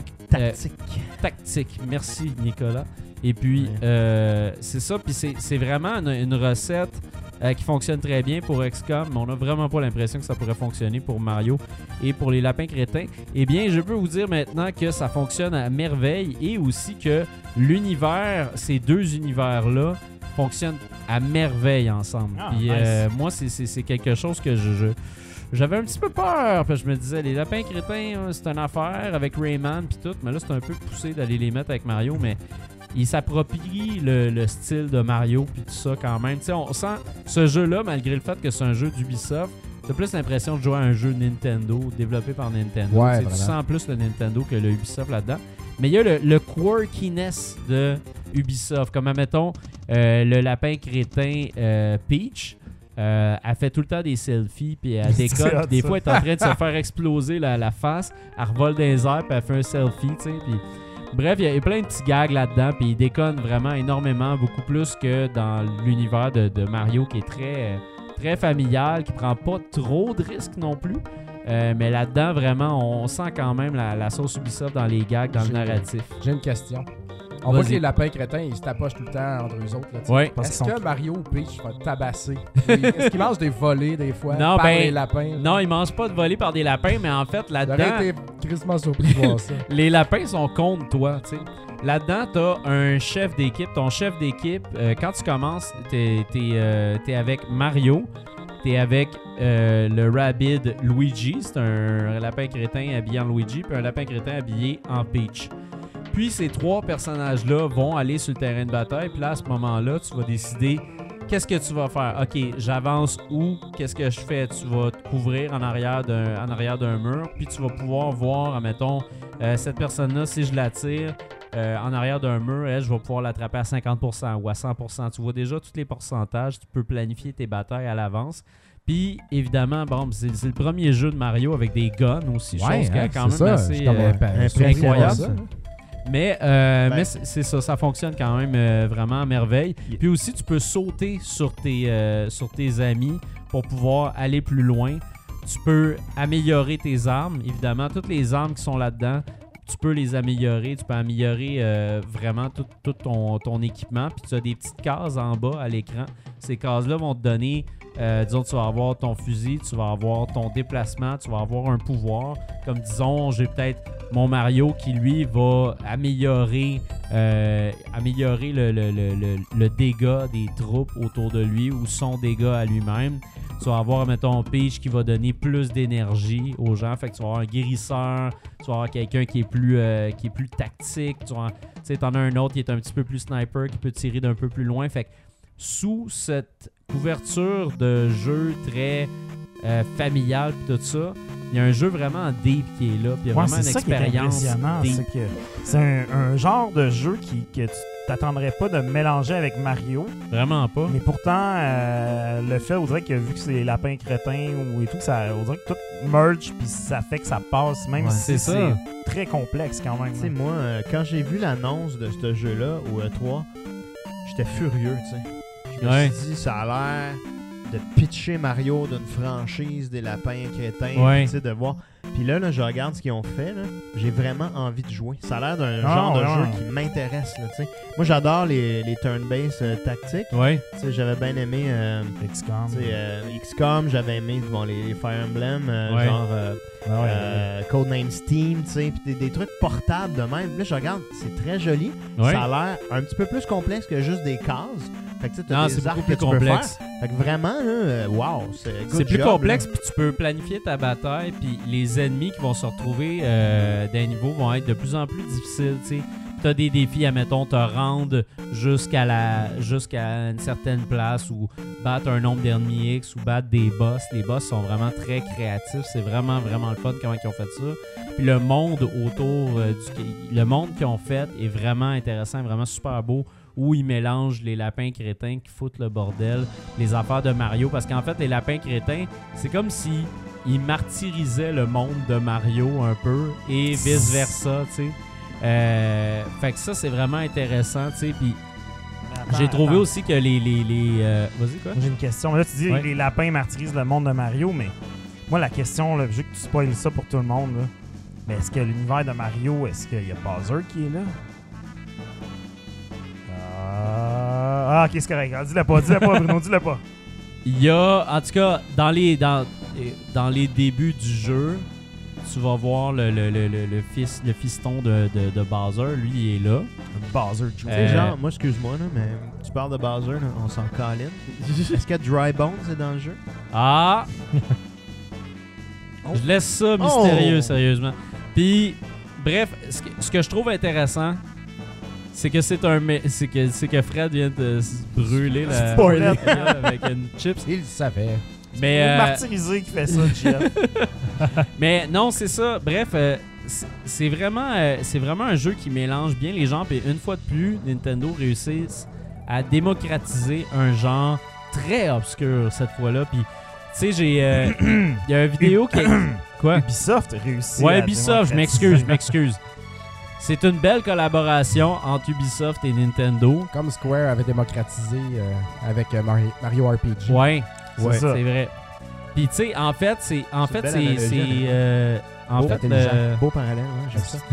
tactique. Merci, Nicolas. Et puis, c'est ça. Puis c'est vraiment une recette qui fonctionne très bien pour XCOM, mais on n'a vraiment pas l'impression que ça pourrait fonctionner pour Mario et pour les lapins crétins. Eh bien, je peux vous dire maintenant que ça fonctionne à merveille et aussi que l'univers, ces deux univers-là, fonctionnent à merveille ensemble. Ah, Puis nice. moi, c'est quelque chose que j'avais un petit peu peur, parce que je me disais, les lapins crétins, c'est une affaire avec Rayman puis tout, mais là, c'est un peu poussé d'aller les mettre avec Mario, mais il s'approprie le style de Mario puis tout ça quand même. Tu sais, on sent ce jeu-là, malgré le fait que c'est un jeu d'Ubisoft, t'as plus l'impression de jouer à un jeu Nintendo, développé par Nintendo. Ouais, Tu sais, tu vraiment. sens plus le Nintendo que le Ubisoft là-dedans. Mais il y a le quirkiness de Ubisoft, comme admettons le lapin crétin Peach. Elle fait tout le temps des selfies, puis elle C'est déconne. hot, Puis des ça. fois, elle est en train de se faire exploser la face. Elle revole dans les airs, puis elle fait un selfie, tu sais. Puis bref, il y a plein de petits gags là-dedans, puis il déconne vraiment énormément, beaucoup plus que dans l'univers de Mario, qui est très familial, qui prend pas trop de risques non plus. Mais là-dedans, vraiment, on sent quand même la sauce Ubisoft dans les gags, dans le J'ai- narratif. J'ai une question. On voit Vas-y. que les lapins crétins, ils se tapochent tout le temps entre eux autres. Là, tu sais. Ouais. Parce Est-ce qu'ils que Mario ou Peach va te tabasser? Est-ce qu'ils mangent des volets des fois Non, par ben, les lapins? Non, ils mangent pas de volets par des lapins, mais en fait, là-dedans, J'aurais été crissement surpris de voir ça. les lapins sont contre toi, tu sais. Là-dedans, t'as un chef d'équipe. Ton chef d'équipe, quand tu commences, t'es avec Mario, t'es avec le Rabbid Luigi. C'est un lapin crétin habillé en Luigi, puis un lapin crétin habillé en Peach. Puis ces trois personnages-là vont aller sur le terrain de bataille. Puis là, à ce moment-là, tu vas décider qu'est-ce que tu vas faire. OK, j'avance où? Qu'est-ce que je fais? Tu vas te couvrir en arrière d'un mur. Puis tu vas pouvoir voir, admettons, cette personne-là, si je la tire en arrière d'un mur, elle, je vais pouvoir l'attraper à 50% ou à 100%. Tu vois déjà tous les pourcentages. Tu peux planifier tes batailles à l'avance. Puis, évidemment, bon, c'est le premier jeu de Mario avec des guns aussi, chose qui est quand même assez incroyable. Ça. Mais c'est ça, ça fonctionne quand même vraiment à merveille. Puis aussi, tu peux sauter sur tes amis pour pouvoir aller plus loin. Tu peux améliorer tes armes. Évidemment, toutes les armes qui sont là-dedans, tu peux les améliorer. Tu peux améliorer vraiment tout ton équipement. Puis tu as des petites cases en bas à l'écran. Ces cases-là vont te donner... disons, tu vas avoir ton fusil, tu vas avoir ton déplacement, tu vas avoir un pouvoir. Comme disons, j'ai peut-être mon Mario qui, lui, va améliorer le dégât des troupes autour de lui ou son dégât à lui-même. Tu vas avoir, mettons, Peach qui va donner plus d'énergie aux gens. Fait que tu vas avoir un guérisseur, tu vas avoir quelqu'un qui est plus tactique. Tu sais, t'en as un autre qui est un petit peu plus sniper, qui peut tirer d'un peu plus loin. Fait que sous cette couverture de jeu très familial pis tout ça, il y a un jeu vraiment deep qui est là, puis il y a vraiment une c'est ça qui est expérience impressionnant, deep. c'est que c'est un genre de jeu que tu t'attendrais pas de mélanger avec Mario, Vraiment pas. mais pourtant, le fait, on dirait que vu que c'est les lapins crétins ou et tout, on dirait que tout merge, puis ça fait que ça passe, même si c'est ça. c'est très complexe quand même. Tu sais, moi, quand j'ai vu l'annonce de ce jeu-là au E3, j'étais furieux, tu sais. Je me suis dit, ça a l'air de pitcher Mario d'une franchise des lapins crétins, Ouais. tu sais, de voir. Puis là, je regarde ce qu'ils ont fait, là. J'ai vraiment envie de jouer. Ça a l'air d'un Ah, genre de ouais. jeu qui m'intéresse, là, tu sais. Moi, j'adore les turn-based tactiques. Ouais. Tu sais, j'avais bien aimé XCOM. tu sais, XCOM, j'avais aimé bon, les Fire Emblem, Ouais. genre Ouais. Codename Steam, tu sais, puis des trucs portables de même. Puis là, je regarde, c'est très joli. Ouais. Ça a l'air un petit peu plus complexe que juste des cases. Fait que tu sais, Non, t'as c'est des arcs beaucoup que plus tu peux faire. complexe. Fait que vraiment, là, wow, c'est good C'est plus job, complexe, là. puis tu peux planifier ta bataille, puis les ennemis qui vont se retrouver d'un niveau vont être de plus en plus difficiles, tu sais. T'as des défis, admettons, te rendre jusqu'à une certaine place ou battre un nombre d'ennemis X ou battre des boss. Les boss sont vraiment très créatifs. C'est vraiment, vraiment le fun comment ils ont fait ça. Puis le monde autour le monde qu'ils ont fait est vraiment intéressant, vraiment super beau, où ils mélangent les lapins crétins qui foutent le bordel, les affaires de Mario. Parce qu'en fait, les lapins crétins, c'est comme si ils martyrisaient le monde de Mario un peu et vice-versa, tu sais. Fait que ça, c'est vraiment intéressant, tu sais. Puis j'ai trouvé aussi que les vas-y, quoi? J'ai une question. Là, tu dis Ouais. les lapins martyrisent le monde de Mario, mais moi, la question, là, vu que tu spoiles ça pour tout le monde, là, mais est-ce que l'univers de Mario, est-ce qu'il y a Bowser qui est là? Ah, ok, c'est correct. Ah, dis-le pas, Bruno, dis-le pas. Il y a, en tout cas, dans les débuts du jeu, tu vas voir le fiston de Bowser, lui, il est là. Bowser, Tu sais, genre, moi, excuse-moi, là, mais tu parles de Bowser, là, on s'en câline. Est-ce que Dry Bones est dans le jeu? Ah! Je laisse ça mystérieux, sérieusement. Puis, bref, ce que je trouve intéressant, c'est que c'est que Fred vient de se brûler la Spoiler. avec une chips. Il le savait. Mais, C'est martyrisé qui fait ça, Jeff. mais non, c'est ça. Bref, c'est vraiment un jeu qui mélange bien les genres. Et une fois de plus, Nintendo réussissent à démocratiser un genre très obscur cette fois-là. Puis, tu sais, il y a une vidéo qui est... Quoi? Ubisoft réussit. Ouais, à Ubisoft, je m'excuse. C'est une belle collaboration entre Ubisoft et Nintendo. Comme Square avait démocratisé avec Mario RPG. Ouais, C'est ça. c'est vrai. Puis tu sais, en fait, c'est Beau, intelligent. Beau parallèle, ouais, j'aime ça.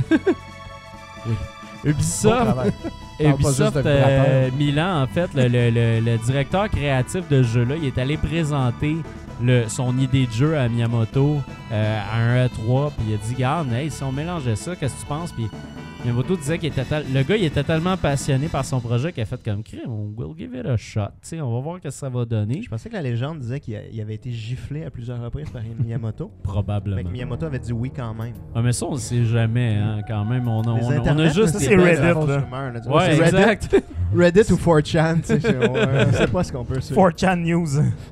Ubisoft, Parle pas juste Ubisoft de vibrateur. Milan, en fait, le directeur créatif de ce jeu-là, il est allé présenter son idée de jeu à Miyamoto à un E3, puis il a dit, regarde, hey, si on mélangeait ça, qu'est-ce que tu penses? Puis Miyamoto disait le gars, il était tellement passionné par son projet qu'il a fait comme crime, on will give it a shot. T'sais, on va voir ce que ça va donner. Je pensais que la légende disait qu'il avait été giflé à plusieurs reprises par Miyamoto. Probablement. Mais que Miyamoto avait dit oui quand même. Ah, mais ça, on le sait jamais, hein, quand même. On Les a internets, juste ça, des c'est belles Reddit, infos. là. Ouais, c'est exact. Reddit ou 4chan, tu sais, on sait pas ce qu'on peut suivre. 4chan News.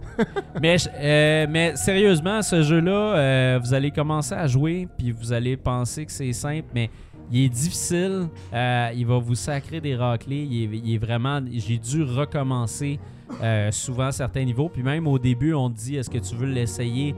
mais sérieusement, ce jeu-là, vous allez commencer à jouer, puis vous allez penser que c'est simple, mais il est difficile. Il va vous sacrer des raclées. Il est vraiment... J'ai dû recommencer souvent certains niveaux. Puis même au début, on te dit, est-ce que tu veux l'essayer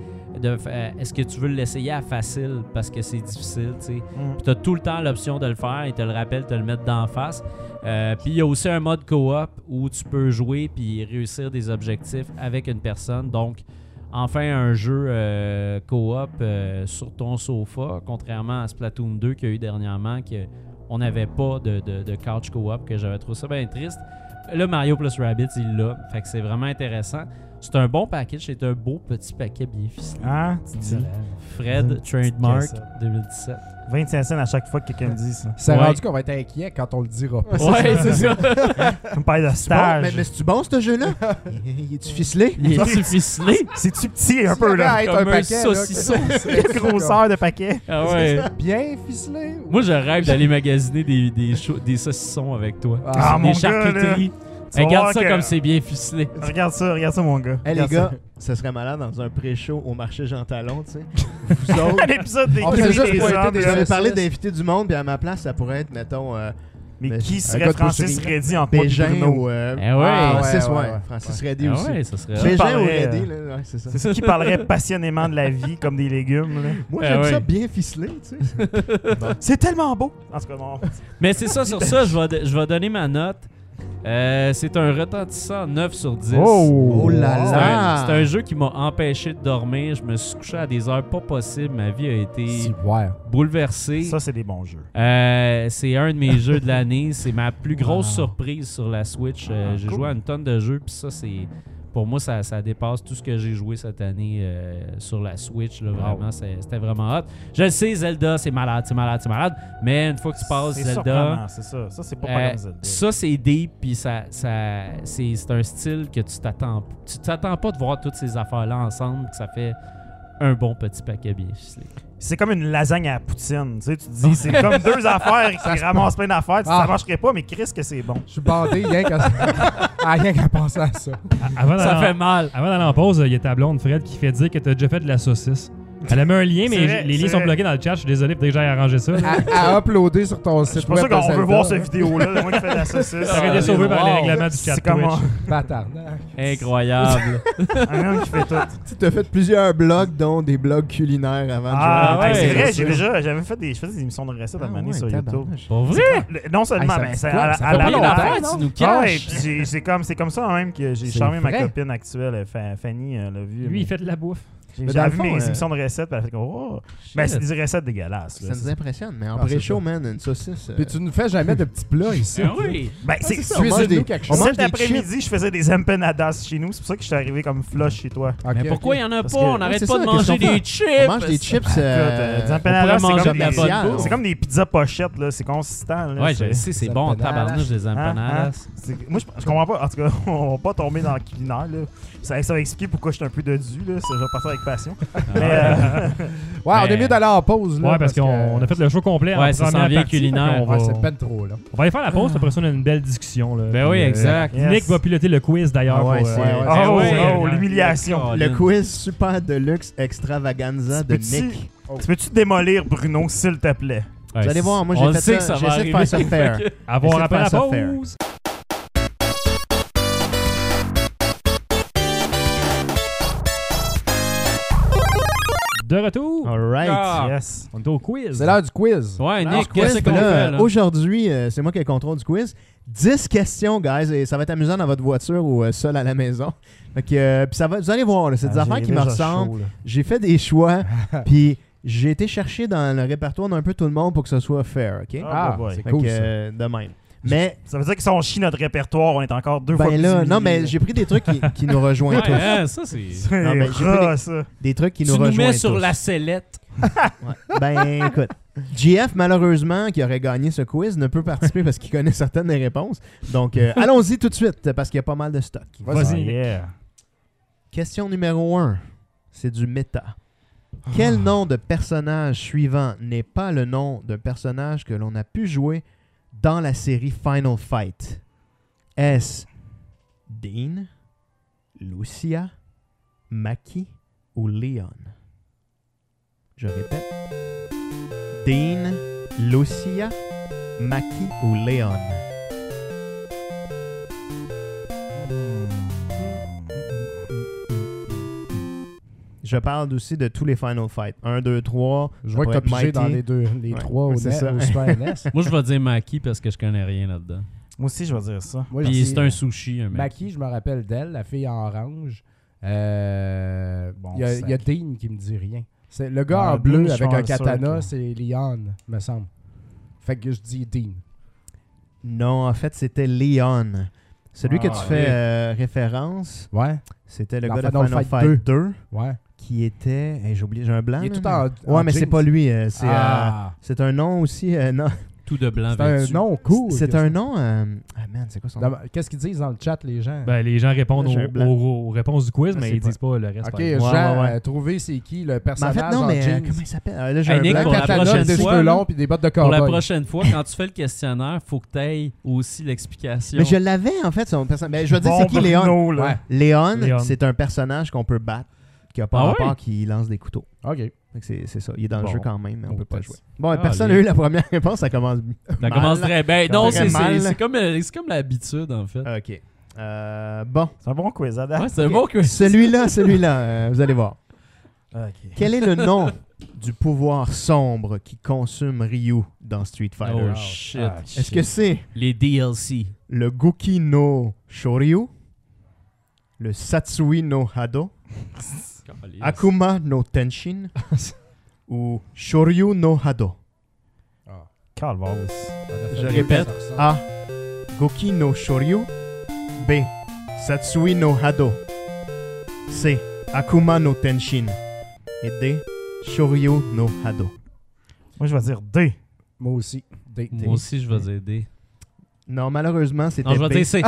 à facile parce que c'est difficile, tu sais. Puis t'as tout le temps l'option de le faire. Il te le rappelle, te le mettre d'en face. Puis il y a aussi un mode co-op où tu peux jouer puis réussir des objectifs avec une personne. Donc, enfin, un jeu co-op sur ton sofa, contrairement à Splatoon 2 qu'il y a eu dernièrement, qu'on n'avait pas de couch co-op, que j'avais trouvé ça bien triste. Là, Mario plus Rabbids, il l'a. Fait que c'est vraiment intéressant. C'est un bon package, c'est un beau petit paquet bien ficelé. Hein? Tu dis? Fred, trademark 2017. 25 cents à chaque fois que quelqu'un me dit ça. C'est Ouais. rendu qu'on va être inquiet quand on le dira pas. Ouais, c'est ça. On parle de Bon, stage. mais c'est-tu bon, ce jeu-là? Il est-tu ficelé? Il est-tu ficelé? C'est-tu petit un peu, là? Être Comme un paquet, là, saucisson. Quelle grosseur de paquet. Ah ouais. Bien ficelé. Moi, je rêve d'aller magasiner des saucissons avec toi. Ah, Des mon gars, charcuteries. vas Regarde voir ça que- comme c'est bien ficelé. Regarde ça, mon gars. Hey, les Regarde gars, ça serait malade dans un pré-show au marché Jean Talon, tu sais. Vous autres, ça. L'épisode des On fait cris juste des pointer hommes, des là. j'avais parlé saucisses. d'inviter du monde, puis à ma place, ça pourrait être, mettons, Mais Mais qui un serait gars de Francis boucherie. Reddy en quoi Bégin Bruno? ou... Eh ouais. Francis, ouais, ouais. ouais. Francis Reddy Ah aussi. ouais, ça serait. Bégin ou parlerait, Reddy, là, ouais, c'est ça. C'est ça qui parlerait passionnément de la vie comme des légumes. là. Moi, Ah j'aime ouais. ça bien ficelé, tu sais. C'est tellement beau! En tout cas, bon. Mais c'est ça, sur ça, je vais donner ma note. C'est un retentissant 9 sur 10. Oh là C'est là! c'est un jeu qui m'a empêché de dormir. Je me suis couché à des heures pas possibles. Ma vie a été Si, ouais. bouleversée. Ça, c'est des bons jeux. C'est un de mes jeux de l'année. C'est ma plus grosse Wow. surprise sur la Switch. J'ai cool. joué à une tonne de jeux. Puis ça, c'est pour moi, ça dépasse tout ce que j'ai joué cette année sur la Switch. Là, vraiment, c'était vraiment hot. Je le sais, Zelda, c'est malade. Mais une fois que tu passes C'est Zelda, surprenant, c'est ça. Ça, c'est pas comme Zelda. ça c'est deep. Puis c'est un style que tu t'attends pas de voir toutes ces affaires-là ensemble. Que ça fait un bon petit paquet bien ficelé. C'est comme une lasagne à la poutine. Tu sais, tu te dis, c'est comme deux affaires qui ramassent plein d'affaires. Tu dis, Ah. ça marcherait pas, mais Chris, que c'est bon. Je suis bandé rien qu'à penser à ça. Avant Ça d'aller fait mal. Avant d'aller en pause, il y a ta blonde Fred qui fait dire que t'as déjà fait de la saucisse. Elle a mis un lien, mais C'est vrai, les c'est liens sont vrai. bloqués dans le chat. Je suis désolé, peut-être que j'aille arranger ça. À uploader sur ton Je site suis pas web. sûr qu'on de veut Zelda, voir cette hein. vidéo-là. Moi qui fais de la saucisse. Ça aurait été sauvé par les règlements du chat C'est comme Twitch. Bâtarnac. Incroyable. un homme qui fait tout. Tu as fait plusieurs blogs, dont des blogs culinaires avant de Ah, jouer à ouais, c'est vrai, ça. j'avais fait je faisais des émissions de recettes à un moment donné sur YouTube. tabarnage. Pour vrai? Non seulement, Hey, mais ça c'est fait à quoi? à Ça la fait pas Une longtemps, affaire, non? tu nous Ah ouais, caches. puis c'est comme ça même que j'ai C'est charmé ma vrai. copine actuelle, Fanny, l'a vu. Lui, il fait de la bouffe. J'ai Mais dans le vu fond, mes émissions de recettes, puis elle a fait comme, oh. Ben, c'est des recettes dégueulasses. là. Ça nous impressionne, mais en Ah, c'est pré-show, ça. man, une saucisse. Puis tu ne fais jamais de petits plats ici. Ah oui. Ben, c'est c'est ça, on mange Cuisine-nous des- quelque on chose. mange cet des après-midi, je faisais des empanadas chez nous. C'est pour ça que je suis arrivé comme flush chez toi. Ok, Mais ok. pourquoi il n'y en a Parce pas? que- On Ouais, n'arrête c'est pas ça, de qu'est-ce manger qu'on fait? des chips. On mange des chips. Écoute, des on empanadas, pourrait manger c'est comme de la des- bonne bouffe. c'est comme des pizzas pochettes, là. C'est consistant. Là. Ouais, je sais, c'est bon en empanadas. tabarnouche des empanadas. Moi, je comprends pas. En tout cas, on va pas tomber dans le culinaire. Là. Ça va expliquer pourquoi je suis un peu dodu. Là. Ça, je vais passer avec passion. Mais, Ouais, on Mais- est mieux d'aller en pause. Là, Ouais, parce qu'on a fait le show complet en Ouais, ça première s'en vient partie, culinaire. fait qu'on Ouais, va- c'est peine trop, là. On va aller faire la pause, puis après ça, on a une belle discussion. Là. Ben oui, Puis, exact. Yes. Nick va piloter le quiz d'ailleurs. Ah ouais, pour, c'est- oh, ouais, oh, ouais. l'humiliation. Le quiz super deluxe extravaganza de Peux-tu- Nick. Tu peux-tu démolir Bruno, s'il te plaît? Ouais, Vous allez voir, moi on j'ai le sait fait que ça, ça j'ai va essayé de faire ça arriver. fair. avoir Essaie de après la faire ça fair. pause. De retour. Alright. Ah. Yes. On est au quiz. C'est l'heure du quiz. Ouais, Alors, Nick, quiz, qu'est-ce qu'on là, fait, là? Aujourd'hui, c'est moi qui ai le contrôle du quiz. 10 questions, guys, et ça va être amusant dans votre voiture ou seul à la maison. Fait que, puis ça va, vous allez voir, là, c'est des affaires qui me ressemblent. J'ai fait des choix, puis j'ai été chercher dans le répertoire d'un peu tout le monde pour que ce soit fair, OK? Ah, boy. c'est Fait cool, que, ça. de même. Mais, Ça veut dire que si on chie notre répertoire, on est encore deux fois ben plus là, humiliés, non, mais là. j'ai pris des trucs qui nous rejoignent Ouais, tous. hein, ça, c'est. C'est Non, mais j'ai ras, pris ça. Des trucs qui Tu nous nous rejoignent mets sur tous. la sellette. Ouais. Ben, écoute, GF, malheureusement, qui aurait gagné ce quiz, ne peut participer parce qu'il connaît certaines des réponses. Donc, allons-y tout de suite, parce qu'il y a pas mal de stock. Vas-y. Yeah. Question numéro 1. C'est du méta. Quel nom de personnage suivant n'est pas le nom d'un personnage que l'on a pu jouer dans la série Final Fight? Est-ce Dean, Lucia, Maki ou Leon? Je répète. Dean, Lucia, Maki ou Leon? Je parle aussi de tous les Final Fight. 1, 2, 3. Je vois que t'as pigé dans les Ouais, trois au, c'est NES, ça. au Super NES. Moi, je vais dire Maki parce que je connais rien là-dedans. Moi aussi, je vais dire ça. Moi, Puis je c'est dis, un sushi, un mec. Maki, je me rappelle d'elle, la fille en orange. Bon Il y a sac. Dean qui me dit rien. C'est le gars Ah, en bleu Dean, je avec suis un sûr katana, que- c'est Leon, me semble. Fait que je dis Dean. Non, en fait, c'était Leon. Celui que Ah, tu fais référence, Ouais, c'était le Dans gars de Final Final Fight Fight 2 ouais. qui était... Hey, j'ai oublié, j'ai un blanc. Il est là, tout en Ouais, mais jeans. c'est pas lui. C'est Ah. c'est un nom aussi... non, Tout de blanc C'est un vêtu. nom cool. C'est que un ça. nom... Ah man, c'est quoi son nom? Qu'est-ce qu'ils disent dans le chat, les gens? Ben, les gens répondent Là, j'ai un blanc. aux réponses du quiz, Je mais sais ils disent pas le reste. Ok, par exemple. Jean, ouais. trouvez c'est qui le Mais en personnage fait, non, mais jeans. comment il s'appelle? Là, j'ai Hey, un Nick, blanc. pour la Katana, prochaine des fois, cheveux là, longs puis des bottes de Pour la cowboy. prochaine fois, quand tu fais le questionnaire, faut que tu ailles aussi l'explication. Mais je l'avais, en fait, son personnage. Mais je veux dire, c'est qui Léon? Bruno, là. Ouais. Léon, Léon. c'est un personnage qu'on peut battre, qui a pas Ah rapport, ouais? qui lance des couteaux. Ok. Fait que c'est ça. Il est dans le Bon. jeu quand même, mais on Oh, peut pas peut-être. jouer. Bon, Ah, personne n'a les- eu la première réponse, ça commence Ça mal. commence très bien. Non, Très mal. c'est comme l'habitude, en fait. OK. Bon. C'est un bon quiz, Adam. Ouais, c'est un bon quiz. Celui-là, vous allez voir. Ok. Quel est le nom du pouvoir sombre qui consume Ryu dans Street Fighter? Oh, shit. Est-ce que c'est Les DLC. le Guki no Shoryu, le Satsui no Hado, Akuma no Tenshin ou Shoryu no Hado? Calvados. Je répète. A. Goki no Shoryu. B. Satsui no Hado. C. Akuma no Tenshin. Et D. Shoryu no Hado. Moi, je vais dire D. Moi aussi. Moi aussi, je vais dire D. Non, malheureusement, c'était Non, je vais B. dire C.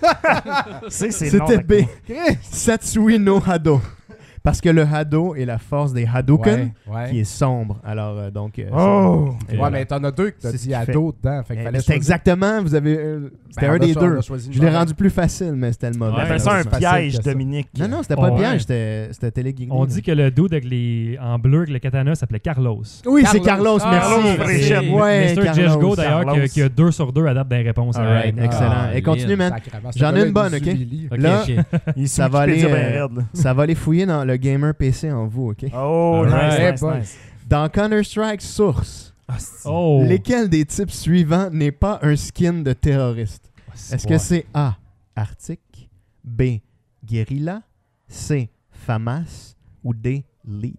C, c'est C'était non, B. Satsui no Hado. Parce que le Hado est la force des Hadouken qui est sombre. Alors, donc... Oh! c'est- Ouais, voilà. mais t'en as deux que t'as C'est ce dit qui ado dedans. Fait qu'il fallait C'était choisir. exactement, vous avez... c'était Ben, un on a des cho- deux. on a choisi le Je l'ai mauvais. rendu plus facile, mais c'était le mauvais. Ouais, On appelle ça un c'est facile piège, que ça. Dominique. Non, non, c'était pas Oh, bien, ouais. c'était téléguidé. On dit que le dude avec en bleu avec le katana s'appelait Carlos. Oui, c'est Carlos, Carlos. merci. Carlos Fréchette. Ouais, Mr. Carlos. Jeshgo, d'ailleurs, Carlos. qui a 2 sur 2 à date des réponses. Alright, Ah, excellent. Et continue, man. Sacrément, ce J'en ai gars-là, une bonne, il nous ok? humilie. Ok, Là, ok. Il Ça va aller, bien raide, là. Ça va aller fouiller dans le gamer PC en vous, OK? Oh, Alright. nice, Ouais, nice. Dans Counter-Strike Source, Oh! lesquels des types suivants n'est pas un skin de terroriste? Est-ce que c'est A. Arctic, B. Guerrilla, C. FAMAS ou D. Lead?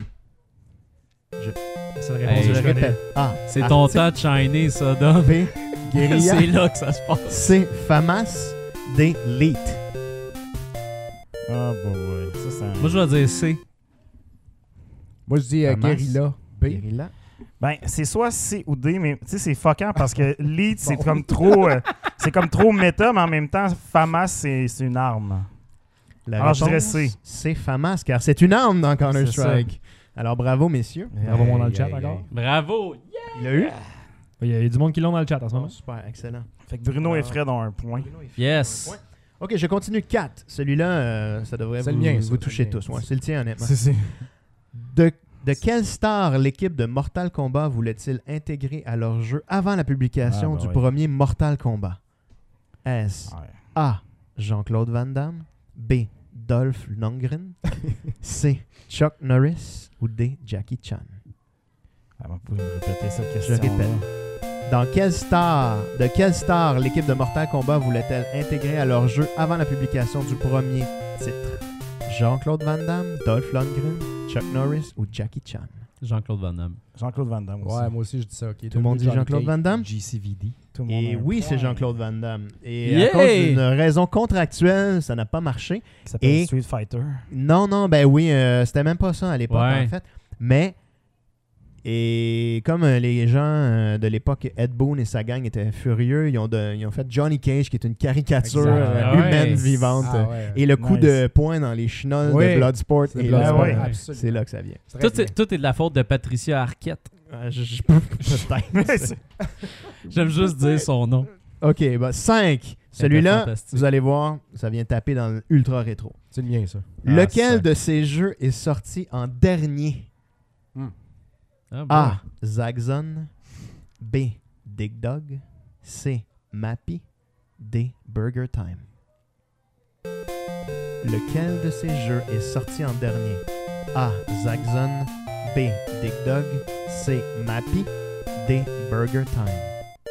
C'est la Hey, réponse Je que je connais. répète. A. C'est ton Arctic, temps de shiner, ça, Dom. B. Guerrilla, C'est là que ça se passe. C. FAMAS, D. Lead. Ah, boy. Ça, c'est un- Moi, je vais dire C. Moi, je dis Hamas. Guerrilla. B. Guerrilla. Ben, c'est soit C ou D, mais tu sais, c'est fuckant parce que lead, c'est comme trop. C'est comme trop méta, mais en même temps, FAMAS, c'est une arme. La Alors, je dirais réponse, C. c'est FAMAS, car c'est une arme dans Counter-Strike. Alors, bravo, messieurs. Bravo, mon dans le chat Aïe, aïe, encore. aïe. Bravo. Il a eu? Il y a du monde qui l'ont dans le chat en ce moment. Super, excellent. Fait que Bruno et Fred ont un point. Yes. Ok, je continue 4. Celui-là, ça devrait C'est vous, le mien, ça, vous c'est toucher le mien. tous. Ouais, c'est le tien, honnêtement. C'est. De quelle star l'équipe de Mortal Kombat voulait-il intégrer à leur jeu avant la publication Ah, bah du oui. premier Mortal Kombat? Est-ce Ouais. A. Jean-Claude Van Damme, B. Dolph Lundgren, C. Chuck Norris ou D. Jackie Chan? Ah, vous pouvez me répéter cette Je question. répète. De quelle star l'équipe de Mortal Kombat voulait-elle intégrer à leur jeu avant la publication du premier titre? Jean-Claude Van Damme, Dolph Lundgren, Chuck Norris ou Jackie Chan? Jean-Claude Van Damme. Jean-Claude Van Damme aussi. Ouais, moi aussi, je dis ça. Ok, Tout le monde dit Jean-Claude Van Damme? GCVD. Tout le monde a Et un oui, point. c'est Jean-Claude Van Damme. Et Yeah! à cause d'une raison contractuelle, ça n'a pas marché. Qui s'appelle Et- Street Fighter. Non, ben oui, c'était même pas ça à l'époque, Ouais. en fait. Mais, et comme les gens de l'époque, Ed Boon et sa gang étaient furieux, ils ont fait Johnny Cage, qui est une caricature Exact. Ah ouais. humaine vivante. Ah ouais. Et le coup Nice. de poing dans les chenolles Oui. de Bloodsport. C'est est Bloodsport, là. ouais. absolument. C'est là que ça vient. Très Tout bien. est, tout est de la faute de Patricia Arquette. Peut-être. J'aime juste dire son nom. OK, 5. était Celui-là, fantastique. vous allez voir, ça vient taper dans le ultra rétro. C'est le mien, ça. Lequel ça. de ces jeux est sorti en dernier? Ah, bon. A. Zagzone. B. Dig Dog. C. Mappy. D. Burger Time. Lequel de ces jeux est sorti en dernier? A. Zagzone. B. Dig Dog. C. Mappy. D. Burger Time.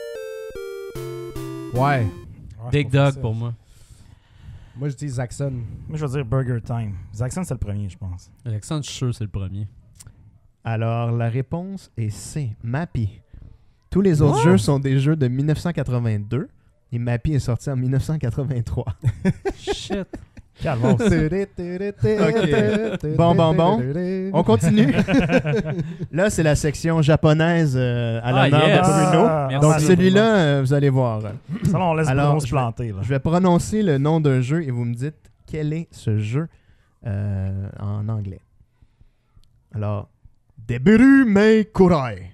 Ouais. Big Dog pour moi. Moi, je dis Zaxxon. Moi, je vais dire Burger Time. Zaxxon, c'est le premier, je pense. Alexandre, je suis sûr c'est le premier. Alors, la réponse est C. Mappy. Tous les autres jeux sont des jeux de 1982 et Mappy est sorti en 1983. Shit. Calme-toi. Ok. Bon. On continue. Là, c'est la section japonaise à l'honneur yes. de Bruno. Merci. Donc, celui-là, vous allez voir. Ça, là, on laisse Alors, Bruno se planter. Là. Je vais prononcer le nom d'un jeu et vous me dites quel est ce jeu en anglais. Alors, Deberu Mei Kurai.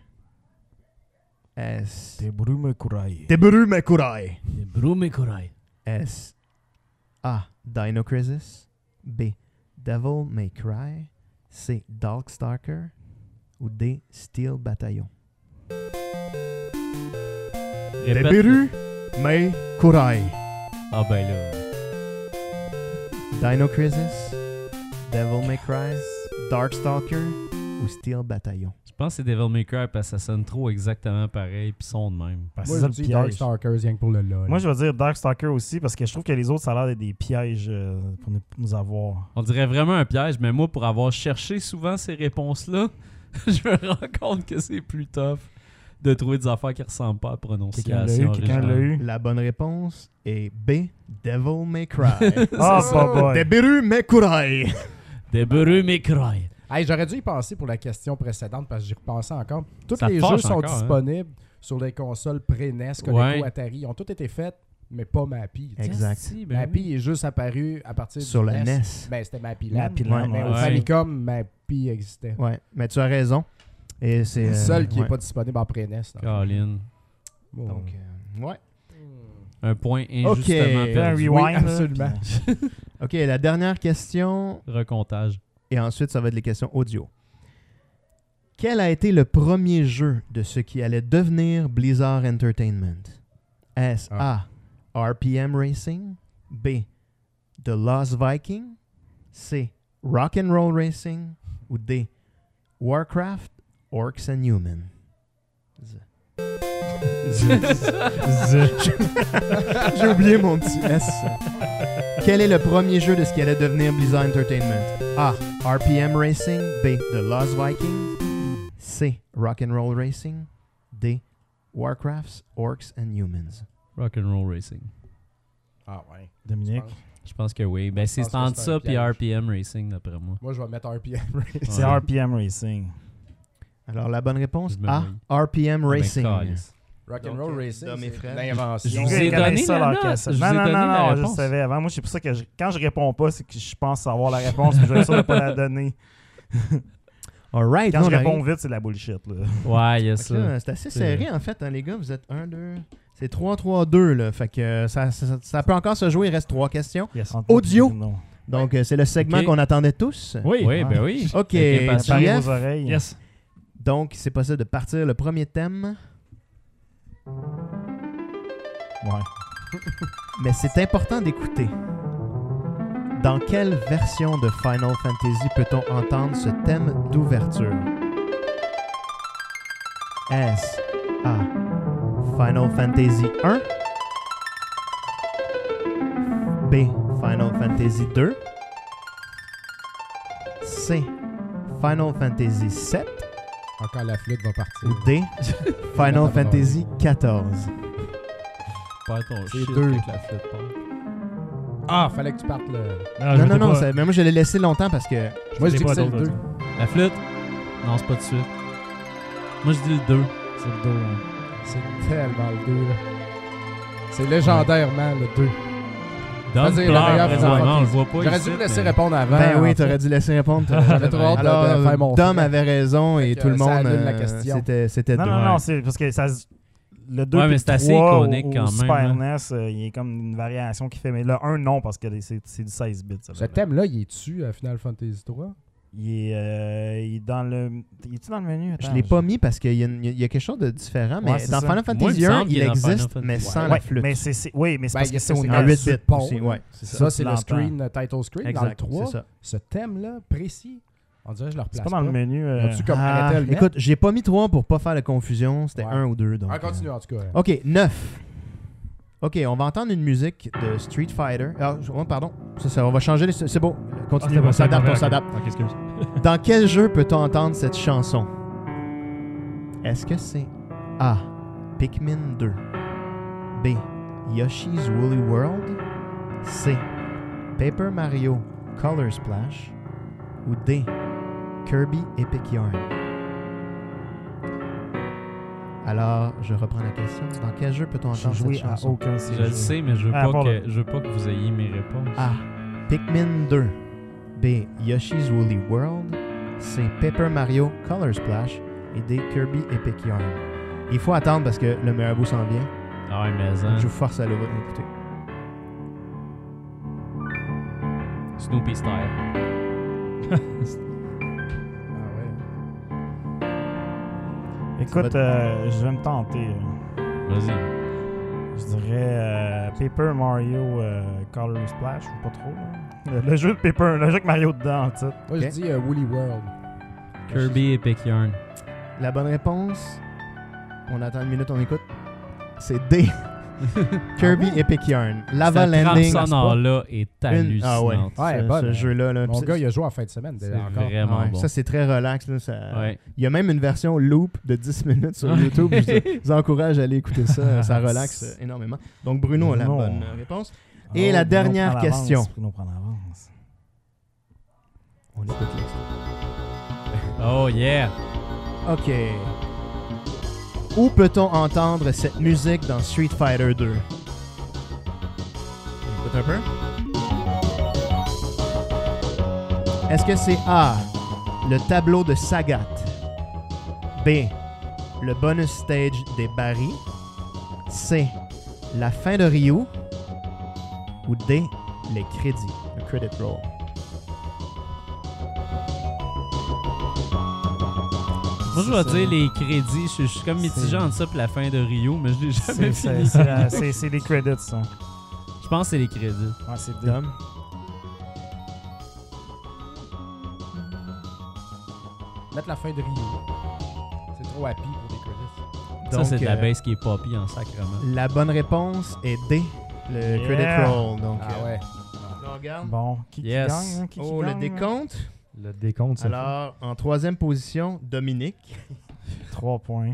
S. Deberu Mei Kurai. Deberu Mei Kurai. Brume Kurai. S. A. Dino Crisis. B. Devil May Cry. C. Darkstalker. Ou D. Steel Battalion. Répète. Deberu Mei Kurai. Ah ben là. Dino Crisis. Devil May Cry. Darkstalker. Ou Steel Battalion. Je pense que c'est Devil May Cry parce que ça sonne trop exactement pareil puis son de même. Parce Moi, que je c'est ça dis le piège. Darkstalkers, rien que pour le LOL. Moi, je vais dire Darkstalker aussi parce que je trouve que les autres, ça a l'air d'être des pièges pour nous avoir. On dirait vraiment un piège, mais moi, pour avoir cherché souvent ces réponses-là, je me rends compte que c'est plus tough de trouver des affaires qui ressemblent pas à la prononciation. Quelqu'un l'a eu. La bonne réponse est B. Devil May Cry. Ah, pas boy. Deberu Mei Kurai. Deberu May Cry. Hey, j'aurais dû y penser pour la question précédente parce que j'y repensais encore. Tous Ça les te jeux fâche sont encore, hein? disponibles sur les consoles pré-NES, Coleco, Ouais. Atari. Ils ont tous été faits, mais pas Mappy. tu sais. Exact. Si, ben Mappy oui. est juste apparu à partir Sur du la NES. Ben, c'était Mappy Land. Mappy Land, Mais au ouais. Famicom, Mappy existait. Ouais, mais tu as raison. Et c'est C'est le seul qui ouais. n'est pas disponible en pré-NES. Colin. Donc, ouais. Un point injustement Ok. Un perdu. rewind. Oui, là, absolument. puis- OK, la dernière question. Recomptage. Et ensuite, ça va être les questions audio. Quel a été le premier jeu de ce qui allait devenir Blizzard Entertainment? S. A. RPM Racing. B. The Lost Viking. C. Rock'n'Roll Racing. Ou D. Warcraft, Orcs and Humans. J'ai oublié mon petit S. Quel est le premier jeu de ce qui allait devenir Blizzard Entertainment? A. RPM Racing. B. The Lost Vikings. C. Rock'n'Roll Racing. D. Warcraft, Orcs and Humans. Rock'n'Roll Racing. Ah ouais. Dominique. Je pense que oui. Ben, c'est pense que entre c'est ça un puis piège. RPM Racing, d'après moi. Moi, je vais mettre RPM Racing. C'est Ouais. RPM Racing. Alors, la bonne réponse, Je me A. mouille. RPM Ah, ben, Racing. calisse. Rock'n'Roll Donc, Racing, dans mes c'est frères. l'invention. Je vous ai Ils connaissent donné ça, la leur note. cassette. Je Non, vous ai non, donné non, la non, je réponse. savais avant. Moi, c'est pour ça que quand je réponds pas, c'est que je pense savoir la réponse, mais je vais être sûr de pas la donner. Alright, Quand non, je on réponds arrive. vite, c'est de la bullshit. Là. Ouais, il y a Fait que là, ça. c'est assez C'est- serré, en fait, hein, les gars. Vous êtes 1, 2... C'est 3-3-2, là. Fait que ça peut encore se jouer. Il reste 3 questions. Audio. Donc, c'est le segment Ok. qu'on attendait tous. Oui. Oui, ben oui. OK, Avec impatience. Préparez JF. vos oreilles. Yes. Donc, c'est possible de partir le premier thème, Ouais. mais c'est important d'écouter. Dans quelle version de Final Fantasy peut-on entendre ce thème d'ouverture? S. A. Final Fantasy 1. B. Final Fantasy 2. C. Final Fantasy 7. Encore la flûte va partir. Ou D. Final Fantasy 14. Pas ton C'est shit deux. avec la flûte part. Ah, fallait que tu partes le... Non, mais moi je l'ai laissé longtemps parce que Moi, je sais dis que pas c'est le d'autres 2. La flûte? Non, c'est pas tout de suite. Moi, je dis le 2. C'est le 2. C'est tellement le 2, là. C'est légendairement le 2. Dom Vas-y, la pleure meilleure présentement, raison. on le voit pas J'aurais ici, dû vous laisser mais- répondre avant. ben oui, en t'aurais fait. dû laisser répondre. J'avais trop hâte de faire mon Dom frère. avait raison et Fait que tout le ça monde. annule la question. C'était Non, deux. non, Ouais. non, c'est parce que ça se- le 2 Ouais, puis mais le c'est assez 3 iconique au quand même, Super hein. NES, il y a comme une variation qui fait. Mais le 1, non, parce que c'est du 16 bits. Ça, Ce là. thème-là, il est-tu à Final Fantasy 3? Il est dans le. Il est-tu dans le menu? Je Attends, l'ai pas mis parce qu'il y a quelque chose de différent, mais Ouais, c'est dans ça. Final Moi, il Fantasy me 1, semble qu'il il est dans Final existe, Fantasy. mais sans Ouais, la flûte. mais c'est oui, mais c'est Ben, parce il y a que c'est ça, au c'est En dans NES. 8 sur le bits pont, aussi, là. ouais. C'est Ça, ça. c'est le l'entends. screen, title screen. Dans le Exact, 3, c'est ça. ce thème-là, précis, on dirait que je le replace C'est pas dans le menu. As-tu comme Ah, arrêté à le mettre? écoute, j'ai pas mis 3 pour pas faire la confusion. C'était Ouais. 1 ou 2. Donc, On continue en tout cas. OK, 9. OK, on va entendre une musique de Street Fighter. Ah, pardon. On va changer. C'est beau. Continue. On s'adapte, on s'adapte. Ok, excuse. Dans quel jeu peut-on entendre cette chanson? Est-ce que c'est A. Pikmin 2. B. Yoshi's Woolly World. C. Paper Mario Color Splash ou D. Kirby Epic Yarn? Alors, je reprends la question. Dans quel jeu peut-on J'ai entendre joué cette à chanson? aucun de ces Je le jeux. sais, mais je veux pas que vous ayez mes réponses. A. Pikmin 2. B. Yoshi's Woolly World. C. Paper Mario Color Splash. Et D. Kirby Epic Yarn. Il faut attendre parce que le meilleur bout s'en vient. Ah ouais, mais ça. Je vous force à l'écouter. Snoopy style. Ah ouais. Écoute, je vais me tenter. Vas-y. Je dirais Paper Mario Color Splash ou pas trop. Là. Le jeu de Paper, le jeu avec Mario dedans en titre. Moi, je dis Woolly World. Kirby Epic Yarn. La bonne réponse, on attend une minute, on écoute. C'est D. Kirby Epic Yarn. Lava Cette trame Landing. sonore-là est hallucinante. Ah ouais. Ouais, ce bonne. jeu-là. Là, Mon puis gars, il a joué en fin de semaine C'est déjà encore. vraiment ouais, bon. ça, c'est très relax. Là, ça... Ouais. Il y a même une version loop de 10 minutes sur YouTube. Je vous encourage à aller écouter ça. Ça relaxe énormément. Donc, Bruno a la Bruno. bonne réponse. Et Oh, la Bruno dernière prend question. l'avance, Bruno prend l'avance. On écoute l'extrait. Oh yeah. OK. Où peut-on entendre cette musique dans Street Fighter 2? On écoute un peu. Est-ce que c'est A, le tableau de Sagat? B, le bonus stage des Barry? C, la fin de Ryu? Ou D, les crédits, le credit roll? Moi, je vais dire les crédits. Je suis comme mitigé entre ça et la fin de Rio, mais je l'ai jamais fini. C'est les credits, ça. Je pense que c'est les crédits. Ouais, c'est des... Dom? Mettre la fin de Rio. C'est trop happy pour des credits. Ça, Donc, c'est de la bass qui est poppy en sacrement. La bonne réponse est D, le Yeah. credit roll. Donc, Ah ouais. on regarde. Bon, qui Yes. gagne? Hein? Qui Oh, le gagne, décompte. Le décompte, ça. Alors, en troisième position, Dominique. 3 points.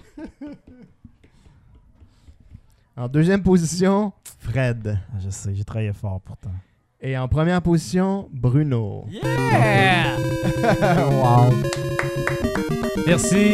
En deuxième position, Fred. Ah, je sais, j'ai travaillé fort pourtant. Et en première position, Bruno. Yeah! Wow. Merci.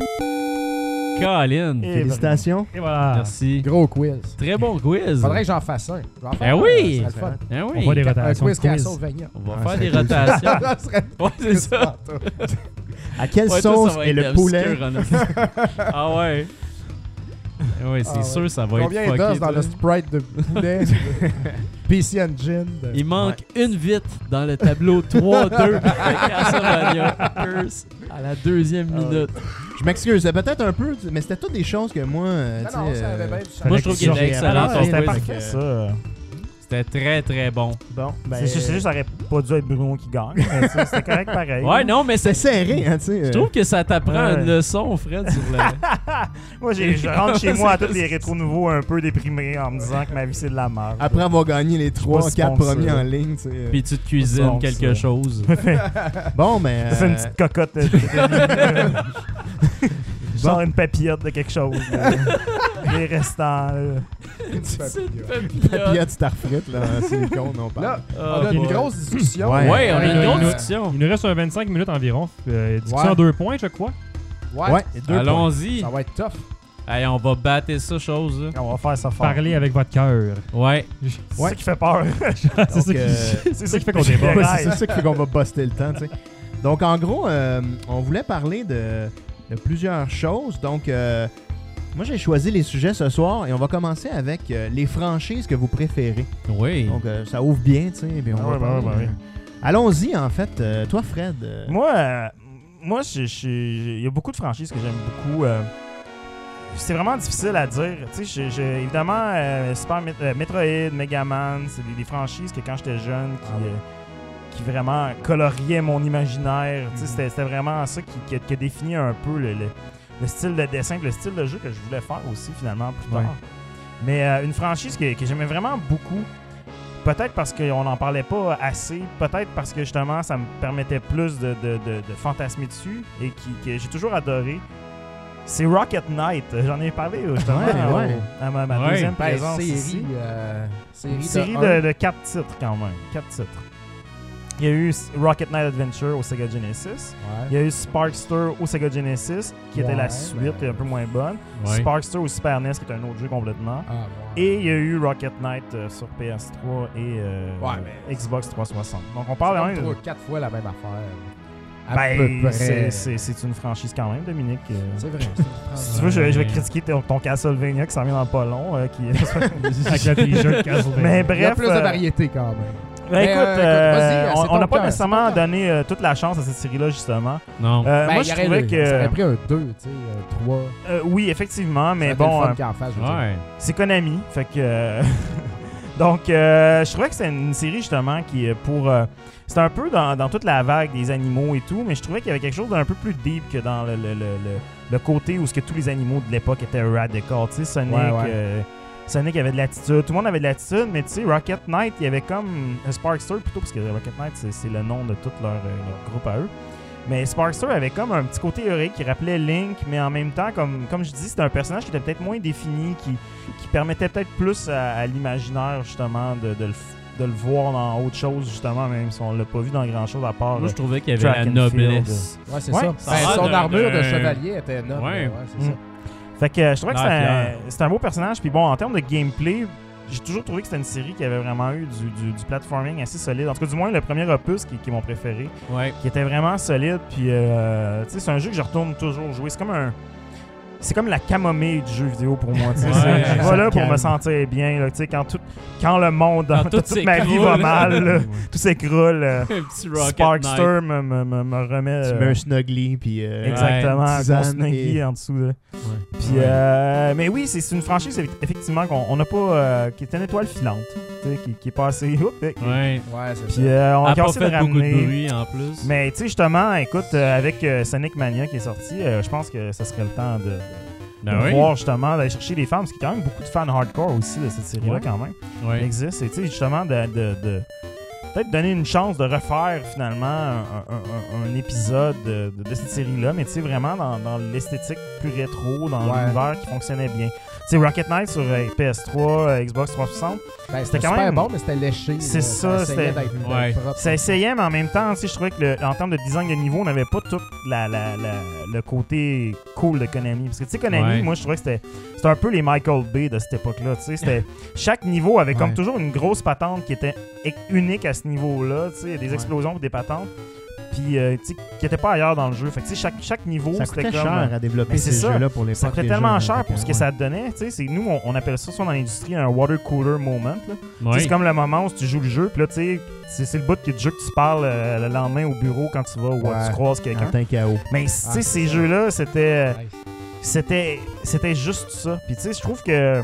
Colin. Et Félicitations. Et voilà. Merci. Gros quiz. Très bon quiz. Faudrait que j'en fasse un. Je vais en faire Ben un, oui! ça serait le fun. Ben On oui. voit des Un rotations de quiz quiz. Castlevania. On va Ouais, faire c'est des cool, rotations. Ça serait Ouais, c'est ça. À quelle Ouais, toi, sauce ça va est être le poulet? obscur, en ah ouais. Oui, c'est Ah ouais. sûr, ça va Combien être d'os fucké. dans toi. le Sprite de poulet PC Engine de... Il manque une vite dans le tableau 3-2 de Castlevania Curse à la deuxième Ah ouais. minute. Je m'excuse, c'est peut-être un peu, mais c'était toutes des choses que moi, tu Non, non, sais, ça avait bien du sens. Moi, je trouve qu'il était excellent Ah, ton c'était quiz. parfait, ça. C'était très, très bon. Bon, ben, C'est juste, ça aurait pas dû être Bruno qui gagne. mais ça, c'était correct pareil. Ouais, non, mais c'est c'est... serré, hein, tu sais. Je trouve que ça t'apprend Ouais. une leçon, Fred, sur le... Moi, je rentre chez moi à tous les rétros nouveaux un peu déprimé en me disant que ma vie c'est de la merde. Après avoir gagné les pas 3-4 si bon que premiers ça. en ligne, tu sais. Puis tu te cuisines Donc, quelque ça. chose. Bon, mais. C'est une petite cocotte. Genre une papillote de quelque chose. là. Les restants. là. Papillote Starfrit, là, en silicone, on parle. Là, Ah, on a une boy. grosse discussion. Ouais. Ouais, on a une Ouais, grosse ouais. discussion. Il nous reste un 25 minutes environ. Discussion Ouais. à 2 points, je crois. Ouais, et 2 points. Allons-y. Ça va être tough. Allez, on va battre ça, chose. là. On va faire ça fort. Parler avec votre cœur. Ouais. C'est ça qui fait peur. C'est ça Donc, qui c'est ça qui fait qu'on Ouais, débat. c'est ça qui fait qu'on va buster le temps, tu sais. Donc, en gros, on voulait parler de plusieurs choses. Donc, moi, j'ai choisi les sujets ce soir et on va commencer avec les franchises que vous préférez. Oui. Donc, ça ouvre bien, tu sais. puis on Ah va ouais, parler, bah oui. Allons-y, en fait. Toi, Fred. Moi, il y a beaucoup de franchises que j'aime beaucoup. C'est vraiment difficile à dire. Tu sais, évidemment, Super Metroid, Mega Man, c'est des franchises que quand j'étais jeune, qui vraiment coloriaient mon imaginaire. Tu sais, c'était vraiment ça qui a défini un peu le style de dessin, le style de jeu que je voulais faire aussi, finalement, plus tard. Ouais. Mais une franchise que j'aimais vraiment beaucoup, peut-être parce qu'on n'en parlait pas assez, peut-être parce que justement ça me permettait plus de fantasmer dessus et que j'ai toujours adoré, C'est Rocket Knight. J'en ai parlé justement à ma deuxième présence ici. Une série de 4 titres quand même. 4 titres. Il y a eu Rocket Knight Adventure au Sega Genesis. Il y a eu Sparkster au Sega Genesis, qui était la suite, un peu moins bonne. Sparkster au Super NES, qui est un autre jeu complètement. Et il y a eu Rocket Knight sur PS3 et Xbox 360. Donc on parle vraiment de 4 fois la même affaire. C'est une franchise quand même, Dominique. C'est vrai. Si tu veux, je vais critiquer ton Castlevania qui s'en vient dans pas long. Avec le t-shirt de Castlevania. Mais bref. Il y a plus de variété quand même. Écoute, on n'a pas nécessairement donné toute la chance à cette série-là, justement. Non. Moi, je trouvais que. Ça aurait pris un 2, tu sais, un 3. Oui, effectivement, mais bon. C'est Konami, fait que. Donc, je trouvais que c'est une série, justement, qui est pour. C'était un peu dans toute la vague des animaux et tout, mais je trouvais qu'il y avait quelque chose d'un peu plus deep que dans le côté où ce que tous les animaux de l'époque étaient radical. Tu sais, Sonic. Sonic avait de l'attitude, tout le monde avait de l'attitude, mais tu sais, Rocket Knight, il y avait comme Sparkster plutôt, parce que Rocket Knight, c'est le nom de tout leur groupe à eux. Mais Sparkster avait comme un petit côté héroïque qui rappelait Link, mais en même temps, comme je dis, c'était un personnage qui était peut-être moins défini, qui permettait peut-être plus à l'imaginaire, justement, de le voir dans autre chose, justement, même si on l'a pas vu dans grand-chose à part. Moi, je trouvais qu'il y avait la noblesse. Ouais, c'est ça. Son armure de chevalier était noble. Ouais, c'est ça. Fait que je trouvais que c'était un beau personnage. Puis bon, en termes de gameplay, j'ai toujours trouvé que c'était une série qui avait vraiment eu du platforming assez solide. En tout cas, du moins, le premier opus qui est mon préféré. Qui était vraiment solide. Puis, tu sais, c'est un jeu que je retourne toujours jouer. C'est comme la camomille du jeu vidéo pour moi. Je vais là pour me sentir bien. Là, quand le monde, toute ma vie va mal, là, tout s'écroule. Sparkster me remet. Tu mets un Snuggly, puis. Exactement, un Snuggly en dessous. Là. Puis, mais oui, c'est une franchise, effectivement, qu'on n'a pas. Qui est une étoile filante. Qui est passée. C'est puis, on a pas fait beaucoup de bruit en plus. Mais tu sais, justement, écoute, avec Sonic Mania qui est sorti, je pense que ça serait le temps de voir, justement, d'aller chercher les fans, parce qu'il y a quand même beaucoup de fans hardcore aussi de cette série-là, quand même. Il existe. Et tu sais, justement, de peut-être donner une chance de refaire, finalement, un épisode de cette série-là, mais tu sais, vraiment dans l'esthétique plus rétro, dans l'univers qui fonctionnait bien. Tu sais, Rocket Knight sur PS3, Xbox 360, c'était quand même bon, mais c'était léché. C'est ça, c'était ça essayait, mais en même temps, tu sais, je trouvais que en termes de design de niveau, on n'avait pas tout le côté cool de Konami. Parce que tu sais, Konami, moi, je trouvais que c'était un peu les Michael Bay de cette époque-là. Tu sais, c'était chaque niveau avait comme toujours une grosse patente qui était unique à ce niveau-là. Tu sais, des explosions et des patentes. Puis, tu sais, qui n'était pas ailleurs dans le jeu. Fait que, tu sais, chaque niveau, c'était comme. Ça coûtait cher à développer ces jeux-là pour l'époque. Ça coûtait tellement cher pour ce que ça donnait. Tu sais, nous, on appelle ça dans l'industrie un water cooler moment. C'est comme le moment où tu joues le jeu, puis là, tu sais, c'est le bout du jeu que tu parles le lendemain au bureau quand tu vas ou tu croises quelqu'un. Mais, tu sais, ces jeux-là, c'était juste ça. Puis, tu sais, je trouve que.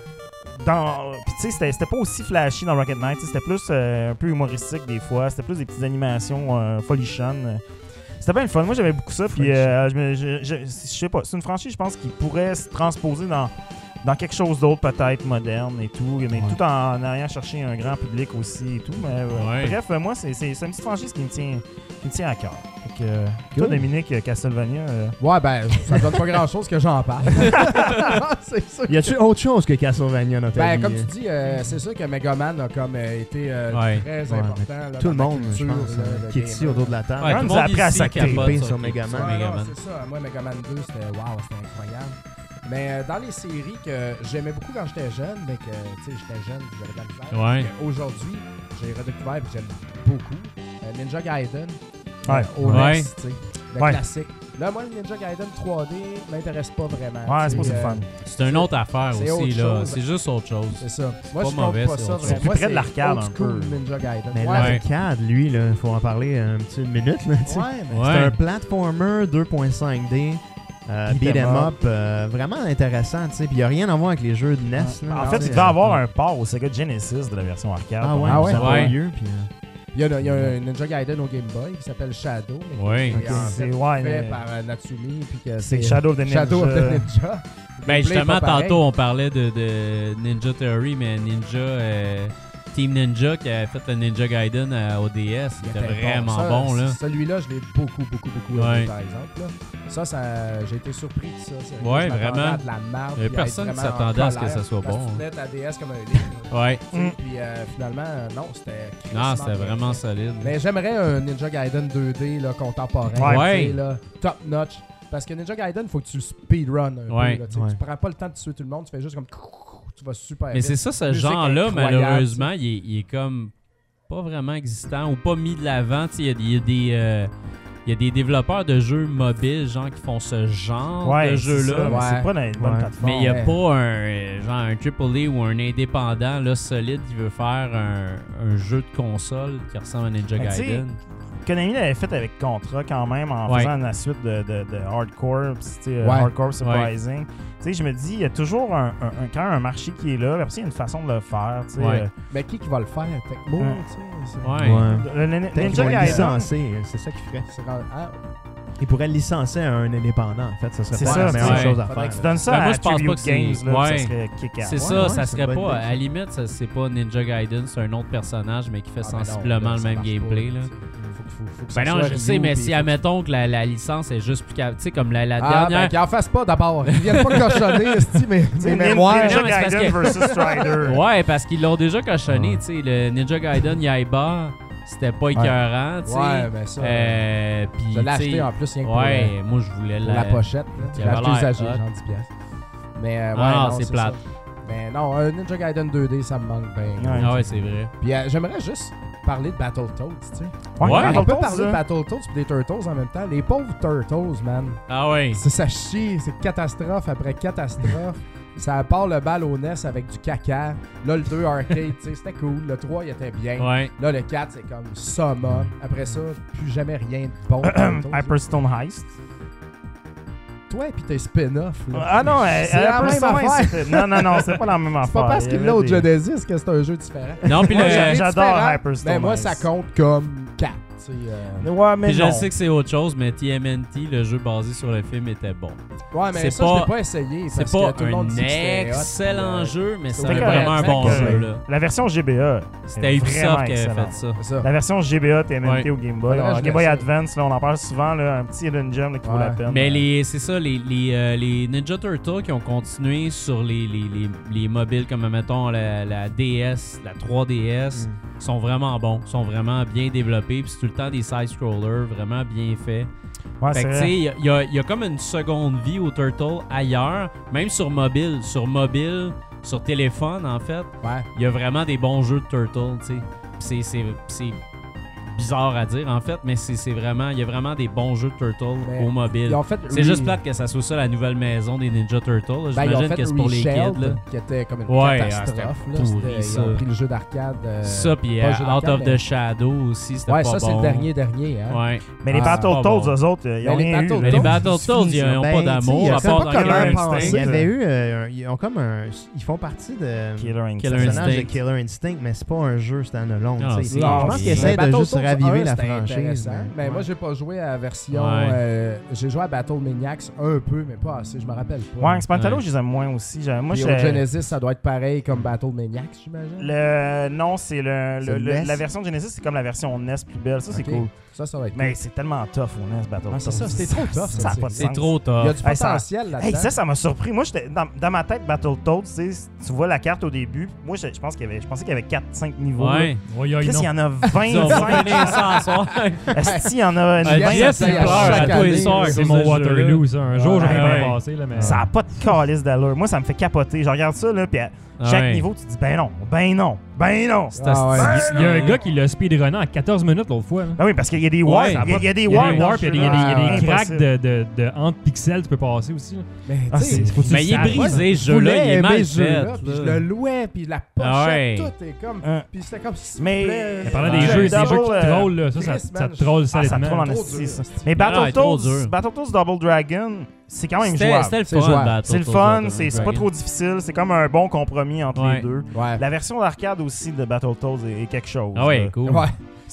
Puis tu sais, c'était pas aussi flashy dans Rocket Knight, c'était plus un peu humoristique des fois, c'était plus des petites animations folichonnes. C'était bien le fun, moi j'aimais beaucoup ça, puis je sais pas, c'est une franchise je pense qui pourrait se transposer dans quelque chose d'autre peut-être moderne et tout, mais tout en allant chercher un grand public aussi et tout. Mais, bref, moi c'est une petite franchise qui me tient à cœur. Toi, Dominique, Castlevania. Ça donne pas grand-chose que j'en parle. C'est ça. Y a-tu autre chose que Castlevania dans ta vie? Comme tu dis, c'est sûr que Megaman a comme été très important. Là, tout le monde, je pense, qui est ici autour de la table. On nous a appris à s'actriper sur Megaman. C'est ça. Moi, Megaman 2, c'était incroyable. Mais dans les séries que j'aimais beaucoup quand j'étais jeune, mais que j'étais jeune, j'avais de la misère. Aujourd'hui, j'ai redécouvert et j'aime beaucoup Ninja Gaiden. Au NES, le classique. Là, moi, le Ninja Gaiden 3D m'intéresse pas vraiment. C'est pas si fun. C'est une autre affaire aussi, là. C'est juste autre chose. C'est ça. Moi, pas je mauvais, pas ça. C'est plus près de l'arcade un peu. Ninja Gaiden. Mais l'arcade, lui, il faut en parler une petite minute. C'est un platformer 2.5D. Beat'em up, vraiment intéressant, tu sais. Puis il n'y a rien à voir avec les jeux de NES. En fait, il devait avoir un port au Sega Genesis de la version arcade. Ça a lieu. Il y a un Ninja Gaiden au Game Boy qui s'appelle Shadow. C'est fait par Natsumi. C'est Shadow of the Ninja. Ben justement, tantôt on parlait de Ninja Theory, mais Ninja Team Ninja qui a fait le Ninja Gaiden au DS. Il était vraiment Ça, bon, là. Celui-là, je l'ai beaucoup aimé, Ouais. par exemple. Là. Ça, j'ai été surpris de ça. Ouais, Je m'attendais vraiment. à de la merde. Il y a puis à être personne qui vraiment en s'attendait à ce que colère, ça soit parce bon. que tu tenais ta DS comme un livre. Ouais. Tu sais, Puis finalement, non, c'était... Non, c'était crissement vraiment bien fait. solide. Mais j'aimerais un Ninja Gaiden 2D là, contemporain. Ouais. tu sais, là, top notch. Parce que Ninja Gaiden, il faut que tu speedrun un Ouais. peu. Là, tu sais. Ouais. Tu prends pas le temps de tuer tout le monde, tu fais juste comme... Tu vas super Mais vite. c'est ça, ce Musique genre-là, incroyable, malheureusement, il est comme pas vraiment existant ou pas mis de l'avant. Tu sais, il y a des développeurs de jeux mobiles, genre, qui font ce genre de c'est ça, jeux-là. mais c'est Ouais. pas dans une bonne Ouais. plateforme. Mais il n'y a Ouais. pas un AAA ou un indépendant là, solide qui veut faire un jeu de console qui ressemble à Ninja Mais tu sais, Gaiden. Konami l'avait fait avec Contra quand même en Ouais. faisant la suite de Hardcore, puis c'était Ouais. Hardcore Surprising. Tu sais, je me dis, il y a toujours quand même un marché qui est là, puis après, il y a une façon de le faire. Tu sais, Ouais. Mais qui va le faire? Tecmo, Ouais. tu sais. c'est- Ouais. Le Peut-être qu'ils Ninja vont le Gaiden, licencer, c'est ça qu'ils feraient. c'est quand- ah, Ils pourraient le licencer à un indépendant, en fait. Ça serait C'est pas ça, la meilleure ouais. chose à Faudrait faire. que tu donnes ça Ben, moi, à je pense pas Tribute que c'est- Games, là, ouais. ça serait kick-ass. C'est Ouais, ça, ouais, ça c'est serait une bonne pas. idée. À la limite, c'est pas Ninja Gaiden, c'est un autre personnage, mais qui fait ah, ben non, sensiblement là, le ça même marche gameplay. pas, Là. tu sais. Faut que ça Ben non, soit je Ryu, sais, mais puis si, faut- admettons que la licence est juste plus capable. Tu sais, comme la Ah, dernière. ben qu'ils en fassent pas d'abord. Ils viennent pas cochonner, esti, mais mes mémoires. Ninja Non, mais c'est parce Gaiden que- versus Strider. Ouais, parce qu'ils l'ont déjà cochonné. Ouais. Tu sais, le Ninja Gaiden Yaiba, c'était pas écœurant. Tu sais. Ouais, ben ça. Puis, Je l'ai tu acheté sais, en plus, rien que pour, Ouais, moi, je voulais pour la pochette. qui J'ai avait acheté l'air usagé, hot. genre 10 piastres. Mais ouais, Ah, non, c'est plate. ça. Mais non, un Ninja Gaiden 2D, ça me manque bien. Ouais. Ah ouais, c'est vrai. Puis j'aimerais juste parler de Battletoads, tu sais. Ouais, On peut Battletoads, parler de hein. Battletoads et des Turtles en même temps. Les pauvres Turtles, man. Ah ouais. Ça chie, c'est catastrophe après catastrophe. Ça part le bal au NES avec du caca. Là, le 2 arcade, tu sais, c'était cool. Le 3, il était bien. Ouais. Là, le 4, c'est comme summon. Après ça, plus jamais rien de bon. Turtles. Hyperstone Heist. Toi et puis tes spin-offs. là. Ah non, C'est la même Hyperstone affaire. Heist, c'était- non, c'est pas la même affaire. C'est pas parce Il y qu'il avait l'a au des- Genesis que c'est un jeu différent. Non, puis Moi, le. j'adore Différent, Hyperstone Mais moi, Heist. ça compte comme 4. Tu sais, Ouais, mais Puis je non. sais que c'est autre chose, mais TMNT, le jeu basé sur le film, était bon. Ouais, mais C'est ça, pas- je l'ai pas essayé. C'est parce pas que tout le monde dit que un c'était hot, excellent puis, jeu, mais c'est c'était vraiment un correct, bon c'était jeu. Là. La version GBA. C'était est Ubisoft vraiment qui avait excellente. fait ça. C'est ça. La version GBA TMNT Ouais. au Game Boy. Faudrait que En je Game Boy l'essaye. Advance, là, on en parle souvent, là, un petit hidden gem là, qui vaut Ouais. la peine. Mais c'est ça, les Ninja Turtles qui ont continué sur les mobiles comme, mettons, la DS, la 3DS, sont vraiment bons, sont vraiment bien développés, puis c'est tout le temps des side-scrollers vraiment bien faits. Ouais, Fait c'est que, tu vrai. sais, il y a comme une seconde vie au Turtle ailleurs, même sur mobile. Sur mobile, sur téléphone, en fait, Ouais. il y a vraiment des bons jeux de Turtle, tu sais. Puis c'est bizarre à dire, en fait, mais c'est vraiment... Il y a vraiment des bons jeux de Turtle Mais au mobile. Ils ont fait C'est juste plate que ça soit ça la nouvelle maison des Ninja Turtles. là. Ben, ils ont J'imagine fait que c'est pour les Reshelled, kids. Là. qui était comme une Ouais, catastrophe. ah, là. c'était pourri, Ils ça. ont pris le jeu d'arcade. Ça, puis pas le jeu Out d'arcade, of mais- the Shadow aussi, c'était Ouais, pas ça, bon. c'est le dernier. Hein? Ouais. Mais les Ah, Battletoads, pas bon. eux autres, ils Mais ont les rien eu. Battletoads, Mais les là. Battletoads, ils n'ont Ben, pas tu sais, d'amour, je à sais part pas dans comment Killer penser. Instinct. Il y avait eu, ils ont comme un, ils font partie de Killer Instinct. Killer personnage Instinct. de Killer Instinct, mais c'est pas un jeu standalone. Non, tu sais. c'est- Je pense qu'ils Mais essaient de Battletoads juste raviver 1, la c'était franchise. intéressant. Mais moi, j'ai pas joué à la version. Ouais. J'ai joué à Battle Maniacs un peu, mais pas assez. Je me rappelle pas. Ouais, Spantalo, Ouais. je les aime moins aussi. Moi, Puis au Genesis, ça doit être pareil comme Battle Maniacs, j'imagine. Non, c'est C'est NES. la version de Genesis, c'est comme la version NES plus belle. Ça, c'est Ok. cool. Ça va être Mais cool. c'est tellement tough au NES Battletoads. Ah, c'est ça, c'était trop tough, Ça a cette pas de C'est sens. trop Il y a tough. du Hey, ça- potentiel là-dedans. Hey, ça m'a surpris. Moi, j'étais dans ma tête, Battletoads, tu sais, tu vois la carte au début. Moi, je pense qu'il y avait 4-5 niveaux. Ouais. Ouais, Chris, il y en a Ils ont 25. finir sans soir. Est-ce qu'il y en a une Ah, Jeff, ça, il à pleure à chaque tous les année, soirs. C'est sur mon ce Waterloo, ça. Un jour, Ouais, j'aurais ouais. bien passé, là, mais... Ça a pas de calice d'allure. Moi, ça me fait capoter. Je regarde ça, là, puis à chaque Ouais. niveau, tu te dis, ben non, ben non, ben non. C'est Ah ouais. Il y a un gars qui l'a speedrunné en 14 minutes l'autre fois. là. Ben oui, parce qu'il y a des warps. Ouais, Il y a des Il y a warps. des dans warps, ce il y a des, jeu-là. il y a des Impossible. cracks de entre pixels tu peux passer aussi. là. Mais Ah, tu sais, c'est- Faut que tu Mais le il est saches. brisé, ce je jeu-là. Il voulais est aimer mal ce jeu-là, fait. puis je là. le louais, puis la pochette, Ah ouais. tout est comme... Hein. Puis c'était comme... s'il Mais- vous plaît, Mais parlant Ouais. des jeux qui Double, te trollent, là, ça Chris, te man, troll Ah, ça solidement. troll en Trop esti, dur, ça. esti. Mais Ah, trop dur. Battletoads Double Dragon, c'est quand même C'était jouable. c'était le C'est fun. jouable. Battletoads C'est le fun, Double c'est pas Dragon. trop difficile, c'est comme un bon compromis entre Ouais. les deux. Ouais. La version d'arcade aussi de Battletoads est quelque chose. Ah ouais, là. cool. Ouais.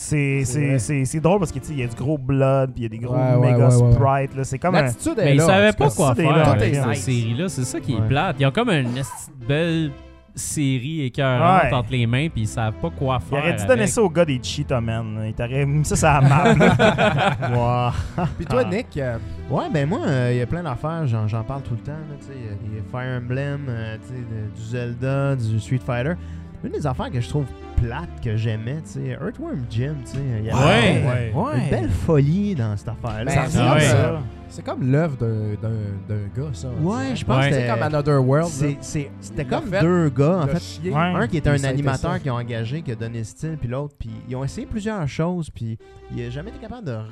C'est drôle parce que tu sais, il y a du gros blood, puis il y a des gros Ouais, ouais, méga ouais, ouais. sprites. Là. C'est comme un. L'attitude est Mais ils là. savaient en tout pas cas. quoi ça, des faire là, avec tout est cette nice. série-là. C'est ça qui est Ouais. plate. Ils ont comme une esti de belle série écœurante Ouais. entre les mains, puis ils savent pas quoi Il faire. aurait dû donner avec. ça au gars des Cheetah Man. Il t'aurait mis ça sur la map. là. Wow. Puis toi, Ah. Nick, Ouais, ben moi, il y a plein d'affaires, j'en parle tout le temps. Là, tu sais, il y a des Fire Emblem, tu sais, du Zelda, du Street Fighter. Une des affaires que je trouve plates, que j'aimais, tu sais, Earthworm Jim, tu sais, il y a Ouais. une belle folie dans cette affaire-là. Ben, Ça Ah ressemble ouais. ça. c'est comme l'œuvre d'un gars, ça. Ouais, je pense Ouais. que C'est comme Another World. là. c'était Il comme a fait deux gars, en Le fait. chien. Ouais. Un qui était Puis un ça a été animateur ça. qui ont engagé, qui a donné le style, puis l'autre, puis ils ont essayé plusieurs choses, puis il n'a jamais été capable de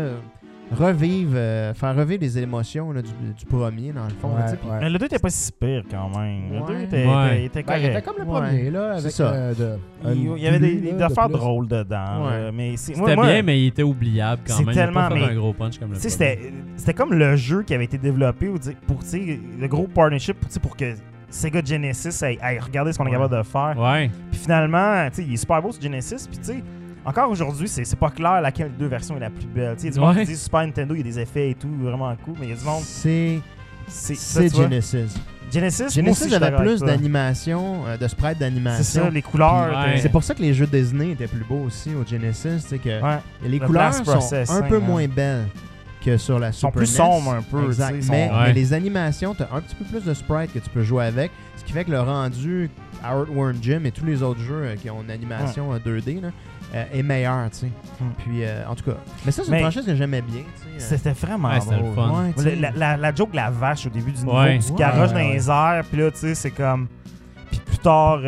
revivre, faire revivre les émotions là, du premier, dans le fond. là, tu sais, puis- Ouais. Mais le 2 était pas si pire quand même. Le 2 Ouais. était, Ouais. était Ben, il était correct. comme le Ouais. premier, là, avec C'est ça. Il y avait des là, de affaires plus. drôles dedans. Ouais. là, mais c'est- C'était moi, bien, mais il était oubliable quand c'est même. Il a tellement- pas fait mais- un gros punch comme le Tu sais, premier. c'était comme le jeu qui avait été développé pour tu sais, le gros partnership pour que Sega Genesis aille regarder ce qu'on est Ouais. capable de faire. Ouais. Puis finalement, tu sais, il est super beau ce Genesis. Puis tu sais, encore aujourd'hui, c'est pas clair laquelle des deux versions est la plus belle. Tu sais, il y a du monde Ouais. qui dit Super Nintendo, il y a des effets et tout, vraiment cool. Mais il y a du monde. C'est ça, tu vois. Genesis. Genesis, moi aussi, Genesis je suis avait d'accord avec plus ça. d'animation, de sprite C'est d'animation. ça, les couleurs. Puis, étaient- C'est pour ça que les jeux Disney étaient plus beaux aussi au Genesis, tu sais que Ouais. les Le couleurs blast sont processing, un peu hein. moins belles que sur la Ils sont Super plus NES. sombres un peu. Exact. tu sais, Mais, sont- Ouais. mais les animations, tu as un petit peu plus de sprite que tu peux jouer avec, ce qui fait que le rendu Earthworm Jim et tous les autres jeux qui ont une animation 2D là, est meilleur, tu sais. Puis, en tout cas, mais ça, c'est une Mais- franchise que j'aimais bien, tu sais. C'était vraiment Ouais, c'était le drôle. fun. Ouais, tu sais. La joke de la vache au début du niveau, Ouais. du garage Ouais, dans ouais. les airs, puis là, tu sais, c'est comme. Puis plus tard,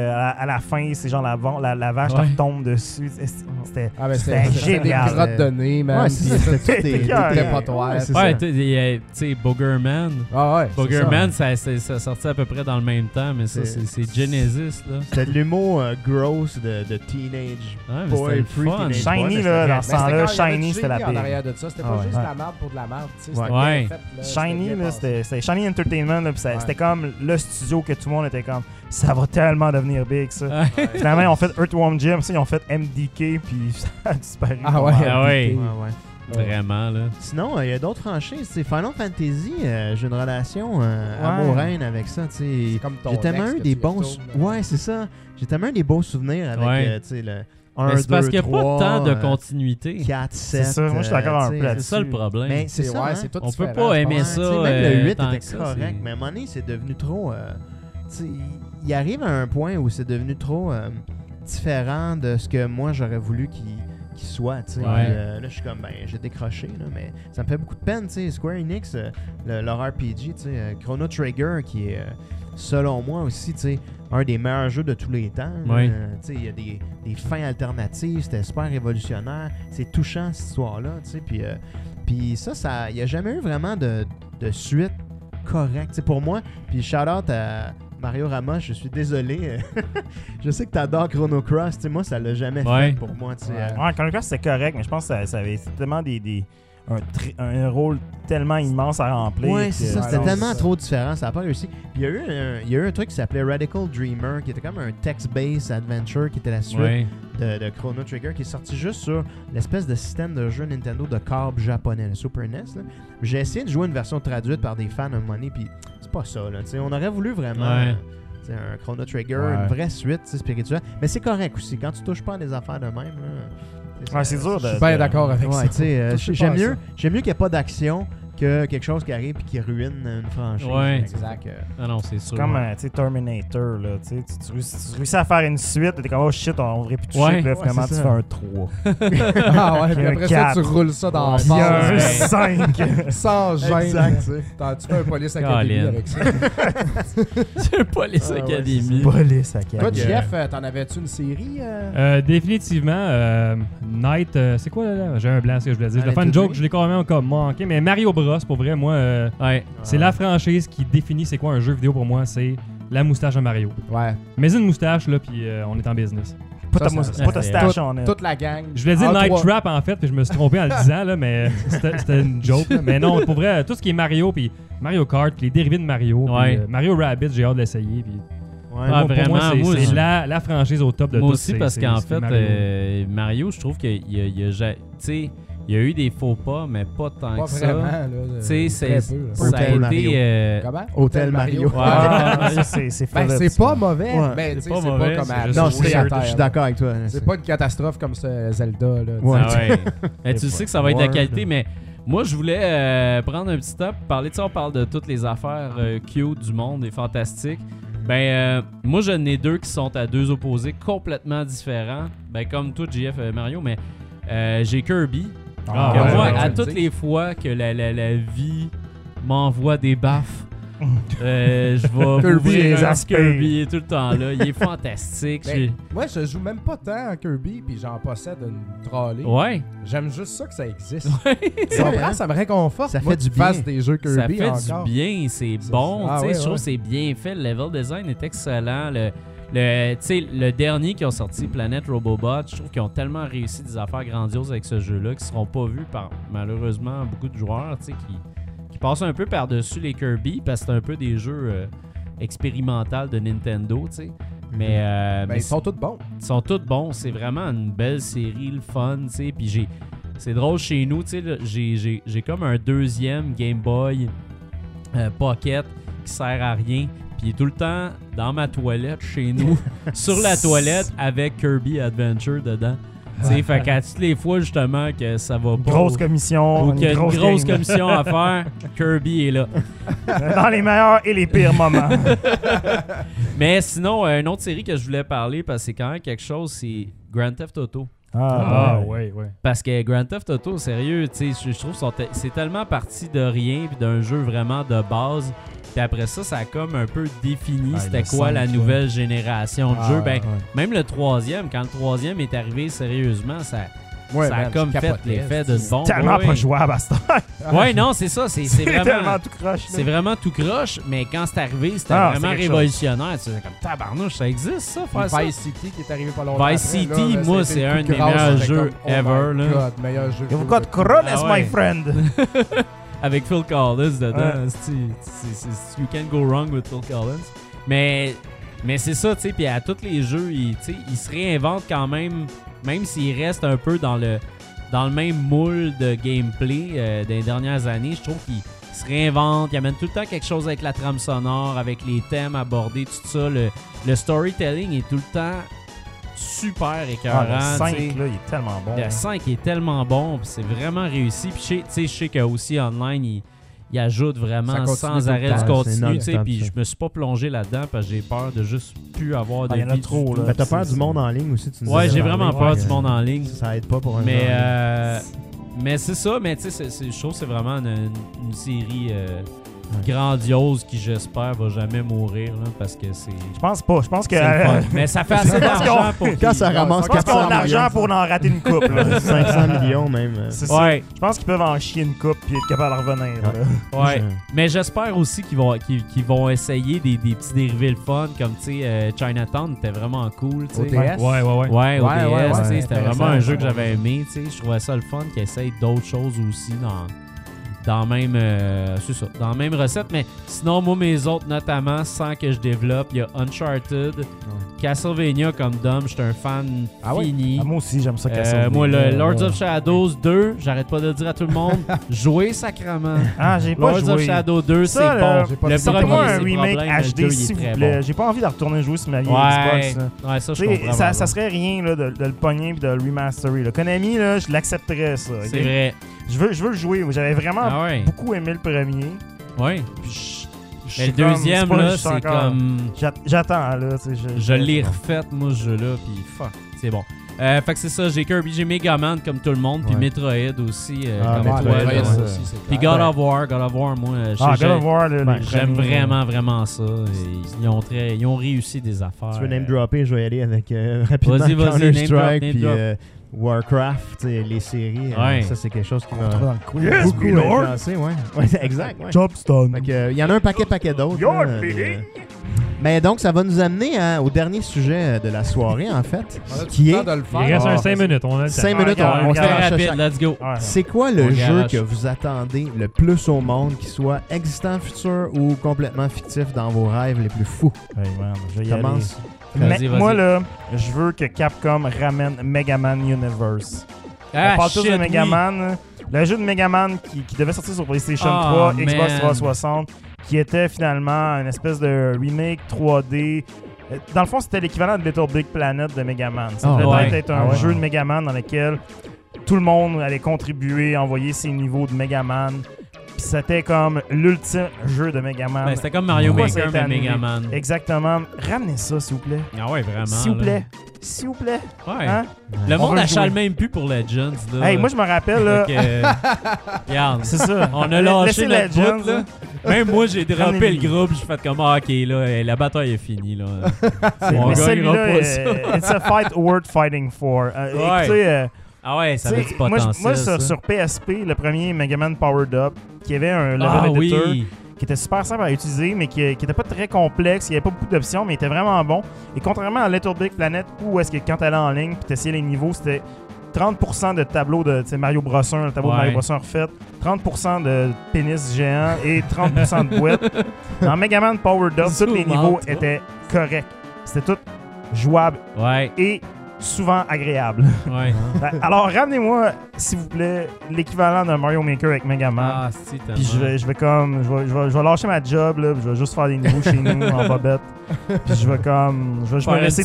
à la fin, c'est genre la vache Ouais. qui tombe dessus. C'était Ah, ben, c'était c'était des génial. grottes de nez, man. Ouais, puis c'est ça, c'était tous des C'était dépotoirs. Ouais, c'est Ouais, ça. tu sais, Boogerman. Ah ouais. c'est Boogerman, ça sortait à peu près dans le même temps, mais ça, C'est- c'est Genesis, là. C'était de l'humour gross de teenage. Ouais, mais Boy, c'était le free fun. teenage. Shiny, Ouais, là, dans c'était ce ça. temps-là, Mais c'était quand il y avait Shiny, du c'était la génie en pire. arrière de ça. C'était Ah pas ouais. juste Ouais. de la merde pour de la merde. tu sais, Ouais. c'était bien Ouais. fait, là, Shiny, c'était bien là, passé. c'était Shiny Entertainment, là, puis Ouais. c'était comme le studio que tout le monde était comme ça va tellement devenir big, ça. Ouais. Finalement, ils ont fait Earthworm Jim, ça, ils ont fait MDK, puis ça a disparu. Ah ouais. Ah ouais. Ouais, ouais. Vraiment, là. Sinon, il y a d'autres franchises. T'sais, Final Fantasy, j'ai une relation amoureuse avec ça. t'sais. C'est comme ton J'ai tellement ex eu que des tu bons. retournes, là. Ouais, c'est ça. J'ai tellement eu des beaux souvenirs avec Ouais. t'sais, le 1, Mais c'est parce 2, qu'il n'y a pas 3, tant de continuité. 4, 7. C'est ça, moi, je suis d'accord un peu t'sais, là-dessus. C'est ça le problème. Mais c'est ça. ouais, hein. c'est tout On peut différent, pas je aimer pense. ça. T'sais, même le 8 tant était que ça, correct, c'est- mais à un moment donné, c'est devenu trop. T'sais, il arrive à un point où c'est devenu trop différent de ce que moi j'aurais voulu qu'il soit. t'sais. Ouais. Là, je suis comme, ben, j'ai décroché, là, mais ça me fait beaucoup de peine. t'sais. Square Enix, leur RPG, Chrono Trigger, qui est, selon moi aussi, t'sais, un des meilleurs jeux de tous les temps. Ouais. Il y a des fins alternatives, c'était super révolutionnaire. C'est touchant, cette histoire-là. Puis ça, il n'y a jamais eu vraiment de suite correcte. T'sais, pour moi, puis shout-out à Mario Ramos, je suis désolé. Je sais que tu adores Chrono Cross. Moi, ça l'a jamais Ouais. fait pour moi. t'sais. Ouais. Ouais, Chrono Cross, c'était correct, mais je pense que ça avait tellement un rôle tellement immense à remplir. Ouais, que- c'est ça. Ouais, C'était non, tellement c'est ça. trop différent. Ça n'a pas réussi. Puis il y a eu un truc qui s'appelait Radical Dreamer, qui était comme un text-based adventure, qui était la suite Ouais. de Chrono Trigger, qui est sorti juste sur l'espèce de système de jeu Nintendo de câble japonais, le Super NES. là. J'ai essayé de jouer une version traduite par des fans à un moment donné, puis c'est pas ça. Là. T'sais, on aurait voulu vraiment Ouais. un Chrono Trigger, Ouais. une vraie suite spirituelle. Mais c'est correct aussi. Quand tu touches pas à des affaires de même, là, Ouais, c'est dur Je de. suis bien d'accord avec Ouais, ça. tu sais, Touchez j'aime pas à mieux, ça. j'aime mieux qu'il n'y ait pas d'action que quelque chose qui arrive et qui ruine une franchise. Ouais. Exact. Ah non, c'est sûr. Comme tu sais, Terminator, là, tu réussis à faire une suite, t'es comme oh shit, on devrait plus toucher, Ouais. puis là, Ouais, finalement c'est tu ça. fais un 3. Ah ouais, puis Un après ça, quatre. tu roules ça dans Il y a un Ouais. 5. sans gêne. Exact, tu sais. Tu fais un police academy Colin. avec ça. C'est un Police Ah ouais, Academy. Police à Toi, quatre. Jeff, t'en avais-tu une série Définitivement, Night, c'est quoi là? J'ai un blanc, ce que je voulais dire. Je vais faire une joke, je l'ai quand même comme manqué, mais Mario Bros, pour vrai, moi, Ouais. c'est la franchise qui définit c'est quoi un jeu vidéo pour moi, c'est la moustache de Mario. Ouais. Mais une moustache, là, puis on est en business. Pas ta Ça, mousse- ça, pas ta c'est- stache en est. Toute la gang. Je voulais dire En Night trois. Trap en fait, puis je me suis trompé en le disant, là, mais c'était une joke. là. Mais non, pour vrai, tout ce qui est Mario, puis Mario Kart, puis les dérivés de Mario, puis, Ouais. Mario Rabbids, j'ai hâte de l'essayer. Puis Ouais. Ah, pour moi, vraiment, c'est moi, c'est je- la franchise au top de Moi tout. aussi, parce qu'en fait, Mario, je trouve qu'il y a tu sais, il y a eu des faux pas, mais pas tant Pas que ça. vraiment, là. Tu sais, très peu, là. ça a Hotel Mario. été... Comment? Hôtel Mario. Ouais. c'est Ben, Philips, c'est pas ça. mauvais, Ouais. mais tu sais, pas c'est mauvais, pas comme c'est à juste Non, jeter c'est à sûr, terre, je suis là. d'accord avec toi. C'est pas une catastrophe comme ça, Zelda, là. Ouais. Ah ouais. Mais tu C'est sais pas- que ça va être de Word. qualité, mais moi, je voulais prendre un petit temps pour parler. Tu sais, on parle de toutes les affaires cute du monde et fantastiques. Ben, moi, j'en ai deux qui sont à deux opposés complètement différents. Ben, comme toi, JF Mario, mais j'ai Kirby. Ah, Que ouais, moi, ouais, à tu le toutes dis. les fois que la vie m'envoie des baffes, je vais Kirby m'ouvrir les un aspects. Kirby. Il est tout le temps là. Il est fantastique. Ben, moi, je joue même pas tant à Kirby, puis j'en possède une trolley. Ouais. J'aime juste ça que ça existe. C'est vrai, hein? Ça me réconforte. Ça moi, fait du qu'ils fassent bien. des jeux Ça Kirby fait encore. du bien, c'est C'est bon. ça. Ah tu sais, ouais, je trouve ouais. que c'est bien fait. Le level design est excellent. Tu sais, le dernier qui ont sorti, Planet Robobot, je trouve qu'ils ont tellement réussi des affaires grandioses avec ce jeu-là qui seront pas vues par malheureusement beaucoup de joueurs, tu sais, qui passent un peu par-dessus les Kirby parce que c'est un peu des jeux expérimentaux de Nintendo, tu sais. Mais, Ben, ils sont tous bons. ils sont tous bons. C'est vraiment une belle série, le fun, tu sais. Puis c'est drôle chez nous, tu sais, là, j'ai comme un deuxième Game Boy Pocket qui sert à rien. Puis il est tout le temps dans ma toilette chez nous, sur la toilette avec Kirby Adventure dedans. Tu sais, fait qu'à toutes les fois justement que ça va pas. Grosse commission. ou qu'il y a une grosse game. commission à faire, Kirby est là. Dans les meilleurs et les pires moments. Mais sinon, une autre série que je voulais parler, parce que c'est quand même quelque chose, c'est Grand Theft Auto. Ah, ouais. Parce que Grand Theft Auto, sérieux, tu sais, je trouve c'est tellement parti de rien puis d'un jeu vraiment de base. Puis après ça, ça a comme un peu défini Ah, c'était le quoi 5, la là. nouvelle génération de jeux. Ben, ouais. même le troisième, quand le troisième est arrivé sérieusement, ça Ouais, a man, comme je fait capotais, l'effet de c'est- bon. Tellement ouais. pas jouable à ce temps. Ouais, non, c'est ça. C'est tellement vraiment. tout croche. C'est vraiment tout croche, mais quand c'est arrivé, c'était Ah, vraiment c'est quelque révolutionnaire. C'est comme tabarnouche, ça existe ça, faire ça. Vice City qui est arrivé pas longtemps. Vice après, City, là, moi, ça a été c'est le un coup de mes grâce, meilleurs c'était jeux comme, ever, oh my là. God, meilleur jeu. You've que got j'ai Coronas, Ah ouais. my friend. Avec Phil Collins dedans. Ouais. C'est You can't go wrong with Phil Collins. Mais c'est ça, tu sais. Puis à tous les jeux, ils se réinventent quand même s'ils restent un peu dans le même moule de gameplay des dernières années. Je trouve qu'ils se réinventent. Ils amènent tout le temps quelque chose avec la trame sonore, avec les thèmes abordés, tout ça. Le storytelling est tout le temps super écœurant. Ah, le 5, tu sais. là, il est tellement bon. Le 5 est tellement bon, puis c'est vraiment réussi. Puis je sais qu'aussi online, il ajoute Ça vraiment continue sans tout le arrêt temps, du c'est continu. non-stop, tu sais, Puis ça. je me suis pas plongé là-dedans parce que j'ai peur de juste plus avoir de Ah, il y en a vie trop, du là. Ben, t'as peur C'est- du monde en ligne aussi, tu nous Ouais, avais j'ai parlé. vraiment peur Ouais, du monde en ligne. Ça aide pas pour un Mais, jeu en ligne. mais c'est ça, mais tu sais, je trouve que c'est vraiment une série grandiose qui, j'espère, va jamais mourir là, parce que c'est Je pense pas. Je pense que. c'est le fun. Mais ça fait assez d'argent pour Quand ça ramasse Je pense qu'on a 400 l'argent millions, pour en rater une coupe. là. 500 millions même. C'est ça. Ouais, Je pense qu'ils peuvent en chier une coupe puis être capables de revenir. là. ouais. Mais j'espère aussi qu'ils vont essayer des petits dérivés le fun, comme tu sais, Chinatown était vraiment cool. Tu sais. ODS? Ouais. Ouais, ODS, ouais, tu sais, ouais, c'était intéressant, vraiment un jeu ça. que j'avais aimé. Tu sais. Je trouvais ça le fun qu'ils essayent d'autres choses aussi dans même c'est ça, dans la même recette. Mais sinon, moi, mes autres, notamment, sans que je développe, il y a Uncharted, Castlevania comme Dom, je suis un fan Ah ouais? fini. Ah, moi aussi, j'aime ça. Castlevania. Moi, le Lords of Shadows 2, j'arrête pas de le dire à tout le monde, jouez sacrement. Ah, j'ai pas Lords of joué. Shadow 2, Ça, c'est là, bon. j'ai pas Le vu ça. premier, Sortez-moi un c'est remake problème, mais le HD, 2, il est s'il très vous plaît. bon. J'ai pas envie de retourner jouer sur ma vieille Ouais, Xbox. là. ouais, ça, je Tu sais, comprends. ça vraiment. serait rien là, de le pogner et de le remasterer. là. Konami, là, je l'accepterais, ça. ok? C'est vrai. Je veux le jouer. J'avais vraiment Ah ouais. beaucoup aimé le premier. Ouais. Puis je Mais suis le deuxième, comme, là, je suis c'est encore- comme... J'attends, là. tu sais, Je l'ai refait, moi, ce jeu-là, puis fuck, c'est bon. Fait que c'est ça, j'ai Kirby, j'ai Megaman comme tout le monde, puis Ouais. Metroid aussi, Ah, comme Metroid, toi. ouais, là. ça aussi, c'est Puis clair. God of War, moi, Ah, God of War, là, les j'aime premiers, vraiment ça. Et ils ont réussi des affaires. Tu veux name dropper, je vais y aller avec rapidement Vas-y, Counter-Strike name puis drop. Warcraft, tu sais, les séries. Ouais. Ça, c'est quelque chose qui m'a Dans le coup. beaucoup influencé. Ouais, ouais exact. Ouais. Chopstone. Fait que, il y en a un paquet d'autres. You're là, bleeding. mais donc, ça va nous amener au dernier sujet de la soirée, en fait, On a qui tout le est... temps de le faire. Il reste un Ah, 5 minutes, on a le temps. 5 minutes, regarde, on se regarde, lâche rapide, chaque- let's go. Ouais. C'est quoi On le jeu garage. que vous attendez le plus au monde, qui soit existant, futur ou complètement fictif dans vos rêves les plus fous? Hey, man, je vais y Commence. aller. Vas-y, Moi, vas-y. là, je veux que Capcom ramène Mega Man Universe. On parle tous shit, de Mega oui. Man. Le jeu de Mega Man qui devait sortir sur PlayStation Ah, 3, Xbox man. 360, qui était finalement une espèce de remake 3D. Dans le fond, c'était l'équivalent de Little Big Planet de Mega Man. Ça devait ouais. être un jeu de Mega Man dans lequel tout le monde allait contribuer, envoyer ses niveaux de Mega Man. Puis c'était comme l'ultime jeu de Mega Man. Ben, c'était comme Mario Pourquoi ça a Maker, été mais annulé? Mega Man. Exactement. Ramenez ça, s'il vous plaît. Ah ouais, vraiment. S'il vous là. plaît. S'il vous plaît. Ouais. Hein? Le On monde veut achale jouer. même plus pour Legends. Là. Hey, moi, je me rappelle, là. Fait que, regarde, C'est ça. on a lâché Laissez notre Legends, bout, là. Même moi, j'ai droppé Ramenez-les. le groupe, j'ai fait comme, ah, ok, là, la bataille est finie, là. On Mais gagnera celui-là, pas ça. it's a fight worth fighting for. Ouais. Écoutez, Ah ouais, ça tu avait sais, du potentiel, moi, ça. sur PSP, le premier Mega Man Powered Up, qui avait un level Ah editor oui. qui était super simple à utiliser, mais qui était pas très complexe, il n'y avait pas beaucoup d'options, mais il était vraiment bon. Et contrairement à Little Big Planet, où est-ce que quand t'allais en ligne puis t'essayais les niveaux, c'était 30% de tableau de Mario Bros 1, le tableau de Ouais. Mario Bros 1 refait, 30% de pénis géant et 30% de boîte. Dans Mega Man Powered Up, tous les Zoom niveaux out, étaient corrects. C'était tout jouable Ouais, et souvent agréable. ouais. Alors, ramenez-moi, s'il vous plaît, l'équivalent d'un Mario Maker avec Mega Man. Ah, c'est tellement. Puis je vais lâcher ma job, là, puis je vais juste faire des niveaux chez nous en bobette. Puis je vais me laisser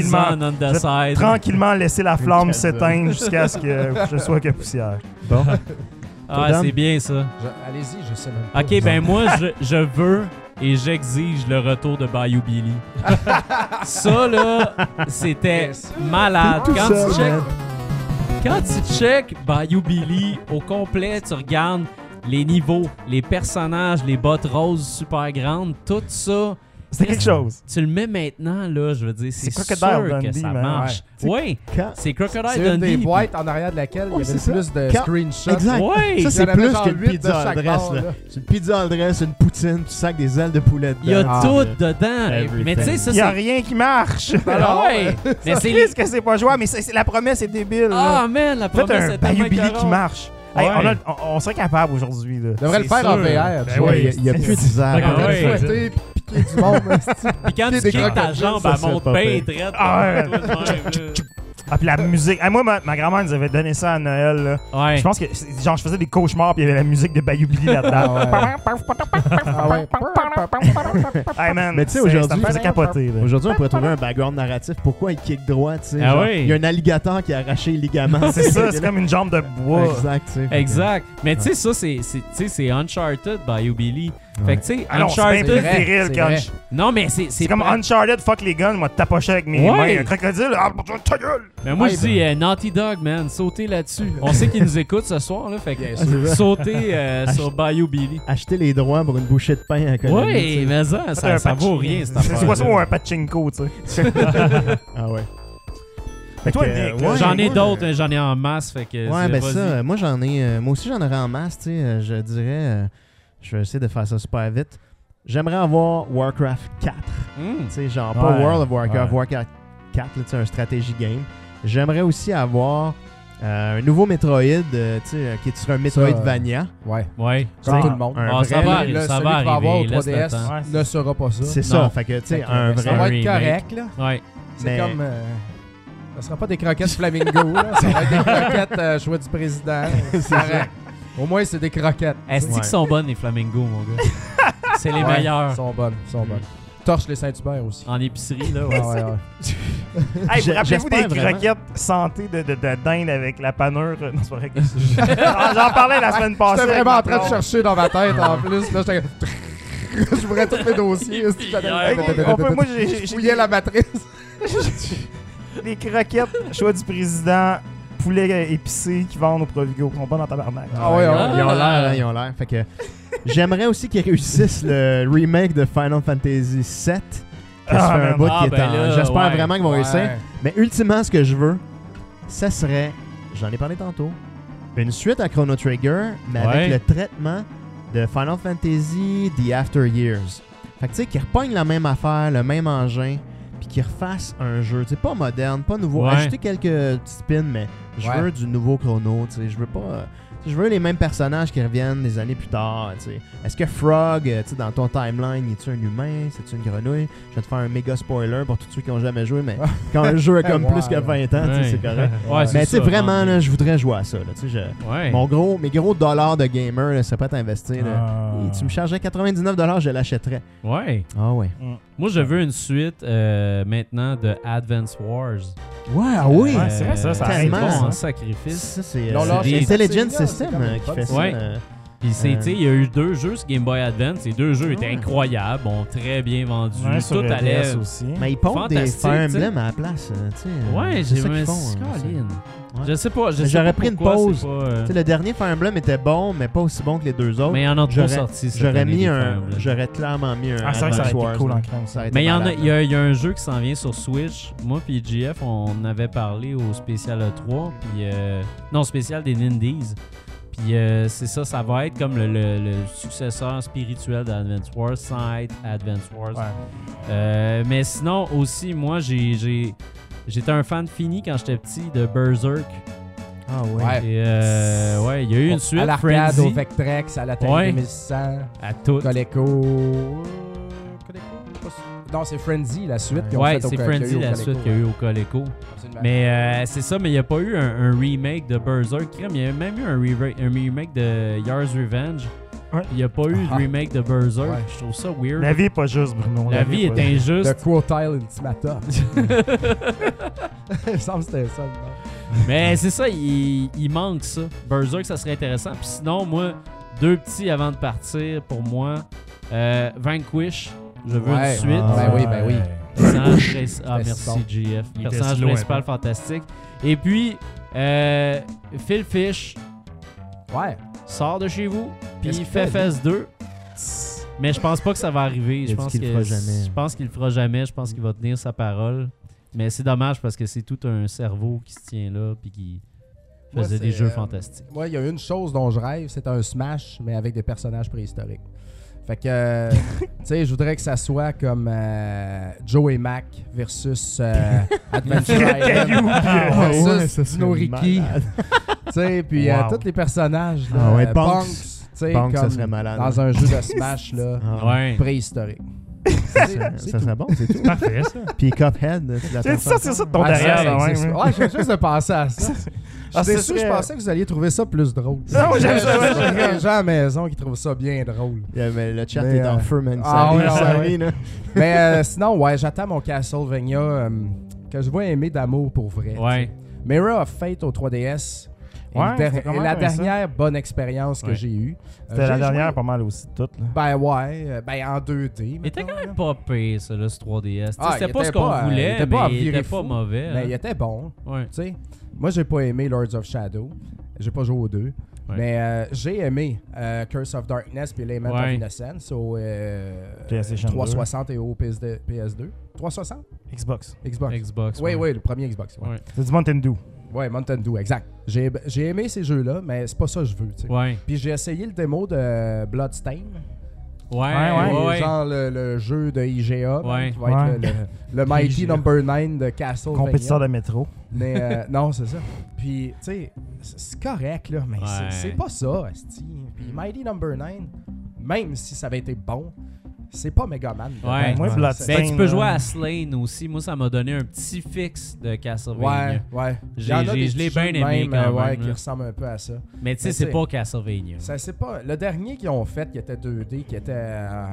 tranquillement laisser la flamme calzone. s'éteindre jusqu'à ce que je sois que poussière. Bon. Ah, Dom? c'est bien ça. Allez-y, je sais même pas. Ok, ben moi, je veux et j'exige le retour de Bayou Billy. Ça, là, c'était Yes. malade. Tout seul, man. Quand tu check Bayou Billy au complet, tu regardes les niveaux, les personnages, les bottes roses super grandes, tout ça. C'était quelque chose. Tu le mets maintenant, là, je veux dire, c'est C'est sûr Crocodile que Dundee, ça man. marche. Oui, Quand- c'est Crocodile C'est une des Dundee. boîtes en arrière de laquelle il y Ouais, avait c'est plus de Quand- screenshots. Exact. Ouais, Ça, Il y c'est en avait plus genre qu'une 8 de pizza à chaque l'adresse. bord, là. là. C'est une pizza à l'adresse, une poutine, tu sacs des ailes de poulet dedans. il y a Ah, tout là. dedans. Everything. Mais tu sais, ça, Il n'y a c'est... rien qui marche. Ah ouais, mais c'est les... triste que c'est pas jouable, mais la promesse est débile. là. Ah, man, la Faites promesse un est Bayou tellement Billy qui écœurante. marche. Hey, Ouais. on serait capable aujourd'hui. là. On devrait le C'est faire en sûr. VR. Ben tu vois. oui. Il y a plus d'hiver. Ah On ouais. va fouetter puis piquer du monde. Puis quand tu Des kicks ta crocodiles, jambe, ça elle serait monte pas bien pire. drette. Ah ouais. Toi, de même, Ah, puis la musique. Ah, moi, ma grand-mère nous avait donné ça à Noël. Là. là. Ouais. Je pense que genre je faisais des cauchemars puis il y avait la musique de Bayou Billy là-dedans. Ah ouais. Hey, man, Mais tu sais, ça aujourd'hui- me faisait capoter. là. Aujourd'hui, on pourrait trouver un background narratif. Pourquoi il kick droit, tu sais. Ah genre, oui. Il y a un alligator qui a arraché les ligaments. C'est ça, c'est comme une jambe de bois. Exact, tu sais. Exact. Mais tu sais, ça, c'est Uncharted, Bayou Billy. Fait que tu sais, Ah non, c'est bien Uncharted... plus vrai, viril c'est quand vrai. Non, mais C'est comme Uncharted, fuck les guns, moi tapocher avec mes Ouais. mains. Un crocodile, ah, ta gueule! Mais moi, Ouais, je dis Naughty Dog, man, sautez là-dessus. On sait qu'ils nous écoutent ce soir, là, fait Bien que sûr. sautez sur Bayou Billy. Acheter les droits pour une bouchée de pain à Konami, Oui, tu sais. mais ça vaut rien, cette affaire. C'est soit ça ou un pachinko, tu sais. Ah ouais. Mais toi, Fait que, Nick, ouais, J'en ai moi, d'autres, hein, j'en ai en masse, fait que... Ouais, ben vas-y. ça, moi j'en ai. Moi aussi j'en aurais en masse, tu sais. Je dirais. Je vais essayer de faire ça super vite. J'aimerais avoir Warcraft 4. Mm. Tu sais, genre Ouais, pas World of Warcraft, ouais. Warcraft 4, là, tu sais, un stratégy game. J'aimerais aussi avoir un nouveau Metroid, tu sais, qui est sur un Metroidvania. Ouais. Ouais. Comme Genre, tout le monde. un Ah, vrai, ça va, Le- ça celui va qui va avoir au arriver, laisse 3DS le temps. Ouais, ne sera pas ça. C'est Non. ça, fait que tu sais, Fait que, un ça vrai. va être remake. correct, là. Ouais. C'est Mais- comme... ça sera pas des croquettes flamingo, là. Ça va être des croquettes choix du président. C'est correct. Au moins, c'est des croquettes. Est-ce Ouais. qu'ils sont bonnes, les flamingos, mon gars? C'est les Ouais, meilleurs. Ils sont bonnes, ils sont bonnes. Torche les Saint-Hubert aussi. En épicerie, là, Ouais, ouais. ouais, ouais. Hey, J'ai- rappelez-vous des j'espère vraiment. croquettes santé de dinde avec la panure. Non, c'est pas vrai. J'en parlais la semaine passée. J'étais avec vraiment en ma train de blonde. chercher dans ma tête en plus. Là, j'étais... J'ouvrais tous mes dossiers. Moi, j'ai Je fouillais la matrice. des croquettes, choix du président, poulet épicé qui vendent au Provigo. Ils sont pas dans tabarnak. Ah ouais, Ah. Ils ont l'air, hein, ils ont l'air. Fait que j'aimerais aussi qu'ils réussissent le remake de Final Fantasy VII. Que ça Ah, fait un man. bout Ah, qui est ben en... là, J'espère ouais. vraiment qu'ils vont réussir. Ouais. Mais ultimement, ce que je veux, ça serait, j'en ai parlé tantôt, une suite à Chrono Trigger, mais Ouais. avec le traitement de Final Fantasy The After Years. Fait que tu sais, qu'ils repognent la même affaire, le même engin, puis qu'ils refassent un jeu, tu sais, pas moderne, pas nouveau. Ouais. Ajouter quelques petits spins, mais je Ouais. veux du nouveau Chrono, tu sais, je veux pas... Je veux les mêmes personnages qui reviennent des années plus tard. T'sais. Est-ce que Frog, dans ton timeline, est-tu un humain? C'est-tu une grenouille? Je vais te faire un méga spoiler pour tous ceux qui n'ont jamais joué, mais quand un jeu a comme plus que 20 ans, c'est correct. Ouais, Mais c'est ça, vraiment, là, je voudrais jouer à ça. Là, Ouais. mes gros dollars de gamer, là, c'est pas t'investir. Et tu me chargeais 99$, je l'achèterais. Ouais. Ah ouais. Moi, je veux une suite maintenant de Advance Wars. Ouais, oui. Ouais, c'est vrai, ça tellement. arrête pas, bon en hein. sacrifice. Ça, c'est Non, là, c'est Intelligent c'est System comme une qui bonne fait ça. Ouais. Puis c'est, tu sais, il y a eu 2 jeux sur Game Boy Advance. Les 2 jeux étaient incroyables, bon, très bien vendus. Ouais, sur Tout le allait. DS aussi. Mais ils pompent des Fantastique, Fire t'sais. Emblem à la place. Ouais, c'est j'ai ça me qu'ils font. Caroline. Ouais. Je sais pas. Mais sais j'aurais pas pris une pourquoi pause. c'est pas, T'sais, le dernier Fire Emblem était bon, mais pas aussi bon que les 2 autres. mais il y en a trop J'aurais- sorti. cette J'aurais année, mis des Fire un. Emblem. J'aurais clairement mis un. Ah, c'est vrai que ça aurait Advance été Wars, cool là. en crème. Ça aurait été Mais il malade, y a un jeu qui s'en vient sur Switch. Moi puis GF, on avait parlé au spécial E3. Puis non, spécial des Nindies. Puis c'est ça, ça va être comme le successeur spirituel d'Advance Wars sans être Advance Wars. Ouais. Mais sinon, aussi, moi, j'étais un fan fini quand j'étais petit de Berserk. Ah ouais. Ouais. Et ouais, il y a eu une suite, à l'arcade, Frenzy, au Vectrex, à la télé Ouais. 2600, à toutes. Coleco. Non, c'est Frenzy, la suite. qu'ils ont Ouais, faite au c'est qu'il y a eu Frenzy, au la Coleco, suite qu'il y a eu au Coleco. Absolument. Mais c'est ça, mais il n'y a pas eu un remake de Berserk. Crème, il y a même eu un remake de Yars Revenge. Ouais. Il n'y a pas eu de remake de Berserk. Ouais. Je trouve ça weird. La vie est pas juste, Bruno. La vie est pas juste. The injuste. Quotile Ultimatum. Il me semble que c'était ça. Non? Mais c'est ça, il manque ça. Berserk, ça serait intéressant. Puis sinon, moi, 2 petits avant de partir pour moi. Vanquish, je veux Ouais. une suite. Ben oui. Personnage C'était merci bon. GF. Il était Personnage slow un principal fantastique. Et puis, Phil Fish Ouais. sort de chez vous, puis Qu'est-ce il qu'il fait fait, FS2. Mais je pense pas que ça va arriver. Il Je a dit pense qu'il le fera jamais. Je pense qu'il le fera jamais. Je pense qu'il va tenir sa parole. Mais c'est dommage parce que c'est tout un cerveau qui se tient là puis qui Moi, faisait des c'est, jeux fantastiques. Moi, il y a une chose dont je rêve, c'est un Smash, mais avec des personnages préhistoriques. Fait que, tu sais, je voudrais que ça soit comme Joe et Mac versus Adventure Island versus Dino Riki. Tu sais, puis Wow. tous les personnages, là, Ah ouais, Punks, Punks. tu sais, Punks, ça comme serait malade. dans un jeu de Smash, là, Ah, Ouais. préhistorique. Ça serait bon, c'est tout. Parfait, ça. Puis Cuphead, tu l'attends C'est ça de ton Ouais, derrière, ça, là, ouais. c'est- ouais, je viens juste de penser à ça. Ah, J'étais c'est sûr, je vrai. pensais que vous alliez trouver ça plus drôle. Ah, ouais, j'aime ça, ouais, j'aime Il y a des gens à la maison qui trouvent ça bien drôle. Mais le chat Mais, est en feu, man. ah ouais, Sorry, ouais. là. Mais sinon, ouais, j'attends mon Castlevania que je vais aimer d'amour pour vrai. Ouais. Mirror of Fate au 3DS est Ouais, le der- c'était comment est la aimer ça? dernière bonne expérience que Ouais. j'ai eue. C'était la J'ai dernière joué- pas mal aussi de toutes. là. Ben ouais, ben en 2D. Il était mettons, quand même là. pas pire, ça, là, ce 3DS. Tu sais, Ah, c'était il pas était ce qu'on pas, il voulait, était pas à mais il virer était pas fou. mauvais. Mais hein. il était bon, Ouais. tu sais. Moi, j'ai pas aimé Lords of Shadow. J'ai pas joué aux deux. Ouais. Mais j'ai aimé Curse of Darkness puis Lament Ouais. of Innocence au PlayStation 360 et au PS2. 360? Xbox. Xbox. Xbox. Oui, ouais. oui, le premier Xbox. Ouais, Ouais. C'est du Mountain Dew. ouais Mountain Dew, exact. J'ai aimé ces jeux-là, mais c'est pas ça que je veux. tu sais. Ouais. Puis j'ai essayé le démo de Bloodstain. Ouais, ouais, ouais. Genre le jeu de IGA, Ouais. qui va être le Mighty IGA. Number 9 de Castlevania. Compétiteur de métro. Mais non, c'est ça. Puis, tu sais, c'est correct, là, mais Ouais. c'est pas ça, esti. Puis Mighty Number 9, même si ça avait été bon, c'est pas Megaman. Ouais. Moi, Ouais, Bloodstain, Ben, tu peux là. jouer à Slane aussi. Moi, ça m'a donné un petit fixe de Castlevania. Ouais. J'ai- Il y en a j'ai- des je l'ai petits jeux bien aimé même, quand ouais, même, qui là. ressemblent un peu à ça. Mais tu sais, Mais c'est c'est- pas Castlevania. Ça, c'est pas... Le dernier qu'ils ont fait, qui était 2D, qui était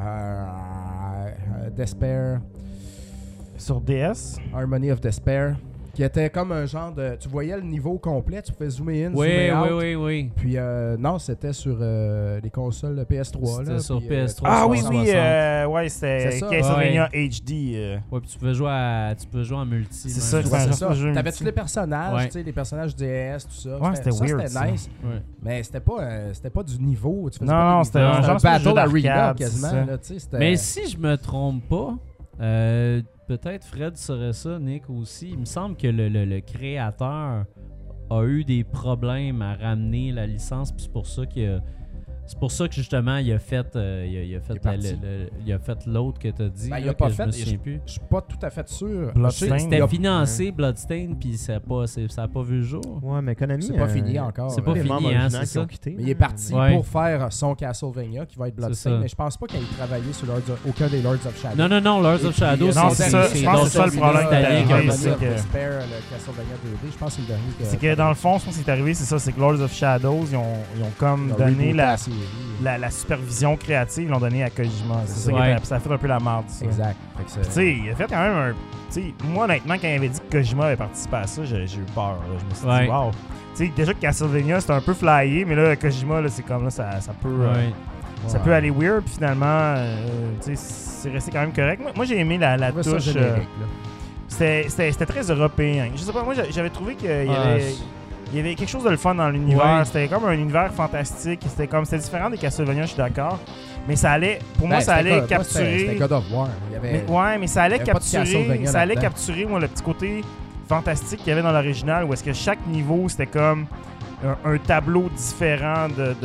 Despair, Sur DS. Harmony of Despair, qui était comme un genre de... Tu voyais le niveau complet, tu pouvais zoomer in, Oui, zoomer out. oui. Puis non, c'était sur les consoles PS3. C'était là, sur puis, PS3. Ah oui, 360. ouais, c'était C'est ça, Castlevania HD. Ouais, puis tu peux jouer en multi. C'est même. ça, Ouais, un c'est jeu ça. multi. T'avais tous les personnages, Ouais. tu sais, les personnages DS, tout ça. Ouais, c'était weird, C'était ça. nice, Ouais. mais c'était pas du niveau. Tu faisais Non, pas non, des c'était niveaux. un genre de battle jeu arena d'arcade, quasiment. c'est ça. Là, tu sais, c'était- Mais si je me trompe pas, peut-être Fred saurait ça, Nick aussi. Il me semble que le créateur a eu des problèmes à ramener la licence, puis c'est pour ça qu'il a... C'est pour ça que justement, il a fait, il a fait l'autre que t'as dit. Ben, il là, a pas que fait. je me souviens plus. Je suis pas tout à fait sûr. Bloodstained. C'était financé, Bloodstain, puis ça a pas vu le jour. Ouais, mais Konami. C'est pas fini encore. c'est pas les fini, membres hein, originaux c'est qui ça. ont quitté. Mais il est parti Ouais. pour faire son Castlevania qui va être C'est Bloodstained. ça. Mais je pense pas qu'il ait travaillé sur aucun des Lords of Shadow. Non, Lords of Shadow, Non, c'est ça. Je pense que c'est ça le problème qui est arrivé, c'est que- Le Castlevania 2D, je pense que c'est le dernier que... C'est que dans le fond, je pense que c'est arrivé, c'est ça, c'est que Lords of Shadows, ils ont comme Ils ont donné rebooté la série. la supervision créative, ils l'ont donné à Kojima. C'est ça qui Ouais. était- ça a fait un peu la merde, ça. Exact. Fait que c'est- Puis, tu sais, il a fait quand même un. Tu sais, moi, honnêtement, quand il avait dit que Kojima avait participé à ça, j'ai eu peur. Là. Je me suis Ouais. dit, wow. Tu sais, déjà que Castlevania, c'était un peu flyé, mais là, Kojima, là, c'est comme là, ça peut. Ouais. Ça peut aller weird, puis finalement, tu sais, c'est resté quand même correct. Moi j'ai aimé la Je trouvais ça touche. générique, là. C'était très européen. Je sais pas, moi j'avais trouvé qu'il y Ah, avait. Il y avait quelque chose de le fun dans l'univers. Ouais. C'était comme un univers fantastique. C'était différent des Castlevania, je suis d'accord. Mais ça allait. Pour moi, Ben, ça c'était allait God- moi, capturer. C'était God of War. Il y avait... Mais ça allait il y avait pas de capturer. Castlevania Ça allait là-dedans. capturer, moi, le petit côté fantastique qu'il y avait dans l'original, où est-ce que chaque niveau, c'était comme un tableau différent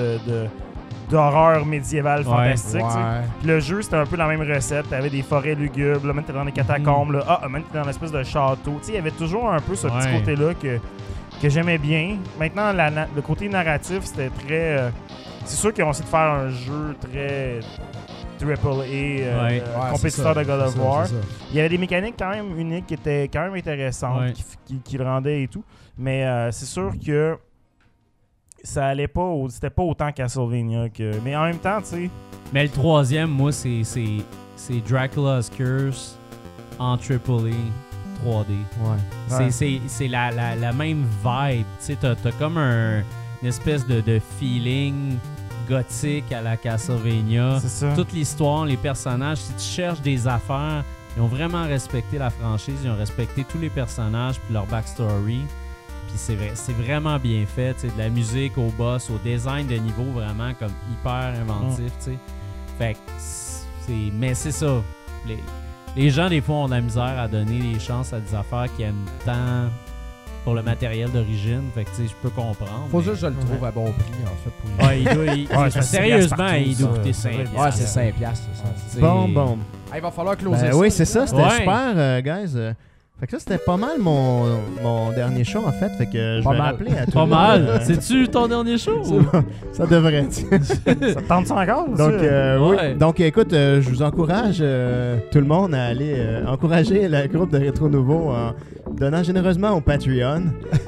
d'horreur médiévale fantastique. tu sais. Ouais. Puis le jeu, c'était un peu la même recette. T'avais des forêts lugubres, là, même t'étais dans des catacombes, là. Même t'étais dans l'espèce de château. Tu sais, il y avait toujours un peu ce petit Ouais. côté-là que j'aimais bien. Maintenant, le côté narratif, c'était très... c'est sûr qu'ils ont essayé de faire un jeu très AAA, Ouais. compétiteur de God of War. C'est ça. Il y avait des mécaniques quand même uniques qui étaient quand même intéressantes, Ouais. qui le rendaient et tout. Mais c'est sûr que ça allait pas... C'était pas autant Castlevania que... Mais en même temps, tu sais... Mais le troisième, moi, c'est Dracula's Curse en AAA 3D. Ouais. C'est la même vibe. Tu sais, t'as comme une espèce de feeling gothique à la Castlevania. C'est ça. Toute l'histoire, les personnages, si tu cherches des affaires, ils ont vraiment respecté la franchise, ils ont respecté tous les personnages puis leur backstory. Puis c'est vraiment bien fait, tu sais, de la musique au boss, au design de niveau vraiment comme hyper inventif, tu sais. Fait que mais c'est ça. Les gens des fois ont de la misère à donner des chances à des affaires qu'ils aiment tant pour le matériel d'origine. Fait que tu sais, je peux comprendre. Faut mais- juste que je le trouve à bon prix, en fait. Pour... Ouais, c'est sérieusement, partout, il doit ça. coûter 5 Ouais, c'est 5 piastres, c'est ça. Bon. Ah, il va falloir closer Ben ça. oui, c'est ça, c'était Ouais. super, guys. Fait que ça, c'était pas mal mon dernier show, en fait. Fait que je Pas vais mal. rappeler à tout Pas le monde, mal. C'est-tu ton dernier show? ou? Ça devrait être. Ça te tente ça encore? Donc, ça? oui. Ouais. Donc, écoute, je vous encourage tout le monde à aller encourager le groupe de Rétro Nouveau en donnant généreusement au Patreon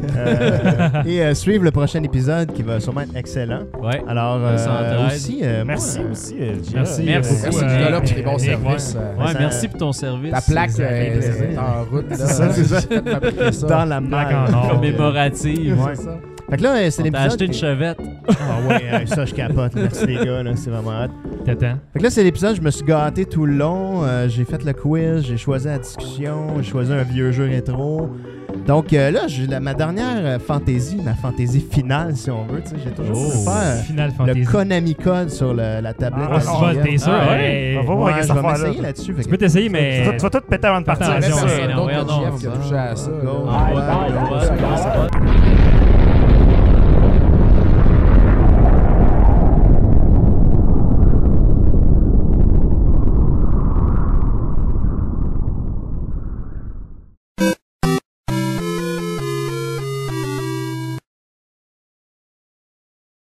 et suivre le prochain épisode qui va sûrement être excellent. Ouais. Alors, Ça entraide. aussi, Merci moi, aussi, Gia. Merci. Merci. Merci beaucoup, Nicolas pour tes bons Eric, services. Ouais, ça- merci pour ton service. Ta plaque Ça fait plaisir. est en route. Là. C'est ça, c'est ça. J'ai fait fabriquer ça. dans la Plaque malle. en or. Commémorative. Ouais. C'est ça. Fait que là, c'est On t'a l'épisode. acheté une qui- chevette. Ah ouais, ça, je capote. Merci les gars, là, c'est vraiment hot. T'attends. Fait que là, c'est l'épisode, je me suis gâté tout le long. J'ai fait le quiz, j'ai choisi la discussion, j'ai choisi un vieux jeu rétro. Donc là, j'ai ma dernière fantaisie, ma fantaisie finale, si on veut. Tu sais, j'ai toujours voulu faire Final le Fantasy. Konami Code sur la tablette. Ah, Tu vas, t'es sûr? Ah, Ouais. On va voir Ouais, avec je cette vais affaire-là. m'essayer là-dessus. fait Tu que- peux t'essayer, mais... Tu vas tout péter avant de partir. Attention. c'est ça. C'est un autre Ouais, non. GF qui a touché à ça. Go. là. Ouais, Ouais, go, ouais, go, ouais, go. ouais.